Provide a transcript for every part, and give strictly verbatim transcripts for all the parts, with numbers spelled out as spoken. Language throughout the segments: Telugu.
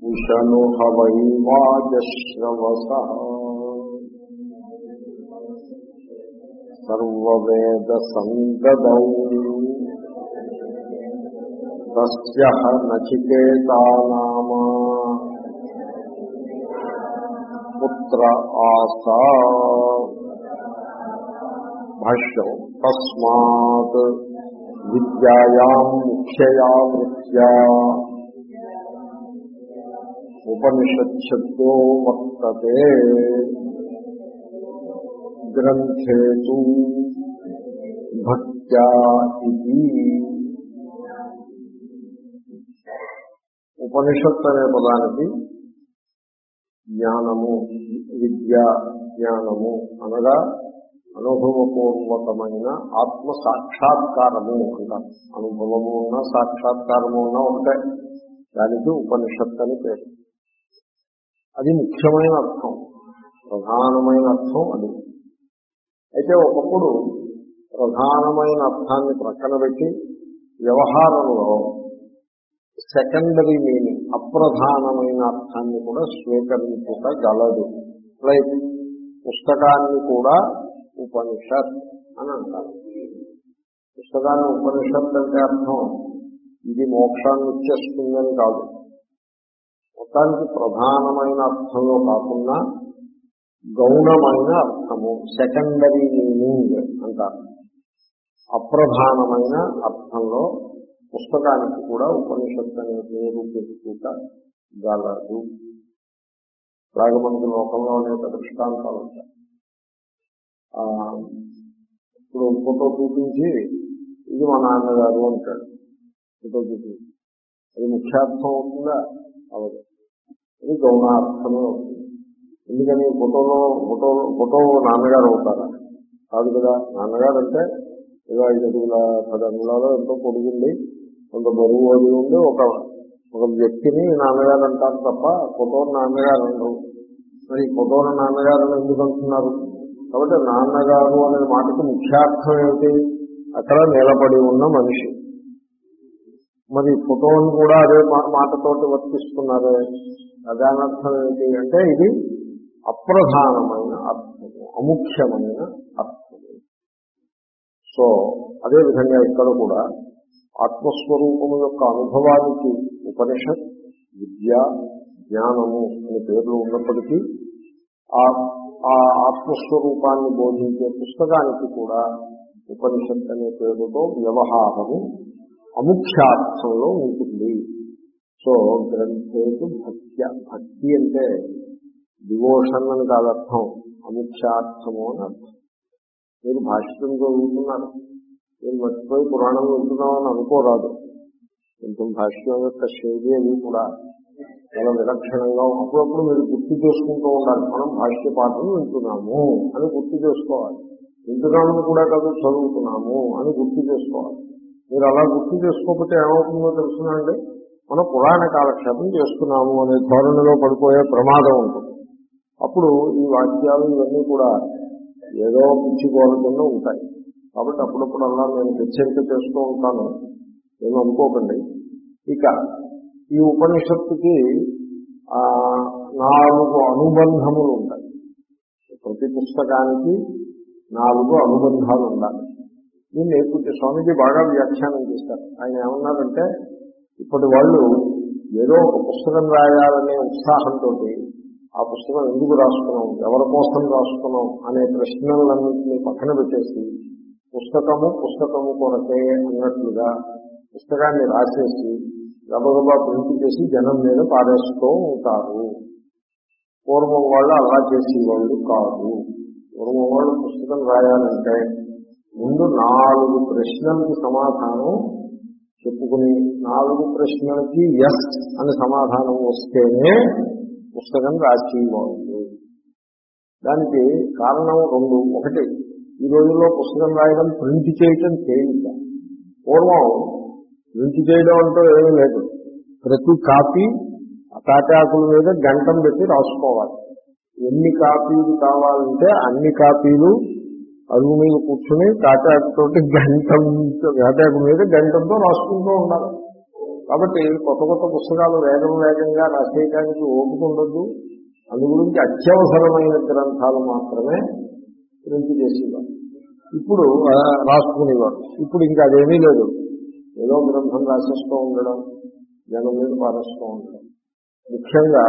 ఉషను హవైవాజశ్రవసః సర్వవేద సంగదౌ తస్యః నచికేతానామా పుత్ర ఆసా. భాష్యం. తస్మాత్ విద్యాయాం ముఖ్యయా వృత్యా ఉపనిషత్శబ్దో వర్తతే. గ్రంథే తు భక్త్యా ఇది. ఉపనిషత్ అనే పదానికి జ్ఞానము, విద్య, జ్ఞానము అనగా అనుభవపూర్వకమైన ఆత్మ సాక్షాత్కారము అంటారు. అనుభవము ఉన్న సాక్షాత్కారము ఉన్న ఒకటే. దానికి ఉపనిషత్ అని పేరు. అది ముఖ్యమైన అర్థం, ప్రధానమైన అర్థం అది. అయితే ఒకప్పుడు ప్రధానమైన అర్థాన్ని ప్రక్కన పెట్టి వ్యవహారంలో సెకండరీ మీనింగ్, అప్రధానమైన అర్థాన్ని కూడా స్వీకరించగలదు. లైక్ పుస్తకాన్ని కూడా ఉపనిషత్ అని అంటారు. పుస్తకాన్ని ఉపనిషత్ అంటే అర్థం ఇది మోక్షాన్ని ఇచ్చేస్తుందని కాదు. మొత్తానికి ప్రధానమైన అర్థంలో కాకుండా గౌణమైన అర్థము, సెకండరీ మీనింగ్ అంటారు. అప్రధానమైన అర్థంలో పుస్తకానికి కూడా ఉపనిషత్ అనే పేరు పెట్టుకోగలదు. అలాగే మనకి లోకంలో అనేక దృష్టాంతాలు ఉంటాయి. ఇప్పుడు ఫోటో చూపించి ఇది మా నాన్నగారు అంటాడు. ఫోటో చూపించి అది ముఖ్యార్థం అవుతుందా? అవదు. ఇది గౌణార్థమే అవుతుంది. ఎందుకని ఫోటోలో ఫోటో ఫోటో నాన్నగారు అవుతారా? కాదు కదా. నాన్నగారు అంటే ఏదో ఐదు అడుగుల పది అడుగులలో ఎంతో పొడుగుండి కొంత బరువు అది ఉండి ఒక ఒక వ్యక్తిని నాన్నగారు అంటారు తప్ప ఫోటోని నాన్నగారు అంటారు. మరి ఫోటోని నాన్నగారు ఎందుకు అంటున్నారు? కాబట్టి నాన్నగారు అనే మాటకి ముఖ్యార్థం ఏమిటి? అక్కడ నిలబడి ఉన్న మనిషి. మరి ఫోటోని కూడా అదే మాటతోటి వర్తిస్తున్నారే, అదానర్థం ఏమిటి అంటే ఇది అప్రధానమైన అర్థము, అముఖ్యమైన అర్థము. సో అదేవిధంగా ఇక్కడ కూడా ఆత్మస్వరూపము యొక్క అనుభవానికి ఉపనిషత్, విద్య, జ్ఞానము అనే పేర్లు ఉన్నప్పటికీ ఆ ఆత్మస్వరూపాన్ని బోధించే పుస్తకానికి కూడా ఉపనిషత్ అనే పేరుతో వ్యవహారము అముఖ్యార్థంలో ఉంటుంది. సో గ్రంథేతు భక్త్య, భక్తి అంటే డివోషన్ అని కాదు అర్థం, అముఖ్యార్థము అని అర్థం. మీరు భాష్యం చదువుతున్నారు, మీరు మర్చిపోయి పురాణం వింటున్నామని అనుకోరాదు. కొంచెం భాష్యం యొక్క శైలి అవి కూడా చాలా విలక్షణంగా అప్పుడప్పుడు మీరు గుర్తు చేసుకుంటూ ఉండాలి. మనం భాష్య పాఠం వింటున్నాము అని గుర్తు చేసుకోవాలి. వింటున్నామని కూడా కాదు, చదువుతున్నాము అని గుర్తు చేసుకోవాలి. మీరు అలా గుర్తు చేసుకోకపోతే ఏమవుతుందో తెలుసునండి, మనం పురాణ కాలక్షేపం చేస్తున్నాము అనే ధోరణిలో పడిపోయే ప్రమాదం ఉంటుంది. అప్పుడు ఈ వాక్యాలు ఇవన్నీ కూడా ఏదో పిచ్చి గోల కింద ఉంటాయి. కాబట్టి అప్పుడప్పుడు అలా నేను హెచ్చరిక చేస్తూ ఉంటాను, ఏమో అనుకోకండి. ఇక ఈ ఉపనిషత్తుకి నాలుగు అనుబంధములు ఉంటాయి. ప్రతి పుస్తకానికి నాలుగు అనుబంధాలు ఉండాలి. దీన్ని కొంచెం స్వామీజీ బాగా వ్యాఖ్యానం చేస్తారు. ఆయన ఏమన్నారంటే, ఇప్పటి వాళ్ళు ఏదో ఒక పుస్తకం రాయాలనే ఉత్సాహంతో ఆ పుస్తకం ఎందుకు రాసుకున్నాం, ఎవరి కోసం రాసుకున్నాం అనే ప్రశ్నలన్నింటినీ పక్కన పెట్టేసి పుస్తకము పుస్తకము కొరకే అన్నట్లుగా పుస్తకాన్ని రాసేసి గబగబా ప్రింట్ చేసి జనం మీద పారేస్తూ ఉంటారు. పూర్వం వాళ్ళు అలా చేసేవాళ్ళు కాదు. పూర్వం వాళ్ళు పుస్తకం రాయాలంటే ముందు నాలుగు ప్రశ్నలకి సమాధానం చెప్పుకుని నాలుగు ప్రశ్నలకి ఎస్ అని సమాధానం వస్తేనే పుస్తకం రాసేవాళ్ళు. దానికి కారణం రెండు. ఒకటి, ఈ రోజుల్లో పుస్తకం రాయడం ప్రింట్ చేయటం తేలిక. పూర్వం ప్రింట్ చేయడం అంటూ ఏమీ లేదు. ప్రతి కాపీ తాటాకుల మీద గంటం పెట్టి రాసుకోవాలి. ఎన్ని కాపీలు కావాలంటే అన్ని కాపీలు అరుగు మీద కూర్చుని తాటాకుతోటి గంటం తాటాకు మీద గంటంతో రాసుకుంటూ ఉండాలి. కాబట్టి కొత్త కొత్త పుస్తకాలు వేగం వేగంగా రాసేయడానికి ఓపిక ఉండదు. అందు గురించి అత్యవసరమైన గ్రంథాలు మాత్రమే ప్రింట్ చేసేవారు, ఇప్పుడు రాసుకునేవారు. ఇప్పుడు ఇంకా అదేమీ లేదు. ఏదో గ్రంథం రాసేస్తూ ఉండడం, జనం మీద పారేస్తూ ఉండడం. ముఖ్యంగా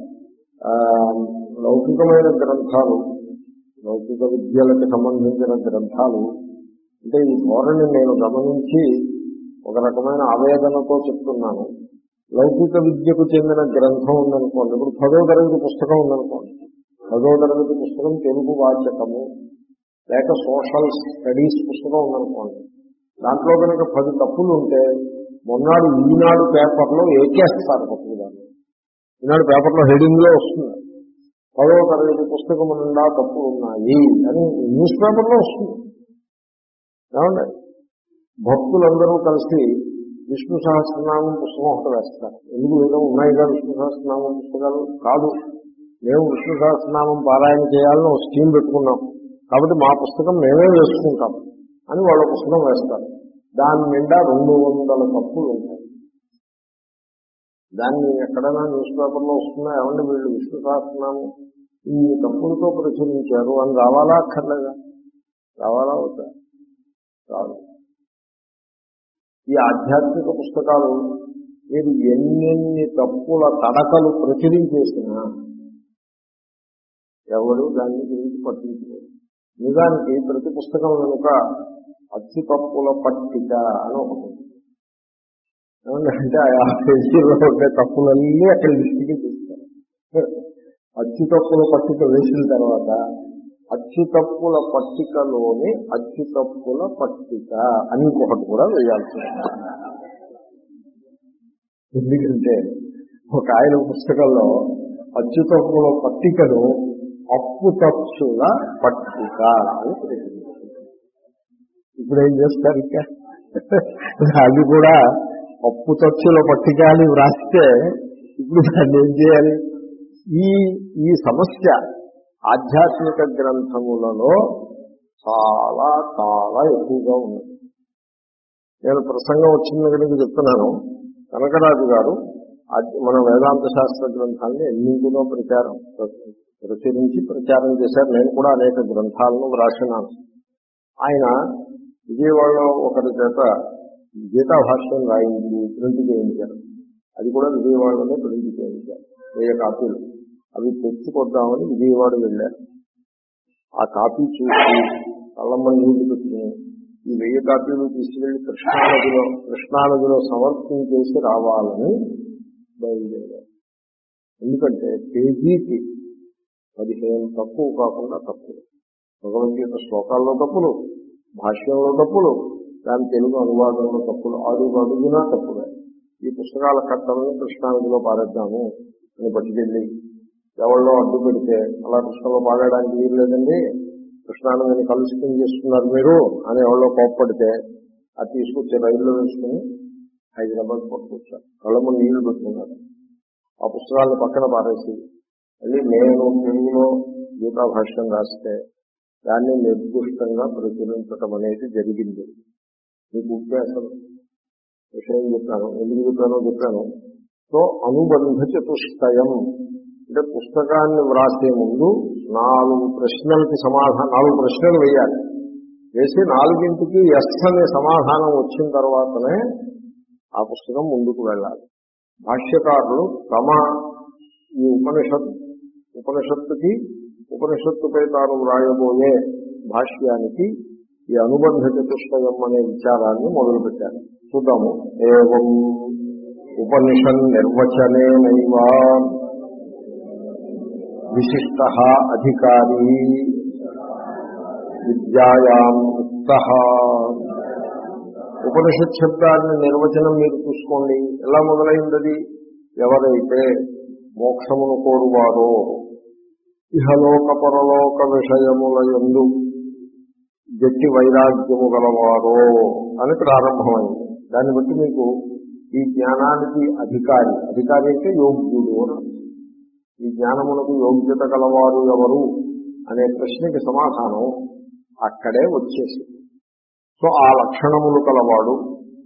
లౌకికమైన గ్రంథాలు, లౌకిక విద్యలకు సంబంధించిన గ్రంథాలు అంటే ఈ ధోరణి నేను గమనించి ఒక రకమైన ఆవేదనతో చెప్తున్నాను. లౌకిక విద్యకు చెందిన గ్రంథం ఉందనుకోండి, ఇప్పుడు పదో తరగతి పుస్తకం ఉందనుకోండి, పదో తరగతి పుస్తకం తెలుగు వాచకము లేక సోషల్ స్టడీస్ పుస్తకం ఉందనుకోండి, దాంట్లో కనుక పది తప్పులు ఉంటే మొన్నాడు ఈనాడు పేపర్లో ఏకేస్తారు తప్పులు. దాన్ని ఈనాడు పేపర్లో హెడింగ్లో వస్తుంది, పదో తరగతి పుస్తకం నిండా తప్పులు ఉన్నాయి అని న్యూస్ పేపర్లో వస్తుంది. ఏమండి, భక్తులందరూ కలిసి విష్ణు సహస్రనామం పుస్తకం ఒకటి వేస్తారు. ఎందుకు ఏదో ఉన్నాయిగా విష్ణు సహస్రనామం పుస్తకాలు కాదు, మేము విష్ణు సహస్రనామం పారాయణ చేయాలని ఒక స్కీమ్ పెట్టుకున్నాం కాబట్టి మా పుస్తకం మేమే వేసుకుంటాం అని వాళ్ళ పుస్తకం వేస్తారు. దాని నిండా రెండు వందల తప్పులు ఉంటాయి. దాన్ని ఎక్కడైనా న్యూస్ పేపర్లో వస్తున్నా, ఏమంటే వీళ్ళు విష్ణు సహస్రనామం ఈ తప్పులతో ప్రచురించారు అని రావాలా అక్కర్లేదా? రావాలా అవుతా కాదు. ఈ ఆధ్యాత్మిక పుస్తకాలు మీరు ఎన్నెన్ని తప్పుల తడకలు ప్రచురించేసినా ఎవరు దాన్ని గురించి పట్టించలేదు. నిజానికి ప్రతి పుస్తకం వెనుక అచ్చు తప్పుల పట్టిక అని ఒకటి. ఏమంటే ఆ పేజీలో ఉండే తప్పులన్నీ అక్కడ దృష్టికి తీస్తారు. అచ్చు తప్పుల పట్టిక వేసిన తర్వాత అచ్చు తప్పుల పట్టికలోని అచ్చు తప్పుల పట్టిక అని ఇంకొకటి కూడా వేయాల్సి ఉంటుంది. ఎందుకంటే ఒక ఆయన పుస్తకంలో అచ్చు తప్పుల పట్టికను అప్పు తప్పుల పట్టిక అని ప్రకటించారు. ఇప్పుడు ఏం చేస్తారు? ఇంకా అది కూడా అప్పు తచ్చుల పట్టిక అని వ్రాస్తే ఇప్పుడు దాన్ని ఏం చేయాలి? ఈ ఈ సమస్య ఆధ్యాత్మిక గ్రంథములలో చాలా చాలా ఎక్కువగా ఉంది. నేను ప్రసంగం వచ్చిన దగ్గరికి చెప్తున్నాను. కనకరాజు గారు మన వేదాంత శాస్త్ర గ్రంథాలని ఎన్నింటిలో ప్రచారం ప్రచురించి ప్రచారం చేశారు. నేను కూడా అనేక గ్రంథాలను వ్రాసినాను. ఆయన విజయవాడలో ఒకరి చేత గీతా భాష్యం రాయించి ప్రింట్ చేయించారు. అది కూడా విజయవాడలోనే ప్రింట్ చేయించారు, వెయ్యి కాపీలు. అవి తెచ్చుకొద్దామని విజయవాడ వెళ్ళారు. ఆ కాపీ చూసి కళ్ళమ్మ నీళ్లు పెట్టుకుని ఈ వెయ్యి కాపీలు తీసుకెళ్లి కృష్ణానదిలో కృష్ణానదిలో సమర్పించేసి రావాలని బయలుదేరారు. ఎందుకంటే పేజీకి పదిహేను తక్కువ కాకుండా తప్పులు, భగవద్గీత శ్లోకాల్లో తప్పులు, భాష్యంలో తప్పులు, దాని తెలుగు అనువాదంలో తప్పులు, అడుగు అడుగునా తప్పులే. ఈ పుస్తకాల కట్టలను కృష్ణానదిలో పారేద్దాము అని పట్టుకెళ్ళి ఎవరిలో అడ్డు పెడితే, అలా కృష్ణలో పాడడానికి వీలు లేదండి, కృష్ణానదిని కలుషితం చేస్తున్నారు మీరు అని ఎవరిలో కోప్పడితే అది తీసుకొచ్చి రైల్లో వేసుకుని హైదరాబాద్ పట్టుకొచ్చారు. కళ్ళము నీళ్లు పెట్టుకున్నారు. ఆ పుస్తకాలను పక్కన పారేసి మళ్ళీ నేను తెలుగులో గీతా భాష్యం రాస్తే దాన్ని నిర్దిష్టంగా ప్రచురించడం అనేది జరిగింది. మీకు ఉంటే అసలు విషయం చెప్పాను, ఎందుకు చెప్పానో చెప్పాను. సో అనుబంధ చతుష్టయం అంటే పుస్తకాన్ని వ్రాసే ముందు నాలుగు ప్రశ్నలకి సమాధానం నాలుగు ప్రశ్నలు వేయాలి. వేసి నాలుగింటికి ఎస్ అనే సమాధానం వచ్చిన తర్వాతనే ఆ పుస్తకం ముందుకు వెళ్ళాలి. భాష్యకారులు తమ ఈ ఉపనిషత్ ఉపనిషత్తుకి ఉపనిషత్తుపై తాను వ్రాయబోయే భాష్యానికి ఈ అనుబంధ చతుష్టయం అనే విచారాన్ని మొదలుపెట్టారు. చూద్దాము. ఏవం ఉపనిషన్ నిర్వచనేనైవా విశిష్ట అధికారీ విద్యాయాం ముక్తః. ఉపనిషత్ శబ్దాన్ని నిర్వచనం మీరు చూసుకోండి. ఎలా మొదలైంది? ఎవరైతే మోక్షమును కోరువారో ఇహలోక పరలోక విషయముల యందు గట్టి వైరాగ్యము గలవారో అని ప్రారంభమైంది. దాన్ని బట్టి మీకు ఈ జ్ఞానానికి అధికారి అధికారి అంటే యోగ్యుడు అని. ఈ జ్ఞానమునకు యోగ్యత గలవారు ఎవరు అనే ప్రశ్నకి సమాధానం అక్కడే వచ్చేసింది. సో ఆ లక్షణములు కలవాడు,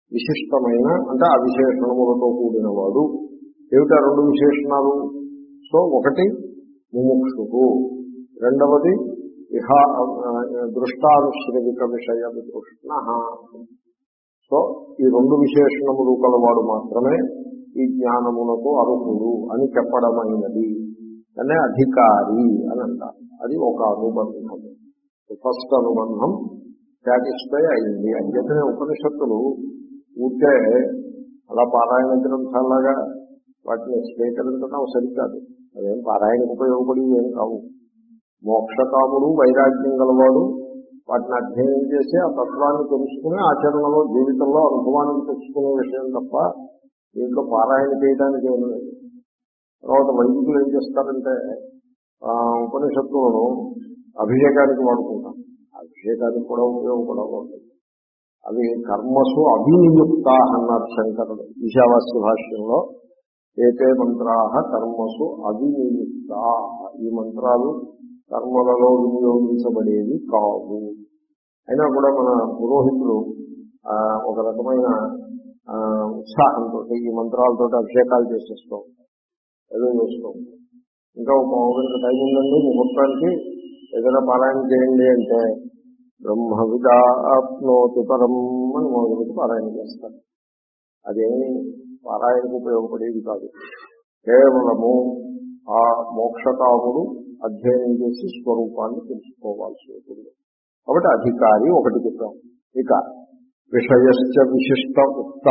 విశిష్టమైన అంటే ఆ విశేషణములతో కూడినవాడు. ఏమిటా రెండు విశేషణాలు? సో ఒకటి ముముక్షువు, రెండవది ఇహ దృష్టానుశ్రవిక విషయ వితృష్ణ. సో ఈ రెండు విశేషణములు కలవాడు మాత్రమే ఈ జ్ఞానమునకు అర్హుడు అని చెప్పడమైనది. అనే అధికారి అని అంటారు. అది ఒక అనుబంధం. ఫస్ట్ అనుబంధం సాటిస్ఫై అయింది. అంచేతనే ఉపనిషత్తులు ఊరికే అలా పారాయణ గ్రంథాలాగా వాటిని స్వీకరించడం సరికాదు. అదేం పారాయణకు ఉపయోగపడి ఏం కావు. మోక్షకాముడు వైరాగ్యం గలవాడు వాటిని అధ్యయనం చేసి ఆ తత్వాన్ని తెలుసుకుని ఆచరణలో జీవితంలో అనుభవానికి తెచ్చుకునే విషయం తప్ప దీంట్లో పారాయణ చేయడానికి ఏమీ లేదు. తర్వాత వైదికులు ఏం చేస్తారంటే ఉపనిషత్తులను అభిషేకానికి వాడుకుంటాం. అభిషేకానికి కూడా ఉపయోగపడకూడదు. అవి కర్మసు అభినియుక్త అన్నారు శంకరుడు ఈశావాస్య భాష్యంలో. ఏతే మంత్రాహ కర్మసు అభినియుక్త. ఈ మంత్రాలు కర్మలలో వినియోగించబడేవి కావు. అయినా కూడా మన పురోహితులు ఒక రకమైన ఉత్సాహంతో ఈ మంత్రాలతో అభిషేకాలు చేసేస్తూ ఉంటారు, ఏదో చేస్తూ ఉంటారు. ఇంకా ఒక గంట టైం ఉందండి ముహూర్తానికి ఏదైనా పారాయణ చేయండి అంటే బ్రహ్మ విదాప్నోతి పరం అని మొదలుపెట్టి పారాయణ చేస్తారు. అదేమి పారాయణకు ఉపయోగపడేది కాదు. కేవలము ఆ మోక్షకాముడు అధ్యయనం చేసి స్వరూపాన్ని తెలుసుకోవాల్సి ఉంటుంది. కాబట్టి అధికారి ఒకటి చెప్పాం. ఇక విషయశ్చ విశిష్ట ఉక్త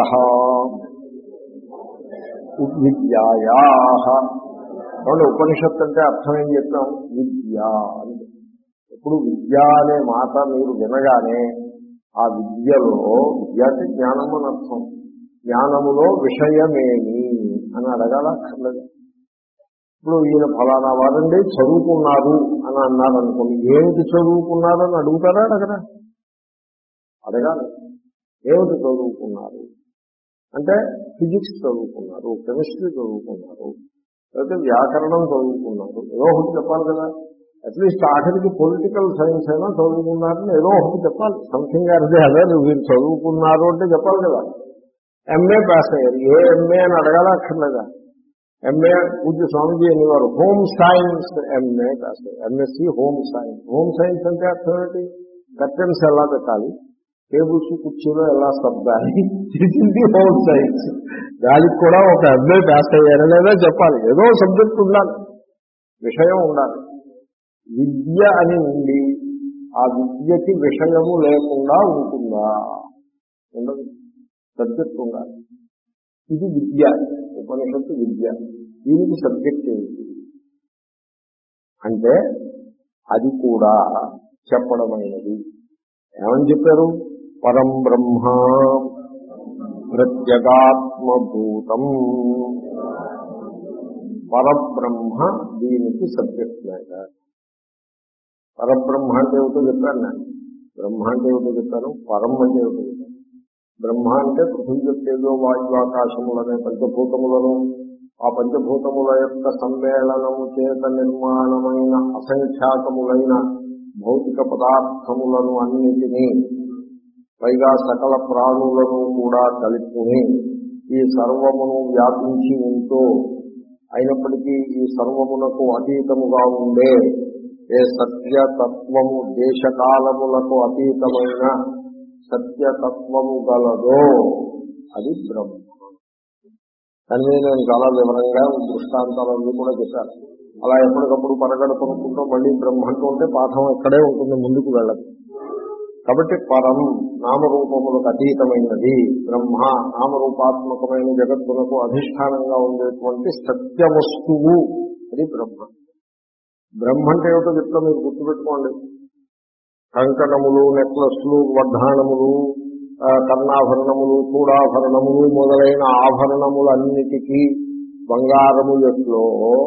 విద్యాయా. కాబట్టి ఉపనిషత్తు అంటే అర్థం ఏం చెప్పాం? విద్య అని. ఇప్పుడు విద్య అనే మాట మీరు వినగానే ఆ విద్యలో విద్య అంటే జ్ఞానం అని అర్థం. జ్ఞానములో విషయమేమి అని అడగాల అక్కర్లేదు. ఇప్పుడు ఈయన ఫలానా వారండి చదువుకున్నారు అని అన్నారు అనుకోండి, ఏమిటి చదువుకున్నారు అని అడుగుతారా అడగరా? అడగాలి. ఏమిటి చదువుకున్నారు అంటే ఫిజిక్స్ చదువుకున్నారు, కెమిస్ట్రీ చదువుకున్నారు, లేకపోతే వ్యాకరణం చదువుకున్నారు, ఏదో ఒకటి చెప్పాలి కదా. అట్లీస్ట్ ఆఖరికి పొలిటికల్ సైన్స్ అయినా చదువుకున్నారని ఏదో ఒకటి చెప్పాలి. సంథింగ్ అదే అదే వీరు చదువుకున్నారు అంటే చెప్పాలి కదా. ఎంఏ పాస్ అయ్యారు, ఏ ఎంఏ అని అడగాల అక్కర్లేదా? ఎంఏ పూజ్య స్వామిజీ అనేవారు హోమ్ సైన్స్ ఎంఏ పాస్ అయ్యారు. MSc home science. Home science అంటే అర్థం ఏంటి? కర్టెన్స్ ఎలా పెట్టాలి, టేబుల్స్ కుర్చీలో ఎలా సర్దాలి, ఇది హోమ్ సైన్స్. దానికి కూడా ఒక ఎంఏ పాస్ అయ్యారనేదా చెప్పాలి. ఏదో సబ్జెక్ట్ ఉండాలి, విషయం ఉండాలి. విద్య అని ఉండి ఆ విద్యకి విషయము లేకుండా ఉంటుందా? ఉండదు. సబ్జెక్ట్ ఉండాలి. ఇది విద్య, ఉపనిషత్తు విద్య. దీనికి సబ్జెక్ట్ ఏంటి అంటే అది కూడా చెప్పడమైనది. ఏమని చెప్పారు? పరం బ్రహ్మ ప్రత్యేగాత్మభూతం. పరబ్రహ్మ దీనికి సబ్జెక్ట్ లేక. పరబ్రహ్మ అంటే ఏమిటో చెప్పాను నేను. బ్రహ్మ అంటే ఏమిటో చెప్పాను, పరం అంటే ఏమిటో చెప్పాను. బ్రహ్మ అంటే పృథివీ తేజో వాయువాకాశములనే పంచభూతములను, ఆ పంచభూతముల యొక్క సమ్మేళనము చేత నిర్మాణమైన అసంఖ్యాకములైన భౌతిక పదార్థములను అన్నిటినీ, పైగా సకల ప్రాణులను కూడా కలుపుకుని ఈ సర్వమును వ్యాపించి ఉంటూ అయినప్పటికీ ఈ సర్వమునకు అతీతముగా ఉండే ఏ సత్యతత్వము దేశకాలములకు అతీతమైన సత్యతత్వము గలదో అది బ్రహ్మ. దాని మీద నేను చాలా వివరంగా దృష్టాంతాలన్నీ కూడా చెప్పాను. అలా ఎప్పటికప్పుడు పరగడుపుకుంటూ మళ్ళీ బ్రహ్మ అంటూ ఉంటే పాఠం ఇక్కడే ఉంటుంది, ముందుకు వెళ్ళదు. కాబట్టి పరం నామరూపములకు అతీతమైనది బ్రహ్మ, నామరూపాత్మకమైన జగత్తులకు అధిష్టానంగా ఉండేటువంటి సత్య వస్తువు అది బ్రహ్మ. బ్రహ్మ అంటే ఏమిటో చెప్తా, మీరు గుర్తుపెట్టుకోండి. కంకణములు, నెక్లెస్లు, వడ్డాణములు, కర్ణాభరణములు, చూడాభరణములు మొదలైన ఆభరణములన్నిటికీ బంగారము ఎట్లో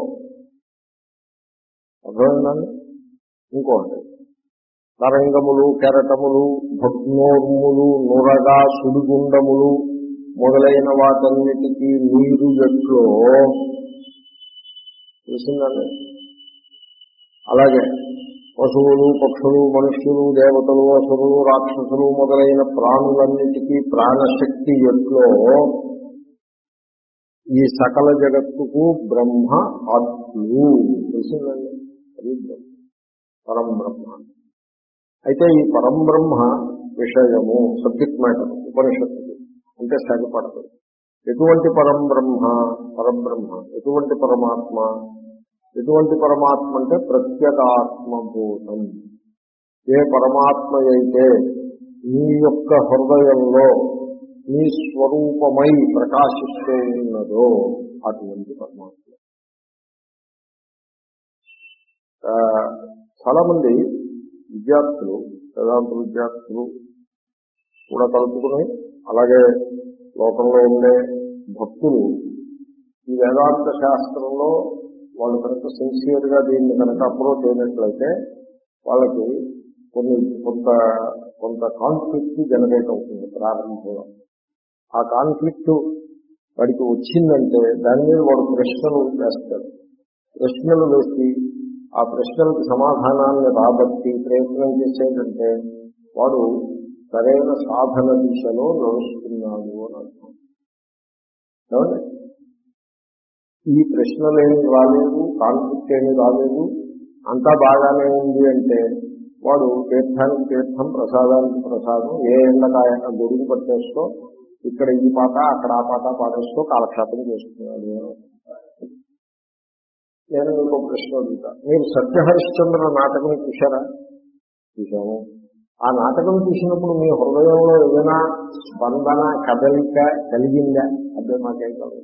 అర్థమైందండి. ఇంకోటి తరంగములు, కెరటములు, భగ్నోర్ములు, నురగా, సుడిగుండములు మొదలైన వాటన్నిటికీ నీరు ఎట్లో తెలిసిందండి. అలాగే పశువులు, పక్షులు, మనుష్యులు, దేవతలు, అసురులు, రాక్షసులు మొదలైన ప్రాణులన్నిటికీ ప్రాణశక్తి ఎట్లో ఈ సకల జగత్తుకు బ్రహ్మ అట్లు తెలిసిందండి. అది బ్రహ్మ, పరం బ్రహ్మ. అయితే ఈ పరం బ్రహ్మ విషయము సబ్జెక్ట్ మ్యాటర్ ఉపనిషత్తుకి అంటే సరిపడదు. ఎటువంటి పరం బ్రహ్మ? పరబ్రహ్మ. ఎటువంటి పరమాత్మ? ఎటువంటి పరమాత్మ అంటే ప్రత్యేగాత్మభూతం. ఏ పరమాత్మ అయితే నీ యొక్క హృదయంలో నీ స్వరూపమై ప్రకాశిస్తూ ఉన్నదో అటువంటి పరమాత్మ. చాలా మంది విద్యార్థులు, వేదాంత విద్యార్థులు కూడా కలుపుకుని అలాగే లోకంలో ఉండే భక్తులు ఈ వేదాంత శాస్త్రంలో వాళ్ళు కనుక సిన్సియర్గా దీన్ని కనుక అప్రోచ్ అయినట్లయితే వాళ్ళకి కొన్ని కొంత కొంత కాన్ఫ్లిక్ట్ జనరేట్ అవుతుంది ప్రారంభంలో. ఆ కాన్ఫ్లిక్ట్ వాడికి వచ్చిందంటే దాని మీద వాడు ప్రశ్నలు వేస్తాడు. ప్రశ్నలు వేసి ఆ ప్రశ్నలకు సమాధానాన్ని రాబట్టి ప్రయత్నం చేసేటంటే వాడు సరైన సాధన దిశలో నడుస్తున్నాడు అని అర్థం. ఏమండి, ఈ ప్రశ్నలేమి రాలేదు, కాన్ఫ్లిక్ట్ ఏమీ రాలేదు, అంతా బాగానే ఉంది అంటే వాడు తీర్థానికి తీర్థం, ప్రసాదానికి ప్రసాదం, ఏ ఎండకాయ గొడుగు పట్టేస్తూ ఇక్కడ ఈ పాట అక్కడ ఆ పాట పాడేస్తూ కాలక్షేపం చేస్తున్నాడు. నేను మీకు ప్రశ్న అడుగుతా, మీరు సత్యహరిశ్చంద్ర నాటకం చూశారా? చూశాము. ఆ నాటకం చూసినప్పుడు మీ హృదయంలో ఏదైనా స్పందన, కదలిక కలిగిందా? అదే మాకేం కాదు.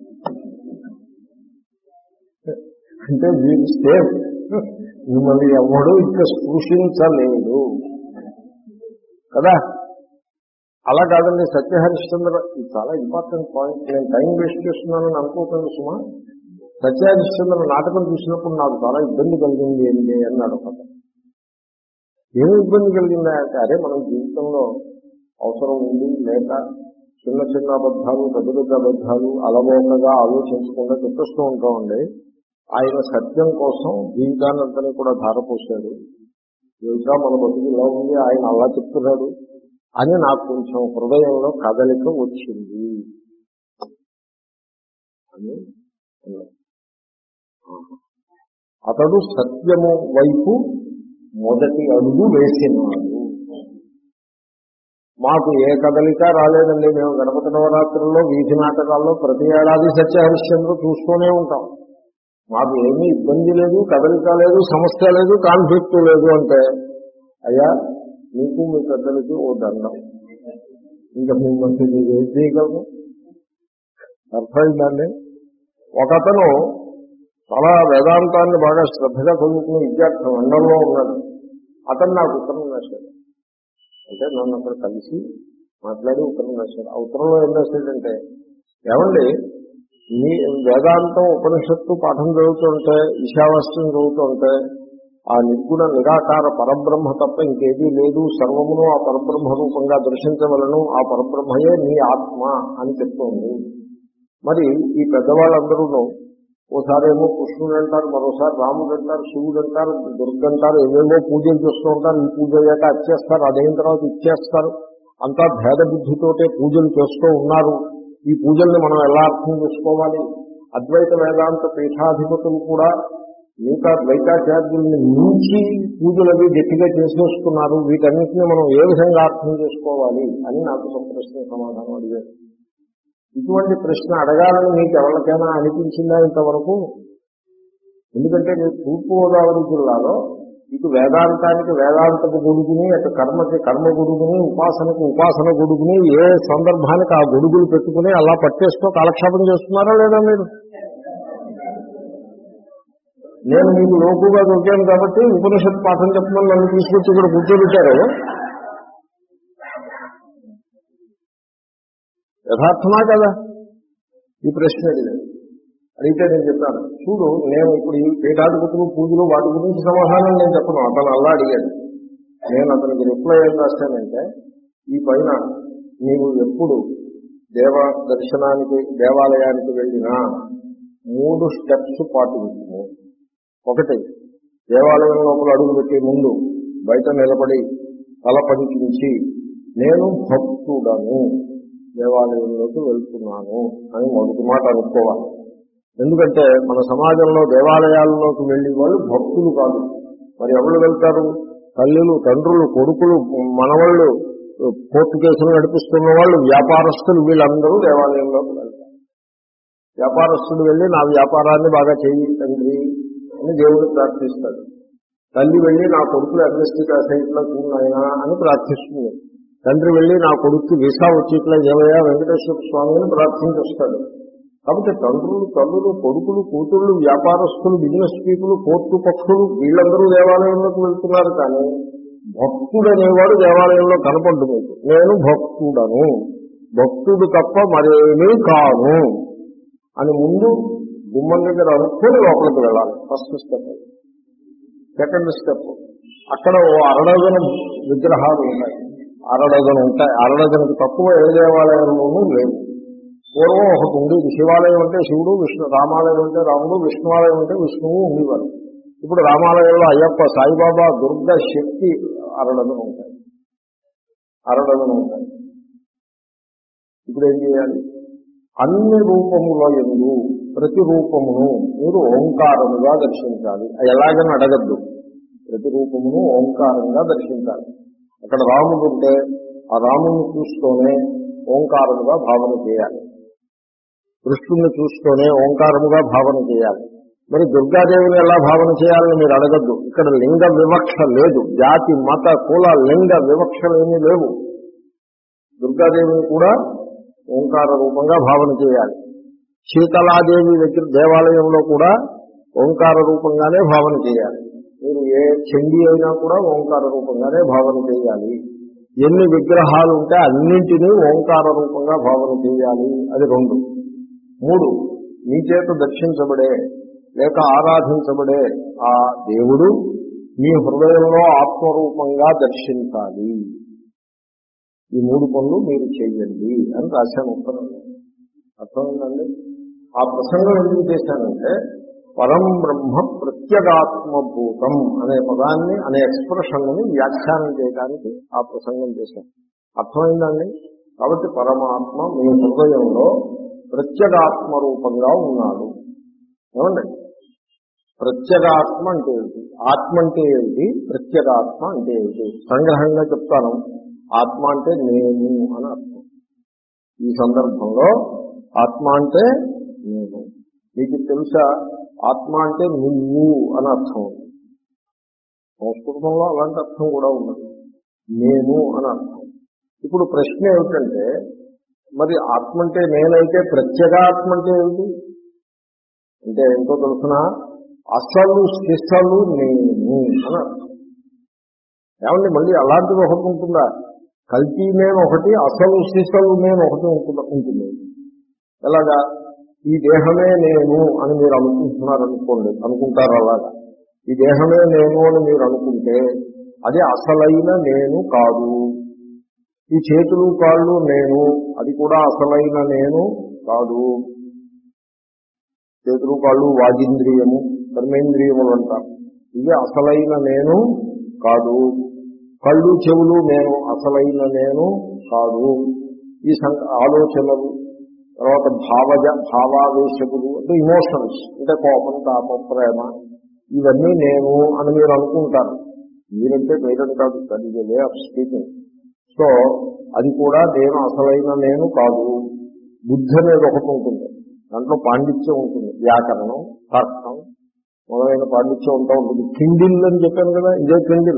అంటే మీరు సేఫ్, మిమ్మల్ని ఎవడు ఇంకా స్పృశించలేడు కదా. అలా కాదండి. సత్యహరిశ్చంద్ర ఇది చాలా ఇంపార్టెంట్ పాయింట్. నేను టైం వేస్ట్ చేస్తున్నానని అనుకోకండి సుమా. సత్యహరిశ్చంద్ర నాటకం చూసినప్పుడు నాకు చాలా ఇబ్బంది కలిగింది ఏంటి అన్నాడు కథ. ఏమి ఇబ్బంది కలిగిందా అంటే, అరే మనం జీవితంలో అవసరం ఉంది లేక చిన్న చిన్న అబద్ధాలు, పెద్ద పెద్ద అబద్ధాలు అలవోకగా ఆలోచించకుండా చెప్పేస్తూ ఉంటామండి. ఆయన సత్యం కోసం జీవితాన్ని అంతా కూడా ధారపోసాడు. ఇంకా మన బతుకు ఇలా ఉంది, ఆయన అలా చెప్తున్నాడు అని నాకు కొంచెం హృదయంలో కదలిక వచ్చింది అని అన్నాడు. అతడు సత్యము వైపు మొదటి అడుగు వేసినాడు. మాకు ఏ కదలిక రాలేదండి. మేము గణపతి నవరాత్రుల్లో వీధి నాటకాల్లో ప్రతి ఏడాది సత్యహరిశ్చంద్రుడు చూస్తూనే ఉంటాం. మాకు ఏమీ ఇబ్బంది లేదు, కదలిక లేదు, సమస్య లేదు, కాన్ఫ్లిక్ట్ లేదు అంటే, అయ్యా మీకు మీ పెద్దలకి ఓ దండం, ఇంకా మిమ్మల్ని మీరు ఏం చేయగలరు? అర్థమైందండి. ఒకతను చాలా వేదాంతాన్ని బాగా శ్రద్ధగా చదువుకుని విద్యార్థి మండలంలో ఉన్నాడు. అతను నాకు ఉత్తరం రాశాడు. అంటే నన్ను అక్కడ కలిసి మాట్లాడి ఉత్తరం రాశాడు. ఆ ఉత్తరంలో ఏం రాశాడంటే, ఏమండి మీ వేదాంతం ఉపనిషత్తు పాఠం చదువుతుంటే, ఈశావాస్యం చదువుతుంటే ఆ నిర్గుణ నిరాకార పరబ్రహ్మ తప్ప ఇంకేదీ లేదు, సర్వమును ఆ పరబ్రహ్మ రూపంగా దర్శించవలను, ఆ పరబ్రహ్మయే నీ ఆత్మ అని చెప్తోంది. మరి ఈ పెద్దవాళ్ళందరూ ఓసారి ఏమో కృష్ణుడు అంటారు, మరోసారి రాముడు అంటారు, శివుడు అంటారు, దుర్గ అంటారు, ఏవేవో పూజలు చేస్తూ ఉంటారు. ఈ పూజ అయ్యాక అచ్చేస్తారు, అదైన తర్వాత ఇచ్చేస్తారు. అంతా భేద బుద్ధితోటే పూజలు చేస్తూ ఉన్నారు. ఈ పూజల్ని మనం ఎలా అర్థం చేసుకోవాలి? అద్వైత వేదాంత పీఠాధిపతులు కూడా మిగతా ద్వైతాచార్యుల్ని మించి పూజలు అవి గట్టిగా చేసేస్తున్నారు. వీటన్నిటిని మనం ఏ విధంగా అర్థం చేసుకోవాలి అని నాకు సంప్రశ్న సమాధానం అడిగారు. ఇటువంటి ప్రశ్న అడగాలని మీకు ఎవరికైనా అనిపించిందా ఇంతవరకు? ఎందుకంటే మీరు తూర్పుగోదావరి జిల్లాలో ఇటు వేదాంతానికి వేదాంతపు గొడుగుని, అటు కర్మకి కర్మ గొడుగుని, ఉపాసనకు ఉపాసన గొడుగుని, ఏ సందర్భానికి ఆ గొడుగులు పెట్టుకుని అలా పట్టేస్తూ కాలక్షేపం చేస్తున్నారా లేదా మీరు? నేను మీకు లోకుగా దొరికాను కాబట్టి ఉపనిషత్ పాఠం చెప్పమని నన్ను తీసుకొచ్చి ఇక్కడ కూర్చోబెట్టారు. యథార్థమా కదా? ఈ ప్రశ్న అడిగాను. అడిగితే నేను చెప్పాను, చూడు నేను ఇప్పుడు ఈ పీఠాధిపతులు పూజలు వాటి గురించి సమాధానం నేను చెప్పను. అతను అలా అడిగాడు. నేను అతనికి రిప్లై ఏం రాశానంటే, ఈ పైన నీవు ఎప్పుడు దేవ దర్శనానికి దేవాలయానికి వెళ్ళినా మూడు స్టెప్స్ పాటించుము. ఒకటి, దేవాలయం లోపల అడుగుపెట్టే ముందు బయట నిలబడి తల పంకించి నేను భక్తుడను, దేవాలయంలోకి వెళ్తున్నాను అని మొదటి మాట అనుకోవాలి. ఎందుకంటే మన సమాజంలో దేవాలయాల్లోకి వెళ్ళే వాళ్ళు భక్తులు కాదు. మరి ఎవరు వెళ్తారు? తల్లులు, తండ్రులు, కొడుకులు, మనవాళ్ళు, కోర్టు కేసులు నడిపిస్తున్న వాళ్ళు, వ్యాపారస్తులు, వీళ్ళందరూ దేవాలయంలోకి వెళ్తారు. వ్యాపారస్తుడు వెళ్ళి నా వ్యాపారాన్ని బాగా చేయి తండ్రి అని దేవుడిని ప్రార్థిస్తాడు. తల్లి వెళ్ళి నా కొడుకులు ఎంఎస్టీ సైట్లో కూనాయనా అని ప్రార్థిస్తుంది. తండ్రి వెళ్ళి నా కొడుకు వీసా వచ్చేట్లా ఏమయ్యా వెంకటేశ్వర స్వామిని ప్రార్థించి వస్తాడు. కాబట్టి తండ్రులు, తల్లులు, కొడుకులు, కూతుళ్ళు, వ్యాపారస్తులు, బిజినెస్ పీపుల్, కోర్టు పక్షులు వీళ్ళందరూ దేవాలయంలోకి వెళ్తున్నారు. కానీ భక్తుడు అనేవాడు దేవాలయంలో కనపడ్డు. మీకు నేను భక్తుడను, భక్తుడు తప్ప మరేమీ కాను అని ముందు గుమ్మం దగ్గర అనుకుని లోపలికి వెళ్ళాలి. First step. సెకండ్ స్టెప్, అక్కడ ఓ అరడజన విగ్రహాలు ఉంటాయి. అరడజన ఉంటాయి. అరడజనకు తక్కువ ఏ దేవాలయంలోనూ లేవు. పూర్వం ఒకటి ఉండేది. శివాలయం అంటే శివుడు, విష్ణు, రామాలయం అంటే రాముడు, విష్ణువాలయం అంటే విష్ణువు ఉండేవారు. ఇప్పుడు రామాలయంలో అయ్యప్ప, సాయిబాబా, దుర్గ, శక్తి అరడజన ఉంటాయి. అరడజన ఉంటాయి. ఇప్పుడు ఏం చేయాలి? అన్ని రూపముల యందు ప్రతి రూపమును మీరు ఓంకారముగా దర్శించాలి. ఎలాగని అడగద్దు. ప్రతి రూపమును ఓంకారంగా దర్శించాలి. అక్కడ రాముడు ఉంటే ఆ రాముని చూస్తూనే ఓంకారముగా భావన చేయాలి. కృష్ణుని చూస్తూనే ఓంకారముగా భావన చేయాలి. మరి దుర్గాదేవిని ఎలా భావన చేయాలని మీరు అడగద్దు. ఇక్కడ లింగ వివక్ష లేదు. జాతి, మత, కుల, లింగ వివక్షలేమీ లేవు. దుర్గాదేవిని కూడా ఓంకార రూపంగా భావన చేయాలి. శీతలాదేవి దగ్గర దేవాలయంలో కూడా ఓంకార రూపంగానే భావన చేయాలి. మీరు ఏ చండీ అయినా కూడా ఓంకార రూపంగానే భావన చేయాలి. ఎన్ని విగ్రహాలు ఉంటే అన్నింటినీ ఓంకార రూపంగా భావన చేయాలి. అది రెండు. మూడు, మీ చేత దర్శించబడే లేక ఆరాధించబడే ఆ దేవుడు మీ హృదయంలో ఆత్మరూపంగా దర్శించాలి. ఈ మూడు పనులు మీరు చేయండి అని రాశాను ఉత్తరం. అర్థమైందండి? ఆ ప్రసంగం ఎందుకు చేశానంటే పరం బ్రహ్మ ప్రత్యేగాత్మభూతం అనే పదాన్ని, అనే ఎక్స్ప్రెషన్ని వ్యాఖ్యానం చేయడానికి ఆ ప్రసంగం చేశాను. అర్థమైందండి? కాబట్టి పరమాత్మ మీ హృదయంలో ప్రత్యేగాత్మ రూపంగా ఉన్నాడు. ఏమండి? ప్రత్యేగాత్మ అంటే ఏమిటి? ఆత్మ అంటే ఏమిటి? ప్రత్యేగాత్మ అంటే ఏమిటి? సంగ్రహంగా చెప్తాను. ఆత్మ అంటే నేను అని అర్థం. ఈ సందర్భంలో ఆత్మ అంటే నేను. మీకు తెలుసా, ఆత్మ అంటే నువ్వు అని అర్థం ఉంది. సంస్కృతంలో అలాంటి అర్థం కూడా ఉన్నది. నేను అని అర్థం. ఇప్పుడు ప్రశ్న ఏమిటంటే, మరి ఆత్మ అంటే నేనైతే ప్రత్యేగాత్మ అంటే ఏమిటి అంటే ఏంటో తెలుసిన, అసలు శిస్సలు నేను అని అర్థం. ఏమండి, మళ్ళీ అలాంటిది ఒకటి ఉంటుందా? కల్తీ నేను ఒకటి, అసలు శిస్సలు నేను ఒకటి ఉంటుంది. ఎలాగా? ఈ దేహమే నేను అని మీరు అనుకుంటున్నారు అనుకోండి, అనుకుంటారు. అలాగా ఈ దేహమే నేను అని మీరు అనుకుంటే అది అసలైన నేను కాదు. ఈ చేతులు కాళ్ళు నేను, అది కూడా అసలైన నేను కాదు. చేతులు కాళ్ళు వాగింద్రియము, కర్మేంద్రియములు అంటారు. ఇవి అసలైన నేను కాదు. కళ్ళు చెవులు నేను అసలైన నేను కాదు. ఈ సం ఆలోచనలు, తర్వాత భావజ భావావేశకులు అంటే ఇమోషన్స్, అంటే కోపం, తాపం, ప్రేమ, ఇవన్నీ నేను అని మీరు అనుకుంటారు. మీరంటే మీరని కాదు, that is a way of speaking. So అది కూడా నేను అసలైన నేను కాదు. బుద్ధి అనేది ఒకటి ఉంటుంది. దాంట్లో పాండిత్యం ఉంటుంది. వ్యాకరణం, తర్కం మొదలైన పాండిత్యం ఉంటా ఉంటుంది. కిండిల్ అని చెప్పాను కదా, ఇదే కిండిల్.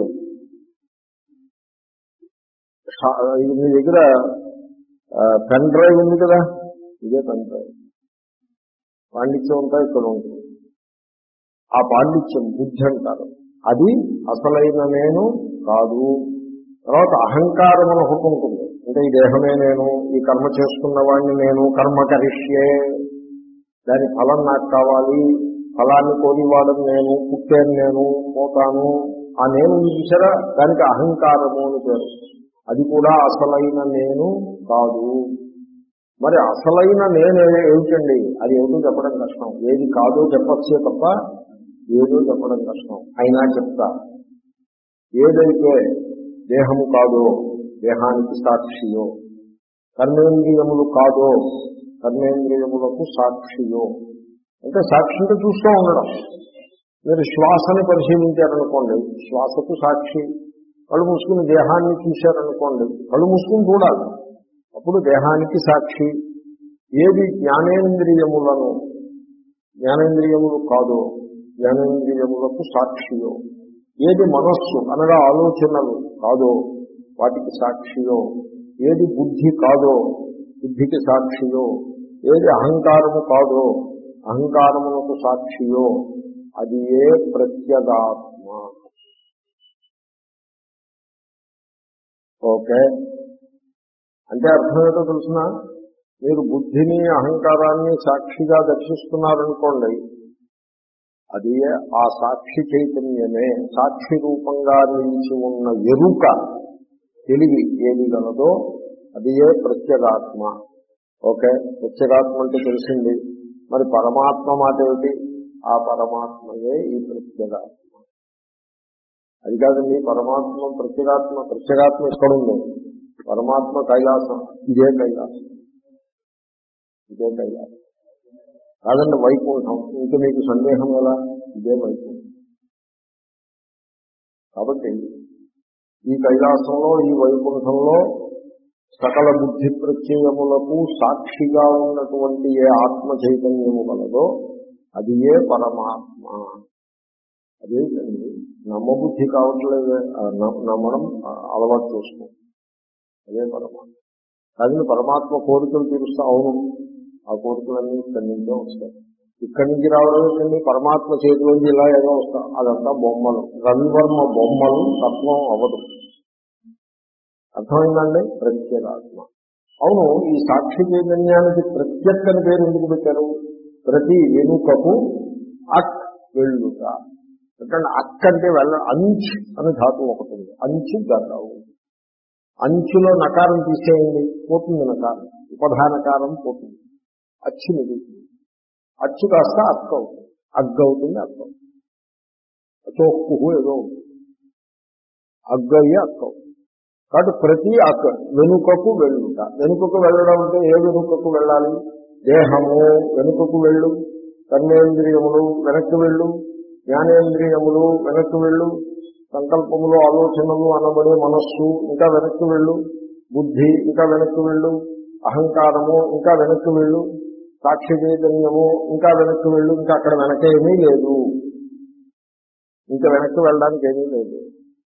మీ దగ్గర పెన్ డ్రైవ్ ఉంది కదా, ఇదే పెన్ డ్రైవ్. పాండిత్యం అంతా ఇక్కడ ఉంటుంది. ఆ పాండిత్యం బుద్ధి అంటారు. అది అసలైన నేను కాదు. తర్వాత అహంకారం అని ఒకటి ఉంటుంది. అంటే ఈ దేహమే నేను, ఈ కర్మ చేసుకున్న వాడిని నేను, కర్మ కరిష్యే, దాని ఫలం నాకు కావాలి, ఫలాన్ని కోరివాడని నేను, పుట్టాను నేను, పోతాను, ఆ నేను చూసారా, దానికి అహంకారము అని పేరు. అది కూడా అసలైన నేను కాదు. మరి అసలైన నేను ఏమిటండి? అది ఏమిటో చెప్పడం కష్టం. ఏది కాదో చెప్పచ్చే తప్ప ఏదో చెప్పడం కష్టం, అయినా చెప్తా. ఏదైతే దేహము కాదో దేహానికి సాక్షియో, కర్మేంద్రియములు కాదో కర్మేంద్రియములకు సాక్షియో, అంటే సాక్షి అంటే చూస్తూ ఉండడం. మీరు శ్వాసని పరిశీలించారనుకోండి, శ్వాసకు సాక్షి. కళ్ళు మూసుకుని దేహాన్ని చూశారనుకోండి, కళ్ళు మూసుకుని చూడాలి, అప్పుడు దేహానికి సాక్షి. ఏది జ్ఞానేంద్రియములను జ్ఞానేంద్రియములు కాదో జ్ఞానేంద్రియములకు సాక్షియో, ఏది మనస్సు అనగా ఆలోచనలు కాదో వాటికి సాక్షియో, ఏది బుద్ధి కాదో బుద్ధికి సాక్షియో, ఏది అహంకారము కాదో అహంకారమునకు సాక్షియో, అది ఏ ప్రత్యేగాత్మ. ఓకే, అంటే అర్థం ఏంటో తెలుసిన, మీరు బుద్ధిని అహంకారాన్ని సాక్షిగా దర్శిస్తున్నారనుకోండి, అది ఆ సాక్షి చైతన్యమే సాక్షి రూపంగా నిలిచి ఉన్న ఎరుక తెలివి ఏది గలదో అది ఏ ప్రత్యేగాత్మ. ఓకే, ప్రత్యేగాత్మ అంటే తెలిసింది. మరి పరమాత్మ మాట ఏమిటి? ఆ పరమాత్మయే ఈ ప్రత్యేగాత్మ. అది కాదండి పరమాత్మ ప్రత్యేగాత్మ. ప్రత్యేగాత్మ ఎక్కడుంది? పరమాత్మ కైలాసం, ఇదే కైలాసం, ఇదే కైలాసం కాదండి వైకుంఠం. ఇంకా మీకు సందేహం ఎలా? ఇదే వైకుంఠం. కాబట్టి ఈ కైలాసంలో ఈ వైకుంఠంలో సకల బుద్ధి ప్రత్యయములకు సాక్షిగా ఉన్నటువంటి ఏ ఆత్మ చైతన్యము కలదో అది ఏ పరమాత్మ. అదేంటండి నమ్మబుద్ధి కావట్లేదు, నమ్మడం అలవాటు చేసుకో. అదే పరమాత్మ. కానీ పరమాత్మ కోరికలు తీరుస్తా, అవును ఆ కోరికలన్నీ ఇక్కడి నుంచే వస్తాయి. ఇక్కడి నుంచి రావడం ఏంటండి? పరమాత్మ చేతిలోంచి ఇలా ఏదో వస్తాం, అదంతా బొమ్మలు, రవివర్మ బొమ్మలు, తత్వం అవ్వదు. అర్థమైందండి? ప్రత్యేగాత్మ. అవును, ఈ సాక్షి చైతన్యానికి ప్రత్యేక అని పేరు ఎందుకు పెట్టారు? ప్రతి వెనుకకు అక్ వెళ్ళుట. ఎందుకంటే అక్ అంటే వెళ్ళ, అంచ్ అని ధాతువు ఒకటి ఉంది, అంచు గతావు. అంచులో నకారం తీసేయండి, పోతుంది నకారం, ఉపధానకారం పోతుంది, అచ్చు మిగులుతుంది. అచ్చు కాస్త అక్క అవుతుంది, అగ్గ అవుతుంది, అక్క అవుతుంది. చోక్కు ఏదో అవుతుంది, అగ్గయ్య అక్క అవుతుంది. కాబట్టి ప్రతి అక్క వెనుకకు వెళ్ళుట. వెనుకకు వెళ్ళడం అంటే ఏ వెనుకకు వెళ్ళాలి? దేహము వెనుకకు వెళ్ళు, కర్మేంద్రియములు వెనక్కి వెళ్ళు, జ్ఞానేంద్రియములు వెనక్కి వెళ్ళు, సంకల్పములు ఆలోచనలు అనబడే మనస్సు ఇంకా వెనక్కి వెళ్ళు, బుద్ధి ఇంకా వెనక్కి వెళ్ళు, అహంకారము ఇంకా వెనక్కి వెళ్ళు, సాక్షి చైతన్యము ఇంకా వెనక్కి వెళ్ళు. ఇంకా అక్కడ వెనకేమీ లేదు, ఇంకా వెనక్కి వెళ్ళడానికి ఏమీ లేదు.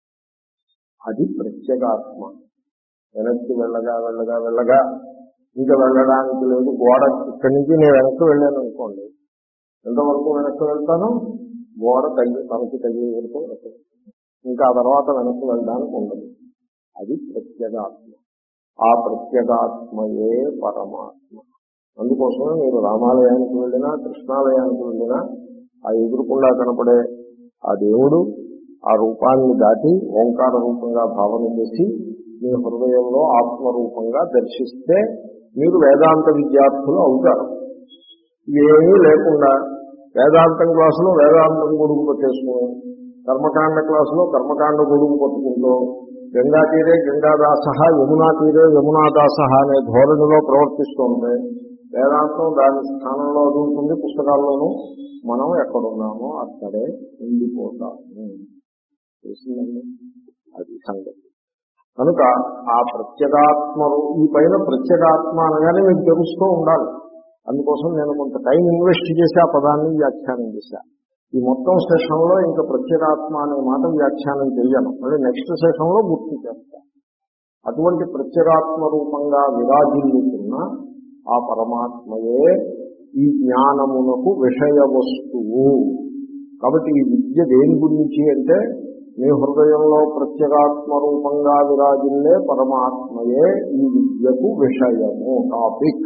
అది ప్రత్యేగాత్మ. వెనక్కి వెళ్ళగా వెళ్ళగా వెళ్ళగా ఇంకా వెళ్ళడానికి లేదు. గోడ ఇక్కడి నుంచి నేను వెనక్కి వెళ్ళాను అనుకోండి, ఎంతవరకు వెనక్కి వెళ్తాను? గోడ తగ్గి తనకి తగ్గి వరకు వెళ్తాను, ఇంకా ఆ తర్వాత వెనక్కి వెళ్ళడానికి ఉండదు. అది ప్రత్యేగాత్మ. ఆ ప్రత్యేగాత్మయే పరమాత్మ. అందుకోసమే మీరు రామాలయానికి వెళ్ళినా కృష్ణాలయానికి వెళ్ళినా ఆ ఎదురుకుండా కనపడే ఆ దేవుడు ఆ రూపాన్ని దాటి ఓంకార రూపంగా భావన చేసి మీ హృదయంలో ఆత్మరూపంగా దర్శిస్తే మీరు వేదాంత విద్యార్థులు అవుతారు. ఏమీ లేకుండా వేదాంతం క్లాసులో వేదాంతం గొడుగు పట్టేసుకుని, కర్మకాండ క్లాసులో కర్మకాండ గొడుగు పట్టుకుంటూ గంగా తీరే గంగాదాస, యమునా తీరే యమునాదాస అనే ధోరణిలో ప్రవర్తిస్తూ ఉంటే వేదాంతం దాని స్థానంలో ఉంటుంది. పుస్తకాల్లోనూ మనం ఎక్కడున్నామో అక్కడే ఉండిపోతాము. తెలిసిందండి? అది సంగతి. కనుక ఆ ప్రత్యేగాత్మలు ఈ పైన ప్రత్యేగాత్మ అనగానే మీకు తెలుస్తూ ఉండాలి. అందుకోసం నేను కొంత టైం ఇన్వెస్ట్ చేసి ఆ పదాన్ని వ్యాఖ్యానం చేశా. ఈ మొత్తం సెషన్లో ఇంకా ప్రత్యేగాత్మ అనే మాట వ్యాఖ్యానం చేయను, మళ్ళీ నెక్స్ట్ సెషన్లో గుర్తు చేస్తా. అటువంటి ప్రత్యేగాత్మ రూపంగా విరాజిల్లుతున్న ఆ పరమాత్మయే ఈ జ్ఞానమునకు విషయ వస్తువు. కాబట్టి ఈ విద్య దేని గురించి అంటే మీ హృదయంలో ప్రత్యేగాత్మ రూపంగా విరాజిల్లే పరమాత్మయే ఈ విద్యకు విషయము, టాపిక్.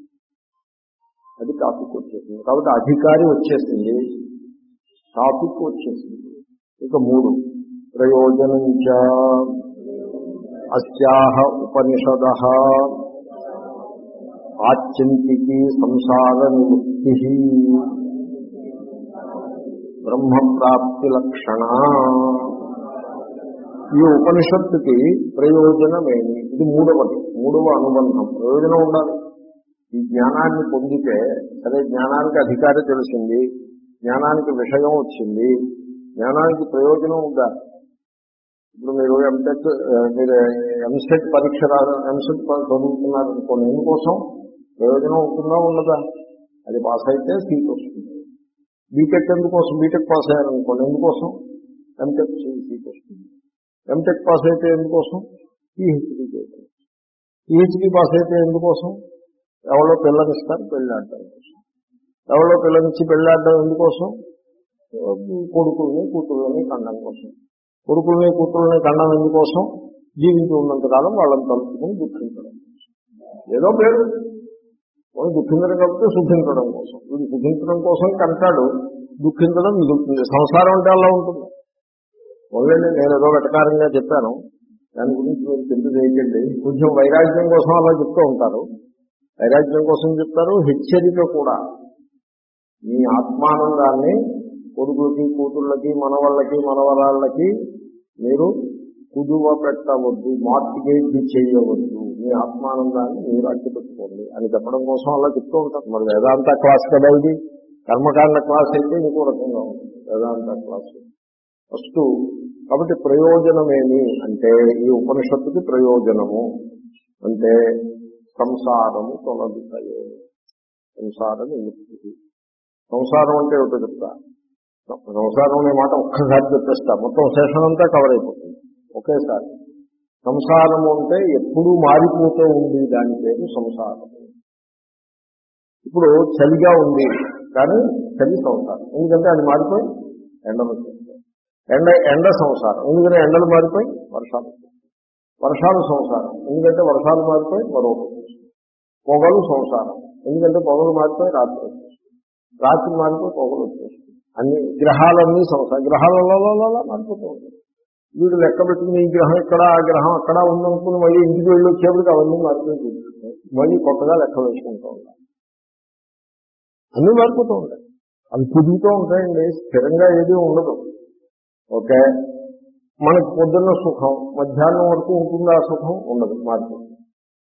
అది టాపిక్ వచ్చేసింది. కాబట్టి అధికారి వచ్చేసింది, టాపిక్ వచ్చేసింది. ఇక మూడు, ప్రయోజనంచ అస్యాహ ఉపనిషదః ఆత్యంతికీ సంసార నివృత్తి బ్రహ్మప్రాప్తి లక్షణ. ఈ ఉపనిషత్తుకి ప్రయోజనమేమి? ఇది మూడవది, మూడవ అనుబంధం. ప్రయోజనం ఉండాలి. ఈ జ్ఞానాన్ని పొందితే అదే జ్ఞానానికి అధికారి తెలిసింది, జ్ఞానానికి విషయం వచ్చింది, జ్ఞానానికి ప్రయోజనం ఉండాలి. ఇప్పుడు మీరు ఎంటెక్ మీరు ఎంసెట్ పరీక్ష రాదు, ఎంసెట్ చదువుతున్నారు అనుకోండి, ఎందుకోసం? ప్రయోజనం ఉంటుందా ఉండదా? అది పాస్ అయితే సీట్ వస్తుంది. బీటెక్ ఎందుకోసం? బీటెక్ పాస్ అయ్యారనుకోండి, ఎందుకోసం? ఎంటెక్ సీట్ వస్తుంది. ఎంటెక్ పాస్ అయితే ఎందుకోసం? పిహెచ్డీ చేయడం. పిహెచ్డీ పాస్ అయితే ఎందుకోసం? ఎవరో పిల్లనిస్తారు, పెళ్ళాడటం కోసం. ఎవరో పిల్లనిచ్చి పెళ్ళాడడం ఎందుకోసం? కొడుకుల్ని కూతుళ్ళని కండం కోసం. కొడుకుల్ని కూతుళ్ళని కండం ఎందుకోసం? జీవించి ఉన్నంతకాలం వాళ్ళని తలుపుకుని దుఃఖించడం కోసం. ఏదో పేరు వాళ్ళు దుఃఖించడం కాబట్టి సుఖించడం కోసం. వీడు సుఖించడం కోసం కంటాడు, దుఃఖించడం మిగులుతుంది. సంసారం అంటే అలా ఉంటుంది. మొదలండి నేను ఏదో వెటకారంగా చెప్పాను, దాని గురించి మీరు చింత చేయకండి. కొంచెం వైరాగ్యం కోసం అలా చెప్తూ ఉంటారు, వైరాగ్యం కోసం చెప్తారు. హెచ్చరిక కూడా. మీ ఆత్మానందాన్ని కొడుకులకి కూతుళ్ళకి మనవాళ్ళకి మనవరాళ్ళకి మీరు కుదువ పెట్టవద్దు, మార్టిగేజ్ చేయవద్దు. మీ ఆత్మానందాన్ని మీరు అడ్డు పెట్టుకోండి అని చెప్పడం కోసం అలా చెప్తూ ఉంటారు. మరి వేదాంత క్లాస్ కదా ఇది. కర్మకాండ క్లాస్ అయితే ఇంకో రకంగా ఉంటుంది వేదాంత క్లాస్. ఫస్ట్ కాబట్టి ప్రయోజనమేమి అంటే, ఈ ఉపనిషత్తుకి ప్రయోజనము అంటే సంసారము తొలగుతాయే. సంసారం విముక్తి. సంసారం అంటే ఏమిటో చెప్తా. సంసారం అనే మాట ఒక్కసారి చెప్పేస్తా, మొత్తం శేషం అంతా కవర్ అయిపోతుంది ఒకేసారి. సంసారము అంటే ఎప్పుడూ మారిపోతూ ఉంది, దాని పేరు సంసారము. ఇప్పుడు చలిగా ఉంది కానీ చలి సంసారం, ఎందుకంటే అది మారిపోయి ఎండలు వచ్చేస్తాయి. ఎండ ఎండ సంసారం, ఎందుకంటే ఎండలు మారిపోయి వర్షాలు వచ్చేస్తాయి. వర్షాలు సంసారం, ఎందుకంటే వర్షాలు మారిపోయి మరొకటి వచ్చేస్తాయి. పొగలు సంసారం, ఎందుకంటే పొగలు మారిపోయి రాత్రి వచ్చేస్తాయి. రాత్రి మారిపోయి పొగలు వచ్చేస్తాయి. అన్ని గ్రహాలన్నీ సంసారం, గ్రహాలలో మారిపోతూ ఉంటాయి. వీడు లెక్క పెట్టుకుని ఈ గ్రహం ఇక్కడ ఆ గ్రహం అక్కడ ఉందనుకుని మళ్ళీ ఇంటికి వెళ్ళి వచ్చేప్పటికి అవన్నీ మారిపోయి చూపిస్తాయి. మళ్ళీ కొత్తగా లెక్క వేసుకుంటూ ఉంటాయి. అన్నీ మారిపోతూ ఉంటాయి. అవి తిరుగుతూ ఉంటాయండి, స్థిరంగా ఏది ఉండదు. ఓకే, మనకి పొద్దున్న సుఖం మధ్యాహ్నం వరకు ఉంటుంది, ఆ సుఖం ఉండదు, మారిపోతుంది.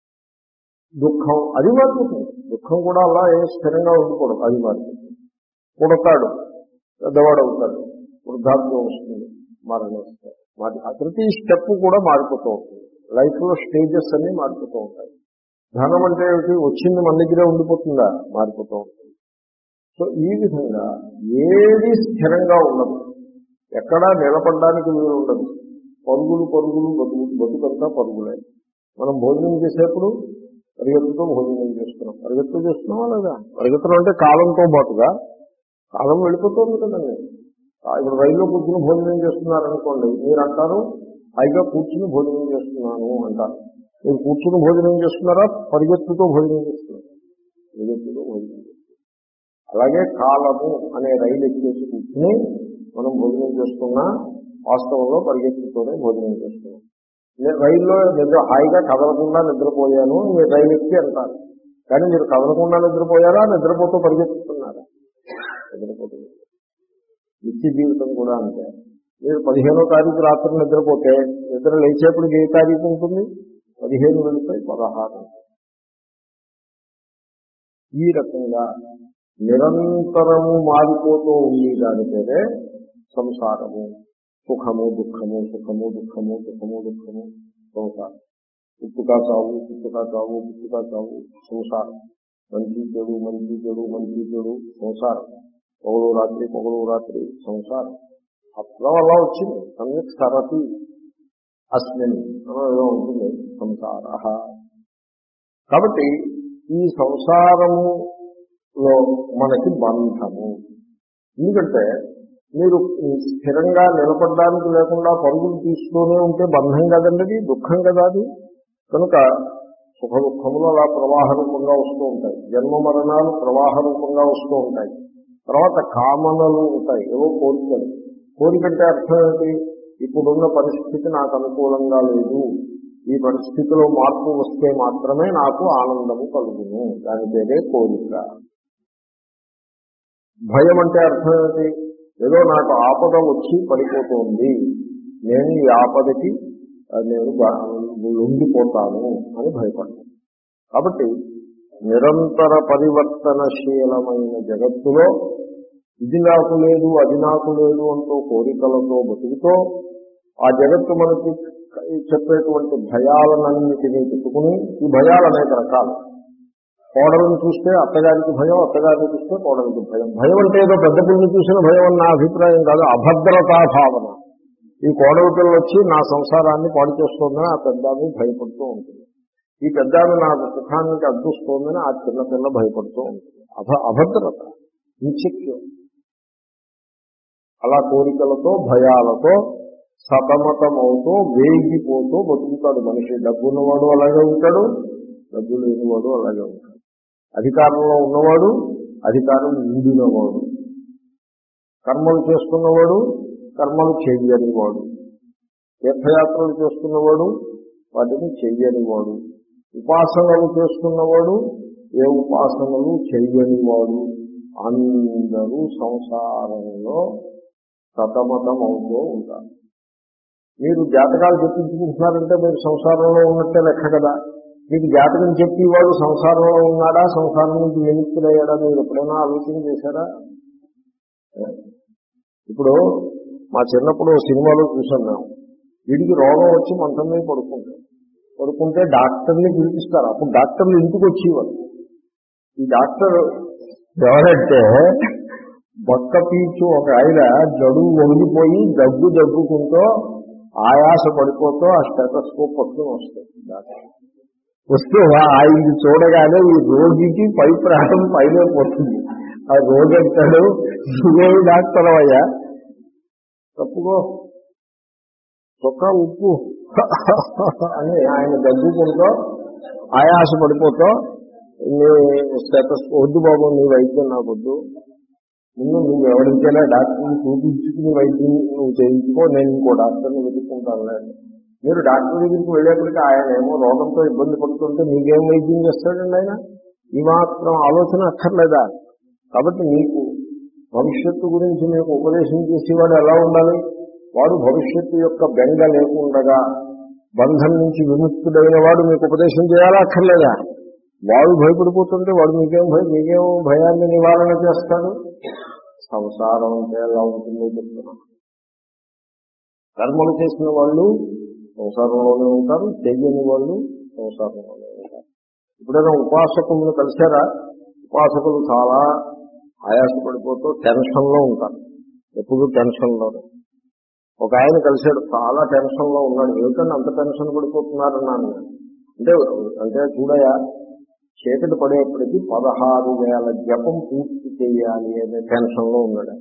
దుఃఖం అది మారిపోతుంది. దుఃఖం కూడా అలా ఏ స్థిరంగా ఉండిపోవడం, అది మారిపోతుంది. పుడతాడు, పెద్దవాడు అవుతాడు, వృద్ధాప్యం వస్తుంది, మరణిస్తాడు. మరి ప్రతి స్టెప్ కూడా మారిపోతూ ఉంటుంది. లైఫ్లో స్టేజెస్ అన్నీ మారిపోతూ ఉంటాయి. ధనం అంటే ఏమిటి? వచ్చింది మన దగ్గరే ఉండిపోతుందా? మారిపోతూ ఉంటుంది. సో ఈ విధంగా ఏది స్థిరంగా ఉండదు, ఎక్కడా నిలబడడానికి వీలు ఉండదు. పరుగులు పరుగులు బతుకు బతుకంతా పరుగులే. మనం భోజనం చేసేప్పుడు పరిగెత్తుతో భోజనం చేస్తున్నాం. పరిగెత్తు చేస్తున్నావా లేదా? పరిగెత్తడం అంటే కాలంతో పాటుగా, కాలం వెళ్ళిపోతుంది కదండి. ఇప్పుడు రైల్లో కూర్చుని భోజనం చేస్తున్నారనుకోండి, మీరు అంటారు పైగా కూర్చుని భోజనం చేస్తున్నాను అంటారు. మీరు కూర్చుని భోజనం చేస్తున్నారా, పరిగెత్తుతో భోజనం చేస్తున్నారు? పరిగెత్తుతో భోజనం చేస్తున్నారు. అలాగే కాలము అనే రైలు ఎక్కేసి కూర్చుని మనం భోజనం చేస్తున్నా వాస్తవంలో పరిగెత్తుతోనే భోజనం చేస్తున్నాం. నేను రైల్లో నిద్ర హాయిగా కదలకుండా నిద్రపోయాను మీరు రైలు ఎక్కి అంటారు. కానీ మీరు కదలకుండా నిద్రపోయారా, నిద్రపోతూ పరిగెత్తుతున్నారా? నిద్రపోతుంది. నిత్య జీవితం కూడా అంతే. మీరు పదిహేనో తారీఖు రాత్రి నిద్రపోతే నిద్ర లేచేప్పుడు ఏ తారీఖు ఉంటుంది? పదిహేను వెళ్ళిపోయి పదహారు. ఈ రకంగా నిరంతరము మారిపోతూ ఉంది దాని పేరే సంసారము. సుఖము దుఃఖము, సుఖము దుఃఖము, సుఖము దుఃఖము, సంసారం. పుట్టుక చావు, పుట్టుక చావు, పుట్టుక చావు, సంసారం. మంచి చెడు, మంచి చెడు, మంచి చెడు, సంసారం. పొగలు రాత్రి, పొగలు రాత్రి, సంసారం. అప్పుడు అలా వచ్చింది. సమ్యక్ సరతి అస్మిన్ ఏదో ఉంటుంది సంసార. కాబట్టి ఈ సంసారములో మనకి బంధము. ఎందుకంటే మీరు స్థిరంగా నిలబడడానికి లేకుండా పరుగులు తీస్తూనే ఉంటే బంధం కదండి, దుఃఖం కదా అది. కనుక సుఖ దుఃఖములు అలా ప్రవాహ రూపంగా వస్తూ ఉంటాయి. జన్మ మరణాలు ప్రవాహ రూపంగా వస్తూ ఉంటాయి. తర్వాత కామనలు ఉంటాయి, ఏవో కోరికలు. కోరికంటే అర్థం ఏంటి? ఇప్పుడున్న పరిస్థితి నాకు అనుకూలంగా లేదు, ఈ పరిస్థితిలో మార్పు వస్తే మాత్రమే నాకు ఆనందము కలుగును, దాని పేరే కోరిక. భయం అంటే అర్థం ఏంటి? ఏదో నాకు ఆపద వచ్చి పడిపోతుంది, నేను ఈ ఆపదకి నేను లొంగిపోతాను అని భయపడ్డాను. కాబట్టి నిరంతర పరివర్తనశీలమైన జగత్తులో ఇది నాకు లేదు అది నాకు లేదు అంటూ కోరికలతో బతుకుతో ఆ జగత్తు మనకి చెప్పేటువంటి భయాలన్నింటినీ పెట్టుకుని, ఈ భయాలు అనేక రకాలు. కోడలను చూస్తే అత్తగారికి భయం, అత్తగారిని చూస్తే కోడలికి భయం. భయం అంటే ఏదో పెద్ద పిల్లని చూసిన భయం అని నా అభిప్రాయం కాదు, అభద్రతా భావన. ఈ కోడల పిల్లలు వచ్చి నా సంసారాన్ని పాడు చేస్తోందని ఆ పెద్దాన్ని భయపడుతూ ఉంటుంది, ఈ పెద్దాన్ని నా సుఖానికి అడ్డుస్తోందని ఆ చిన్న పిల్ల భయపడుతూ ఉంటుంది. అభ అభద్రత ఇన్సెక్యూర్. అలా కోరికలతో భయాలతో సతమతమవుతూ వేగిపోతూ బతుకుతాడు మనిషి. డబ్బు ఉన్నవాడు అలాగే ఉంటాడు, డబ్బు లేనివాడు అలాగే ఉంటాడు. అధికారంలో ఉన్నవాడు అధికారం ఊడినవాడు, కర్మలు చేసుకున్నవాడు కర్మలు చెయ్యనివాడు, తీర్థయాత్రలు చేసుకున్నవాడు వాటిని చెయ్యనివాడు, ఉపాసనలు చేసుకున్నవాడు ఏ ఉపాసనలు చెయ్యనివాడు, అందరూ సంసారంలో సతమతం అవుతూ ఉంటారు. మీరు జాతకాలు చెప్పించుకుంటున్నారంటే మీరు సంసారంలో ఉన్నట్టే లెక్క కదా. మీకు జాతకం చెప్పేవాడు సంసారంలో ఉన్నాడా, సంసారం నుంచి విముక్తులయ్యాడా మీరు ఎప్పుడైనా ఆలోచన చేశారా? ఇప్పుడు మా చిన్నప్పుడు సినిమాలో చూసాం మేము, వీడికి రోగం వచ్చి మంచం మీద పడుకుంటాడు. పడుకుంటే డాక్టర్ని పిలిపిస్తారు. అప్పుడు డాక్టర్లు ఇంటికి వచ్చేవారు. ఈ డాక్టర్ ఎవరంటే బొక్క పీచు ఒక ఆయన జడు వంగిపోయి దగ్గు దగ్గుకుంటూ ఆయాస పడిపోతూ ఆ స్టెటస్కోప్ పట్టుకుని వస్తుంది. డాక్టర్ వస్తే ఆయన్ని చూడగానే ఈ రోగికి పై ప్రాణం పైనే పోతుంది. ఆ రోగి అంటాడు, నువ్వేమి డాక్టర్ అయ్యా, తప్పుకో చొక్కా ఉప్పు అని ఆయన దగ్గుకుంటూ ఆయాస పడిపోతూ, నీ స్టెటస్కోప్ వద్దు బాబు, నీ వైద్యం నాకు వద్దు, ముందు నువ్వు ఎవరికైనా డాక్టర్ని చూపించుకుని వైద్యం నువ్వు చేయించుకో, నేను ఇంకో డాక్టర్ని వెతుక్కుంటాను లేదు. మీరు డాక్టర్ దగ్గరికి వెళ్ళేప్పటికీ ఆయన ఏమో రోగంతో ఇబ్బంది పడుతుంటే మీకేం వైద్యం చేస్తాడండి ఆయన? ఈ మాత్రం ఆలోచన అక్కర్లేదా? కాబట్టి మీకు భవిష్యత్తు గురించి మీకు ఉపదేశం చేసేవాడు ఎలా ఉండాలి? వాడు భవిష్యత్తు యొక్క బెంగ లేకుండగా బంధం నుంచి విముక్తుడైన వాడు మీకు ఉపదేశం చేయాలా అక్కర్లేదా? వాడు భయపడిపోతుంటే వాడు మీకేం భయం, మీకేం భయాన్ని నివారణ చేస్తాడు? సంసారం అంటే ఎలా ఉంటుందో చెప్తున్నాను. కర్మలు చేసిన వాళ్ళు సంసారంలోనే ఉంటారు, చెయ్యని వాళ్ళు సంసారంలోనే ఉంటారు. ఎప్పుడైనా ఉపాసకులను కలిసారా? ఉపాసకులు చాలా ఆయాసపడిపోతూ టెన్షన్లో ఉంటారు, ఎప్పుడు టెన్షన్లోనే. ఒక ఆయన కలిశాడు, చాలా టెన్షన్లో ఉన్నాడు. ఏమిటంటే అంత టెన్షన్ పడిపోతున్నారన్నాను. అంటే అంటే చూడయా, చీకటి పడేప్పటికీ పదహారు వేల జపం పూర్తి చేయాలి అనే టెన్షన్లో ఉన్నాడు.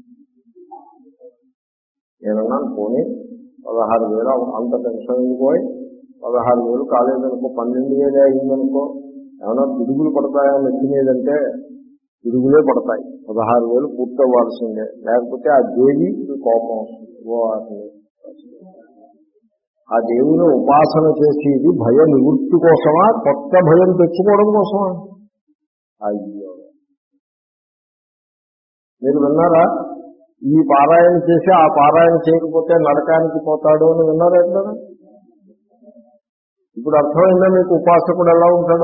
నేనన్నాను, పోనీ పదహారు వేలు అంత టెన్షన్ పోయి పదహారు వేలు కాలేదనుకో, పన్నెండు వేలే అయిందనుకో, ఏమైనా పిడుగులు పడతాయా నెత్తినేదంటే పిడుగులే పడతాయి. పదహారు వేలు పూర్తి అవ్వాల్సిందే, లేకపోతే ఆ దేవి కోపం వస్తుంది. ఆ దేవుని ఉపాసన చేసేది భయ నివృత్తి కోసమా, కొత్త భయం తెచ్చుకోవడం కోసమా? అయ్యో, మీరు విన్నారా? ఈ పారాయణ చేసి ఆ పారాయణ చేయకపోతే నరకానికి పోతాడు అని విన్నారా ఎట్లా? ఇప్పుడు అర్థమైందా మీకు ఉపాసకుడు ఎలా ఉంటాడో?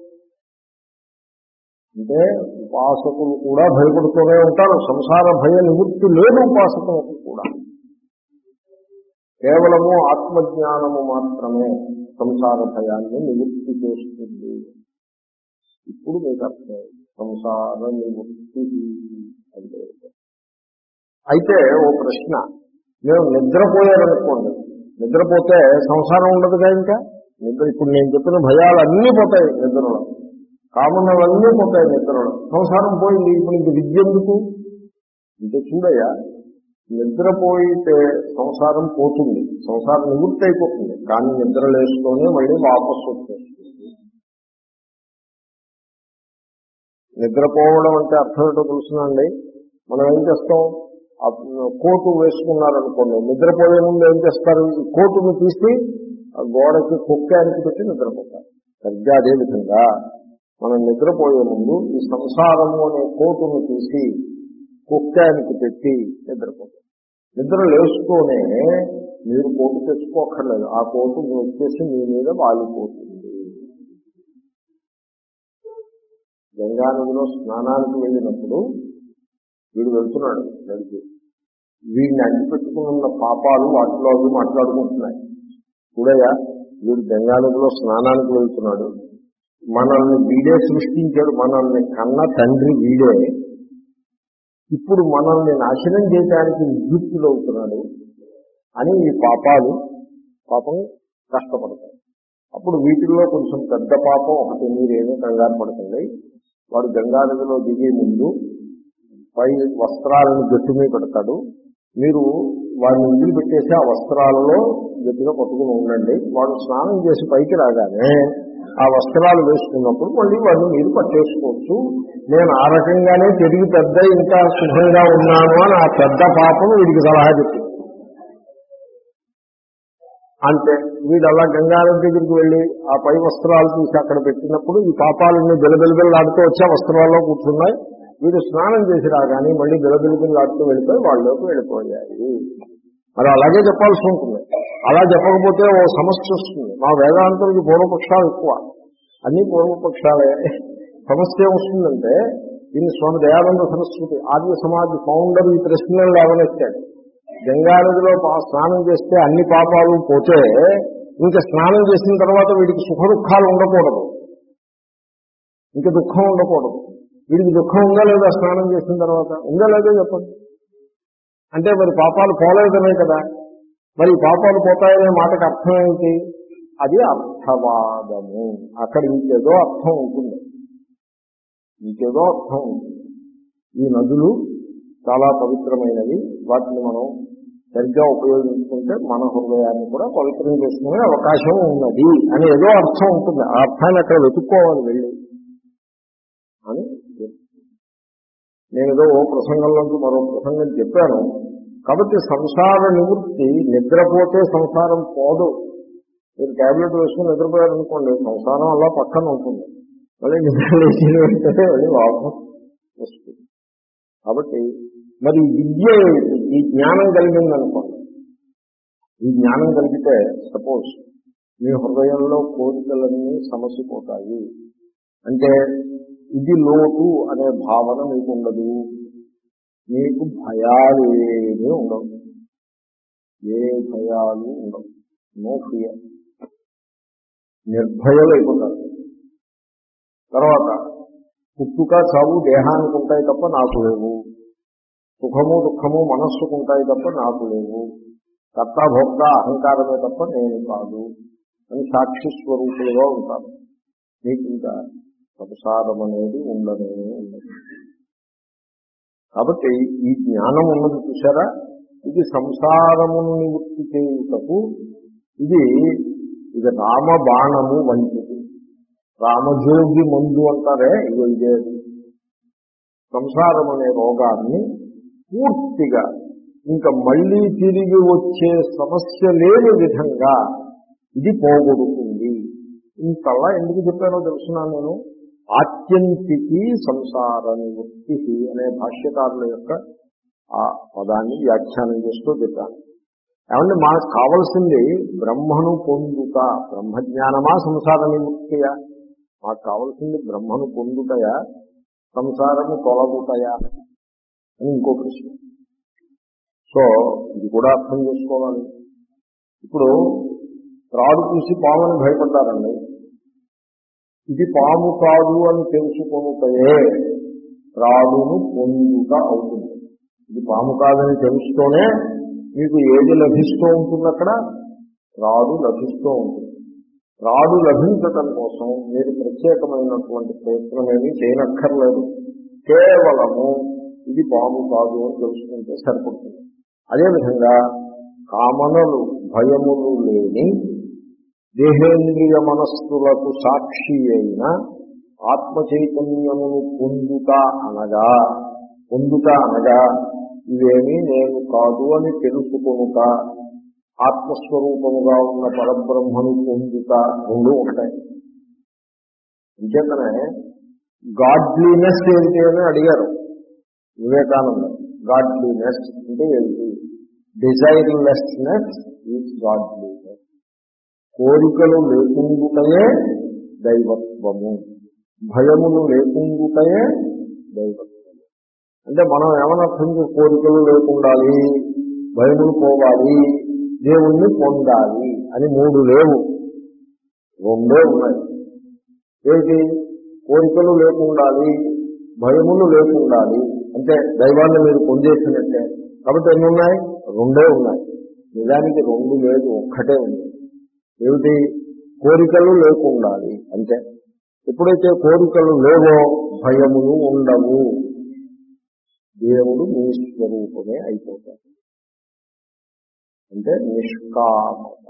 అంటే ఉపాసకులు కూడా భయపడుతూనే ఉంటారు. సంసార భయ నివృత్తి లేదు ఉపాసకులకు కూడా. కేవలము ఆత్మజ్ఞానము మాత్రమే సంసార భయాన్ని నివృత్తి చేస్తుంది. ఇప్పుడు మీకు అర్థం సంసార నివృత్తి అంటే. అయితే ఓ ప్రశ్న, మేము నిద్రపోయారనుకోండి, నిద్రపోతే సంసారం ఉండదుగా ఇంకా. నిద్ర ఇప్పుడు నేను చెప్పిన భయాలన్నీ పోతాయి నిద్రలో, కామనలన్నీ పోతాయి నిద్రలో, సంసారం పోయింది. ఇప్పుడు ఇంక విద్య ఎందుకు అంటే? చూడయ్యా, నిద్రపోయితే సంసారం పోతుంది, సంసారం నివృత్తి అయిపోతుంది. కానీ నిద్ర లేస్తూనే మళ్ళీ వాపసు వచ్చేస్తుంది. నిద్రపోవడం అంటే అర్థం ఏంటో తెలుసునండి. మనం ఏం చేస్తాం, కోటు వేసుకున్నారనుకోండి, నిద్రపోయే ముందు ఏం చేస్తారు, ఈ కోటును తీసి గోడకి కుక్కానికి పెట్టి నిద్రపోతారు. సరిగ్గా అదేవిధంగా మనం నిద్రపోయే ముందు ఈ సంసారము అనే కోటును తీసి కుక్కానికి పెట్టి నిద్రపోతారు. నిద్ర లేస్తూనే మీరు కోటు తెచ్చుకోక్కర్లేదు, ఆ కోటు వచ్చేసి మీ మీద వాలిపోతుంది. గంగా నదిలో స్నానానికి వెళ్ళినప్పుడు వీడు వెళ్తున్నాడు నడిచి, వీడిని అంటిపెట్టుకుని ఉన్న పాపాలు వాటిలో అవి మాట్లాడుకుంటున్నాయి. చూడయ్యా, వీడు గంగా నదిలో స్నానానికి వెళ్తున్నాడు, మనల్ని వీడే సృష్టించాడు, మనల్ని కన్న తండ్రి వీడే, ఇప్పుడు మనల్ని నాశనం చేయడానికి నియుక్తులవుతున్నాడు అని ఈ పాపాలు పాపం కష్టపడతాయి. అప్పుడు వీటిల్లో కొంచెం పెద్ద పాపం ఒకటి, మీరేమీ కంగారు పడకండి. వాడు గంగా నదిలో దిగే ముందు పై వస్త్రాలను గట్టు మీద పెడతాడు, మీరు వాడిని వదిలిపెట్టేసి ఆ వస్త్రాలలో గట్టిగా పట్టుకుని ఉండండి. వాడు స్నానం చేసి పైకి రాగానే ఆ వస్త్రాలు వేసుకున్నప్పుడు మళ్ళీ వాడిని మీరు పట్టేసుకోవచ్చు. నేను ఆ రకంగానే తిరిగి పెద్ద ఇంకా శుభ్రంగా ఉన్నాను అని ఆ పెద్ద పాపం వీడికి సలహా చెప్పింది. అంతే, వీడు అలా గంగానది దగ్గరికి వెళ్ళి ఆ పై వస్త్రాలు తీసి అక్కడ పెట్టినప్పుడు ఈ పాపాలన్నీ బిలబిలబిల్లాడుతూ వచ్చి ఆ వస్త్రాల్లో కూర్చున్నాయి. వీడు స్నానం చేసి రాగానే మళ్ళీ బిలబిలబిల్లాడుతూ వెళ్ళిపోయి వాళ్ళలోకి వెళ్ళిపోయాయి. మరి అలాగే చెప్పాల్సి ఉంటుంది. అలా చెప్పకపోతే ఓ సమస్య వస్తుంది. మా వేదాంతులకి పూర్వపక్షాలు ఎక్కువ, అన్ని పూర్వపక్షాలే. సమస్య వస్తుందంటే దీన్ని స్వామి దయానంద సరస్వతి ఆర్య సమాజ్ ఫౌండర్ ఈ ప్రశ్నలు లేవనెత్తాడు. గంగా నదిలో స్నానం చేస్తే అన్ని పాపాలు పోతే ఇంకా స్నానం చేసిన తర్వాత వీడికి సుఖ దుఃఖాలు ఉండకూడదు, ఇంకా దుఃఖం ఉండకూడదు. వీడికి దుఃఖం ఉందా లేదా స్నానం చేసిన తర్వాత? ఉందా లేదో చెప్పండి. అంటే మరి పాపాలు పోలేదనే కదా. మరి పాపాలు పోతాయనే మాటకు అర్థం ఏంటి? అది అర్థవాదము. అక్కడ ఇంకేదో అర్థం ఉంటుంది, ఇంకేదో అర్థం ఉంటుంది. ఈ నదులు చాలా పవిత్రమైనవి, వాటిని మనం సరిగ్గా ఉపయోగించుకుంటే మన హృదయాన్ని కూడా పవిత్రం చేసుకునే అవకాశం ఉన్నది అని ఏదో అర్థం ఉంటుంది. ఆ అర్థాన్ని అక్కడ వెతుక్కోవాలి వెళ్ళి అని. నేను ఏదో ఓ ప్రసంగంలోంచి మరో ప్రసంగం చెప్పాను. కాబట్టి సంసార నివృత్తి, నిద్రపోతే సంసారం పోదు. మీరు ట్యాబ్లెట్ వేసుకుని నిద్రపోయారనుకోండి, సంసారం అలా పక్కన ఉంటుంది, మళ్ళీ నిద్ర లేచి వెంటనే మళ్ళీ వాపం వస్తుంది. కాబట్టి మరి విద్య ఏమిటి? ఈ జ్ఞానం కలిగిందనుకోండి, ఈ జ్ఞానం కలిగితే సపోజ్ మీ హృదయంలో కోరికలన్నీ సమసిపోతాయి. అంటే ఇది లోటు అనే భావన మీకు ఉండదు, మీకు భయాలు ఏమీ ఉండవు, ఏ భయాలు ఉండవు, నో ఫియర్, నిర్భయాలు అయిపోతారు. తర్వాత పుట్టుక చావు దేహానికి ఉంటాయి తప్ప నాకు లేవు, సుఖము దుఃఖము మనస్సుకు ఉంటాయి తప్ప నాకు లేవు, కర్తాభోక్త అహంకారమే తప్ప నేను కాదు అని సాక్షి స్వరూపులుగా ఉంటాను. మీకు ఇంకా సంసారం అనేది ఉండనే ఉండదు. కాబట్టి ఈ జ్ఞానం ఉన్నది చూసారా, ఇది సంసారమును నివృత్తి చేయుటకు ఇది ఇది రామబాణము వంటిది. రామజోగి మందు అంటారే, ఇదో ఇదే. సంసారం అనే రోగాన్ని పూర్తిగా ఇంకా మళ్లీ తిరిగి వచ్చే సమస్య లేని విధంగా ఇది పోగొడుతుంది. ఇంతలా ఎందుకు చెప్పానో తెలుసునా నేను? ఆత్యంతికి సంసార నివృత్తి అనే భాష్యకారుల యొక్క ఆ పదాన్ని వ్యాఖ్యానం చేస్తూ చెప్పాను. ఏమంటే మనకు కావలసింది బ్రహ్మను పొందుట, బ్రహ్మజ్ఞానమా సంసార నివృత్తియా? మాకు కావలసింది బ్రహ్మను పొందుటయా, సంసారము తొలగుటయా అని ఇంకో ప్రశ్న. సో ఇది కూడా అర్థం చేసుకోవాలి. ఇప్పుడు త్రాడు చూసి పాముని భయపడ్డారండి, ఇది పాము కాదు అని తెలుసుకొనుటయే త్రాడును పొందుట అవుతుంది. ఇది పాము కాదని తెలుస్తూనే మీకు ఏది లభిస్తూ ఉంటుంది? అక్కడ త్రాడు లభిస్తూ ఉంటుంది. త్రాడు లభించటం కోసం మీరు ప్రత్యేకమైనటువంటి ప్రయత్నం ఏమీ చేయనక్కర్లేదు, కేవలము ఇది పాము కాదు అని తెలుసుకుంటే సరిపడుతుంది. అదేవిధంగా కామనలు భయములు లేని దేహేంద్రియ మనస్సులకు సాక్షి అయిన ఆత్మ చైతన్యమును పొందుట అనగా పొందుట అనగా ఇవేమీ నేను కాదు అని తెలుసుకొనుట, ఆత్మస్వరూపముగా ఉన్న పరబ్రహ్మను పొందుట రెండు ఉంటాయి. ఇంకేతనే గాడ్లీనెస్ ఏంటి అని అడిగారు. వివేకానంద గాడ్లీనెస్ అంటే ఏంటి? Desirelessness is godliness. కోరికలు లేకుండుటయే దైవత్వము, భయములు లేకుండుటయే దైవత్వము. అంటే మనం ఏమన్నా అర్థం చేసి కోరికలు లేకుండాలి, భయములు పోవాలి, దేవుణ్ణి పొందాలి అని మూడు లేవు, రెండే ఉన్నాయి. ఏమిటి? కోరికలు లేకుండాలి, భయములు లేకుండాలి అంటే దైవాన్ని మీరు పొందేసినట్టే. కాబట్టి ఎన్ని ఉన్నాయి? రెండే ఉన్నాయి. నిజానికి రెండు లేదు, ఒక్కటే ఉంది. ఏమిటి? కోరికలు లేకుండాలి అంటే ఎప్పుడైతే కోరికలు లేవో భయములు ఉండవు, దేవుడు మీ స్వరూపమే అయిపోతాడు. అంటే నిష్కామత.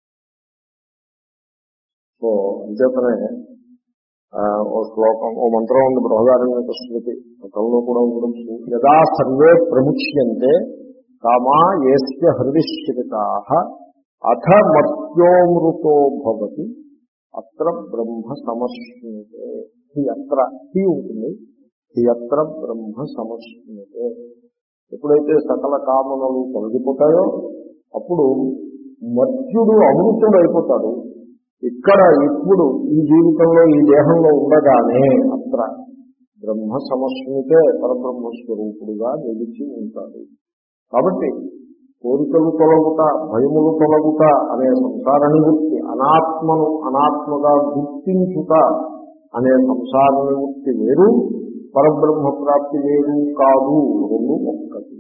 సో అంచేతనే ఓ శ్లోకం, ఓ మంత్రం ఉంది బృహదారణ్యక స్మృతి, గతంలో కూడా ఉంటుంది. యదా సర్వే ప్రముచ్యంతే కామా ఏస్య హృదిశ్రితాః అథ మర్త్యోమృతో భవతి అత్ర బ్రహ్మ సమశ్నుతే. ఈ అత్ర హి ఉంటుంది, ఈ అత్ర బ్రహ్మ సమశ్నుతే. ఎప్పుడైతే సకల కామనలు తొలగిపోతాయో అప్పుడు మర్త్యుడు అమృతుడు అయిపోతాడు. ఇక్కడ ఇప్పుడు ఈ జీవితంలో ఈ దేహంలో ఉండగానే అత్ర బ్రహ్మ సమశ్నుతే పరబ్రహ్మస్వరూపుడుగా నిలిచి ఉంటాడు. కాబట్టి కోరికలు తొలగుట, భయములు తొలగుట అనే సంసార నివృత్తి, అనాత్మను అనాత్మగా గుర్తించుట అనే సంసార నివృత్తి వేరు, పరబ్రహ్మ ప్రాప్తి వేరు కాదు, రెండు ఒక్కటి.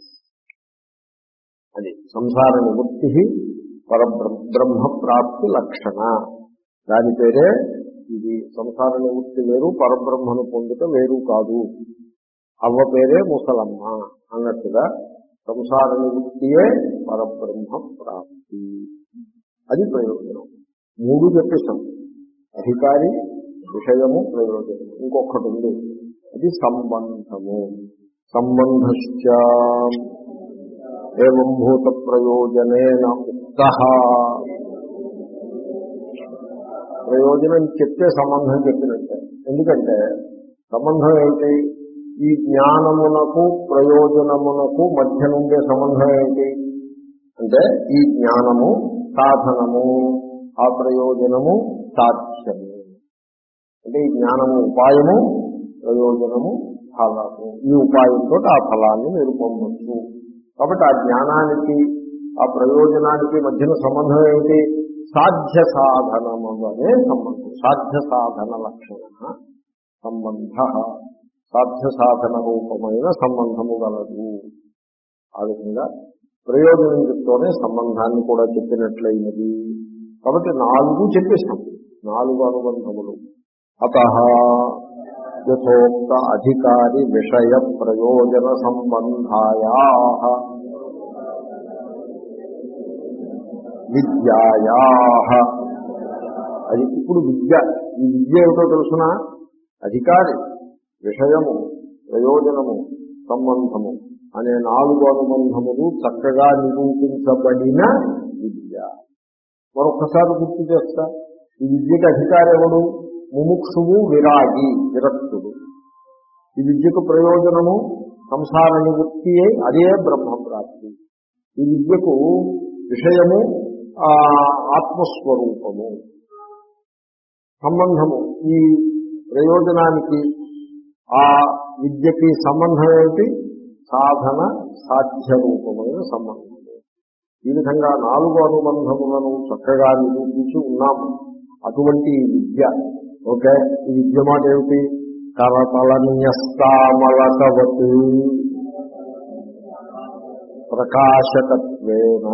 అది సంసార నివృత్తి పరబ్రహ్మ బ్రహ్మ ప్రాప్తి లక్షణ. దాని పేరే ఇది. సంసార నివృత్తి వేరు, పరబ్రహ్మను పొందుట వేరు కాదు. అవ్వ పేరే ముసలమ్మ అన్నట్టుగా సంసార నివృత్తియే పరబ్రహ్మ ప్రాప్తి. అది ప్రయోజనం. మూడు చెప్పేశాం, అధికారి, విషయము, ప్రయోజనము. ఇంకొకటి ఉంది, అది సంబంధము. సంబంధశ్చ ఏవం భూత ప్రయోజనేన ఉక్తః. ప్రయోజనం చెప్తే సంబంధం చెప్పినట్టే. ఎందుకంటే సంబంధం ఏంటి? ఈ జ్ఞానమునకు ప్రయోజనమునకు మధ్య నుండే సంబంధం ఏంటి అంటే ఈ జ్ఞానము సాధనము, ఆ ప్రయోజనము సాధ్యము. అంటే ఈ జ్ఞానము ఉపాయము, ప్రయోజనము ఫలము. ఈ ఉపాయంతో ఆ ఫలాన్ని మీరు పొందవచ్చు. కాబట్టి ఆ జ్ఞానానికి ఆ ప్రయోజనానికి మధ్యన సంబంధం ఏమిటి? సాధ్య సాధనము అనే సంబంధం. సాధ్య సాధన లక్షణ సంబంధ, సాధ్య సాధన రూపమైన సంబంధము గలదు. ఆ విధంగా ప్రయోజనం చెప్తూనే సంబంధాన్ని కూడా చెప్పినట్లయినది. కాబట్టి నాలుగు చెప్పేశాం, నాలుగు అనుబంధములు. అతః యథోక్త అధికారి విషయ ప్రయోజన సంబంధాయాః విద్యాయాః. అది ఇప్పుడు విద్య. ఈ విద్య ఏమిటో తెలుసునా? అధికారి, విషయము, ప్రయోజనము, సంబంధము అనే నాలుగు అనుబంధములు చక్కగా నిరూపించబడిన విద్య. మరొకసారి గుర్తు చేస్తా. ఈ విద్యకు అధికారి ఎవడు? ముముక్షువు, విరాగి, విరక్తుడు. ఈ విద్యకు ప్రయోజనము సంసార నివృత్తి, అదే బ్రహ్మప్రాప్తి. ఈ విద్యకు విషయము ఆత్మస్వరూపము. సంబంధము, ఈ ప్రయోజనానికి ఆ విద్యకి సంబంధం ఏమిటి? సాధన సాధ్య రూపమైన సంబంధము. ఈ విధంగా నాలుగు అనుబంధములను చక్కగా నిరూపించి ఉన్నాము. అటువంటి ఈ విద్య, ఓకే, ఈ విద్య మాట ఏమిటి? కరతలన్యస్తామలకవత్ ప్రకాశకత్వేన.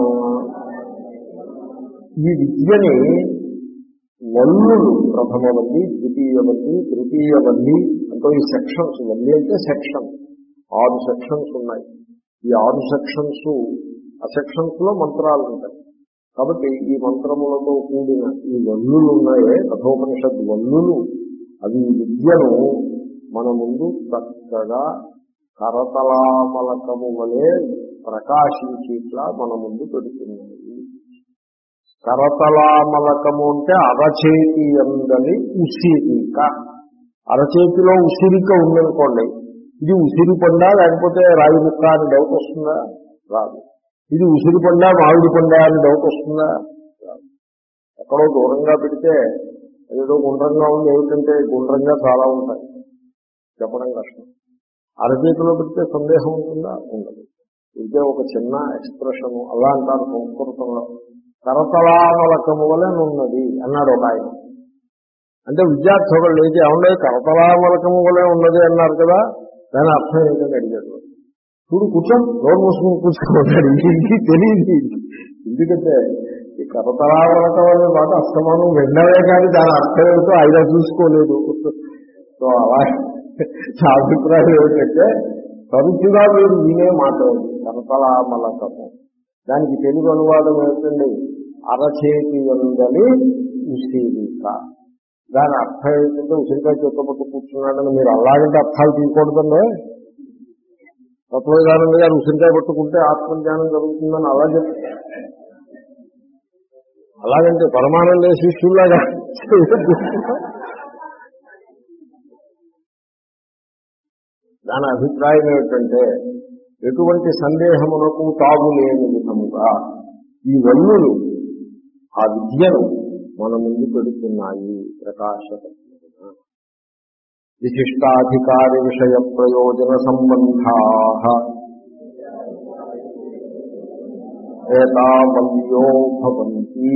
ఈ విద్యని వల్లులు, ప్రథమ వల్లి, ద్వితీయ వల్లి, తృతీయ వల్లి అంటే ఈ సెక్షన్స్. వల్లి అంటే సెక్షన్, ఆరు సెక్షన్స్ ఉన్నాయి. ఈ ఆరు సెక్షన్స్, ఆ సెక్షన్స్ లో మంత్రాలు ఉంటాయి. కాబట్టి ఈ మంత్రములతో కూడిన ఈ వల్లులు ఉన్నాయే, కఠోపనిషద్ వల్లులు, అవి విద్యను మన ముందు చక్కగా కరతలామలకము వలె ప్రకాశించేట్లా మన ముందు పెడుతున్నాయి. కరతలామలకము అంటే అరచేతి అందలి ఉసిరిక. అరచేతిలో ఉసిరిక ఉందనుకోండి, ఇది ఉసిరి పండా లేకపోతే రాగి ముక్క అని డౌట్ వస్తుందా? రాదు. ఇది ఉసిరి పండా మామిడి పండా అని డౌట్ వస్తుందా? రాదు. ఎక్కడో దూరంగా పెడితే ఏదో గుండ్రంగా ఉంది, ఏమిటంటే గుండ్రంగా చాలా ఉంటాయి, చెప్పడం కష్టం. అరచేతిలో పెడితే సందేహం ఉంటుందా? ఉండదు. ఇదే ఒక చిన్న ఎక్స్ప్రెషన్, అలా అంటారు సంస్కృతంలో. కరతలామలకము వలె ఉన్నది అన్నాడు ఒక ఆయన. అంటే విద్యార్థి ఒకళ్ళు లేచి ఏమండే కరతలామలకము వలె ఉన్నది అన్నారు కదా, దాని అర్థం ఏంటని అడిగాడు. చూడు కూర్చొని నోరు మూసుకుని కూర్చున్నాడు. ఇంటికి తెలియదు. ఎందుకంటే ఈ కరతలామలకం అనే మాట అస్తమానం వెండవే కానీ దాని అర్థం ఏమిటో ఆయన చూసుకోలేదు. సో అలా నా అభిప్రాయం ఏమిటంటే తరచుగా మీరు వినే మాట కరతలామలకము, దానికి తెలుగు అనువాదం ఏమిటండి? అరచేతి వందని ఉసిరిక. దాని అర్థం ఏంటంటే ఉసిరికాయ చేతపట్టు కూర్చున్నాడని మీరు అలాగంటే అర్థాలు తీయకూడదండి. తత్వవిధానంద గారు ఉసిరికాయ పట్టుకుంటే ఆత్మజ్ఞానం జరుగుతుందని అలా చెప్తారు. అలాగంటే పరమానంద శిష్యుల్లాగా దాని అభిప్రాయం ఏమిటంటే ఎటువంటి సందేహమునకు తాగు లేని విధముగా ఈ వల్లులు ఆ విద్యను మన ముందు పెడుతున్నాయి. ప్రకాశకత్వమున విశిష్టాధికారి విషయ ప్రయోజన సంబంధా ఏతావల్యో భవంతి.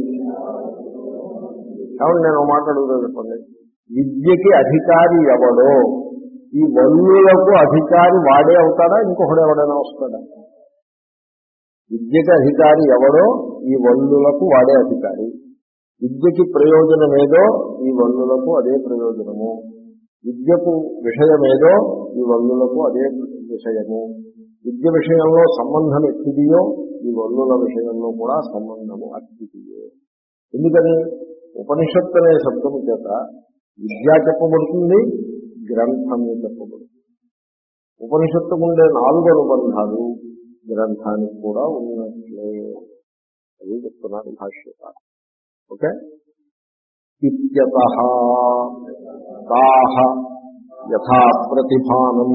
కాబట్టి నేను మాట అడుగుతాను చెప్పండి, విద్యకి అధికారి ఎవడో ఈ వల్లులకు అధికారి వాడే అవుతాడా, ఇంకొకడు ఎవడైనా వస్తాడా? విద్యకి అధికారి ఎవడో ఈ వల్లులకు వాడే అధికారి. విద్యకి ప్రయోజనమేదో ఈ వల్లులకు అదే ప్రయోజనము. విద్యకు విషయమేదో ఈ వల్లులకు అదే విషయము. విద్య విషయంలో సంబంధం ఎక్కిదియో ఈ వల్లుల విషయంలో కూడా సంబంధము అక్కిదియే. ఎందుకని? ఉపనిషత్తు అనే శబ్దము చేత విద్య చెప్పబడుతుంది, గ్రంథము చెప్పబడుతుంది. ఉపనిషత్తుకు ఉండే నాలుగు అనుబంధాలు గ్రంథానికి కూడా ఉన్నట్లే అది చెప్తున్నారు భాష్యకారు. ఓకే. ఇత్యతః తాః యథా ప్రతిభానం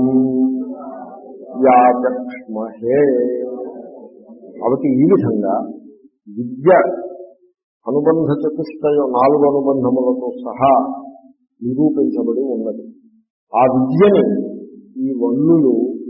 యాచక్ష్మహే. కాబట్టి ఈ విధంగా విద్య అనుబంధ చతుష్టయం నాలుగు అనుబంధములతో సహా నిరూపించబడి ఉన్నది. ఆ విద్యని ఈ వల్లులు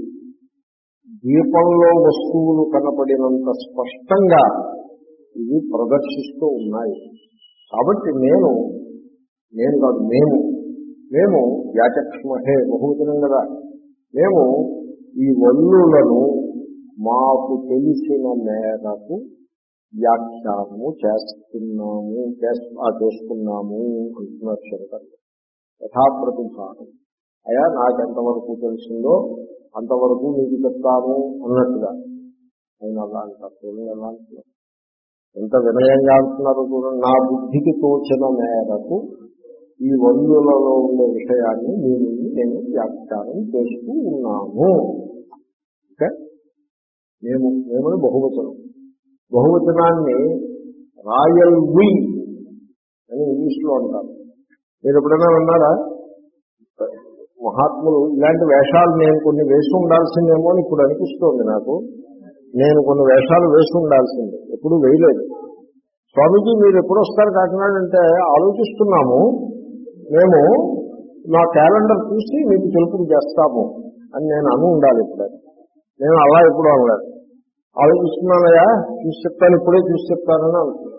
దీపంలో వస్తువులు కనపడినంత స్పష్టంగా ఇవి ప్రదర్శిస్తూ ఉన్నాయి. కాబట్టి నేను నేను కాదు మేము మేము యాచక్ష్మహే బహువచనం కదా, మేము ఈ వల్లులను మాకు తెలిసిన మేరకు వ్యాఖ్యానము చేస్తున్నాము చేస్తున్నాము అంటున్నారు శంకరులు. యథాప్రతిభానం, అయా నాకెంతవరకు తెలిసిందో అంతవరకు మీకు చెప్తాను అన్నట్టుగా ఆయన అలా అంటారు. చూడండి ఎలా అంటున్నారు, ఎంత వినయంగా అంటున్నారు చూడండి. నా బుద్ధికి తోచిన మేరకు ఈ వల్లులలో ఉండే విషయాన్ని నేను నేను వ్యాఖ్యానం చేస్తూ ఉన్నాము. ఓకే. మేము మేమని బహువచనం. బహువచనాన్ని రాయల్ వి అని ఇంగ్లీష్లో అంటారు. మీరు ఎప్పుడైనా విన్నారా? మహాత్ములు ఇలాంటి వేషాలు నేను కొన్ని వేసి ఉండాల్సిందేమో అని ఇప్పుడు అనిపిస్తోంది నాకు. నేను కొన్ని వేషాలు వేసి ఉండాల్సిందే, ఎప్పుడు వేయలేదు. స్వామీజీ మీరు ఎప్పుడు వస్తారు కాకినాడ అంటే ఆలోచిస్తున్నాము, మేము నా క్యాలెండర్ చూసి మీకు తెలుపుడు చేస్తాము అని నేను అను ఉండాలి. ఇప్పుడు నేను అలా ఎప్పుడు అనలేదు. ఆలోచిస్తున్నానయ్యా చూసి చెప్తాను, ఇప్పుడే చూసి చెప్తానని అనుకున్నాను.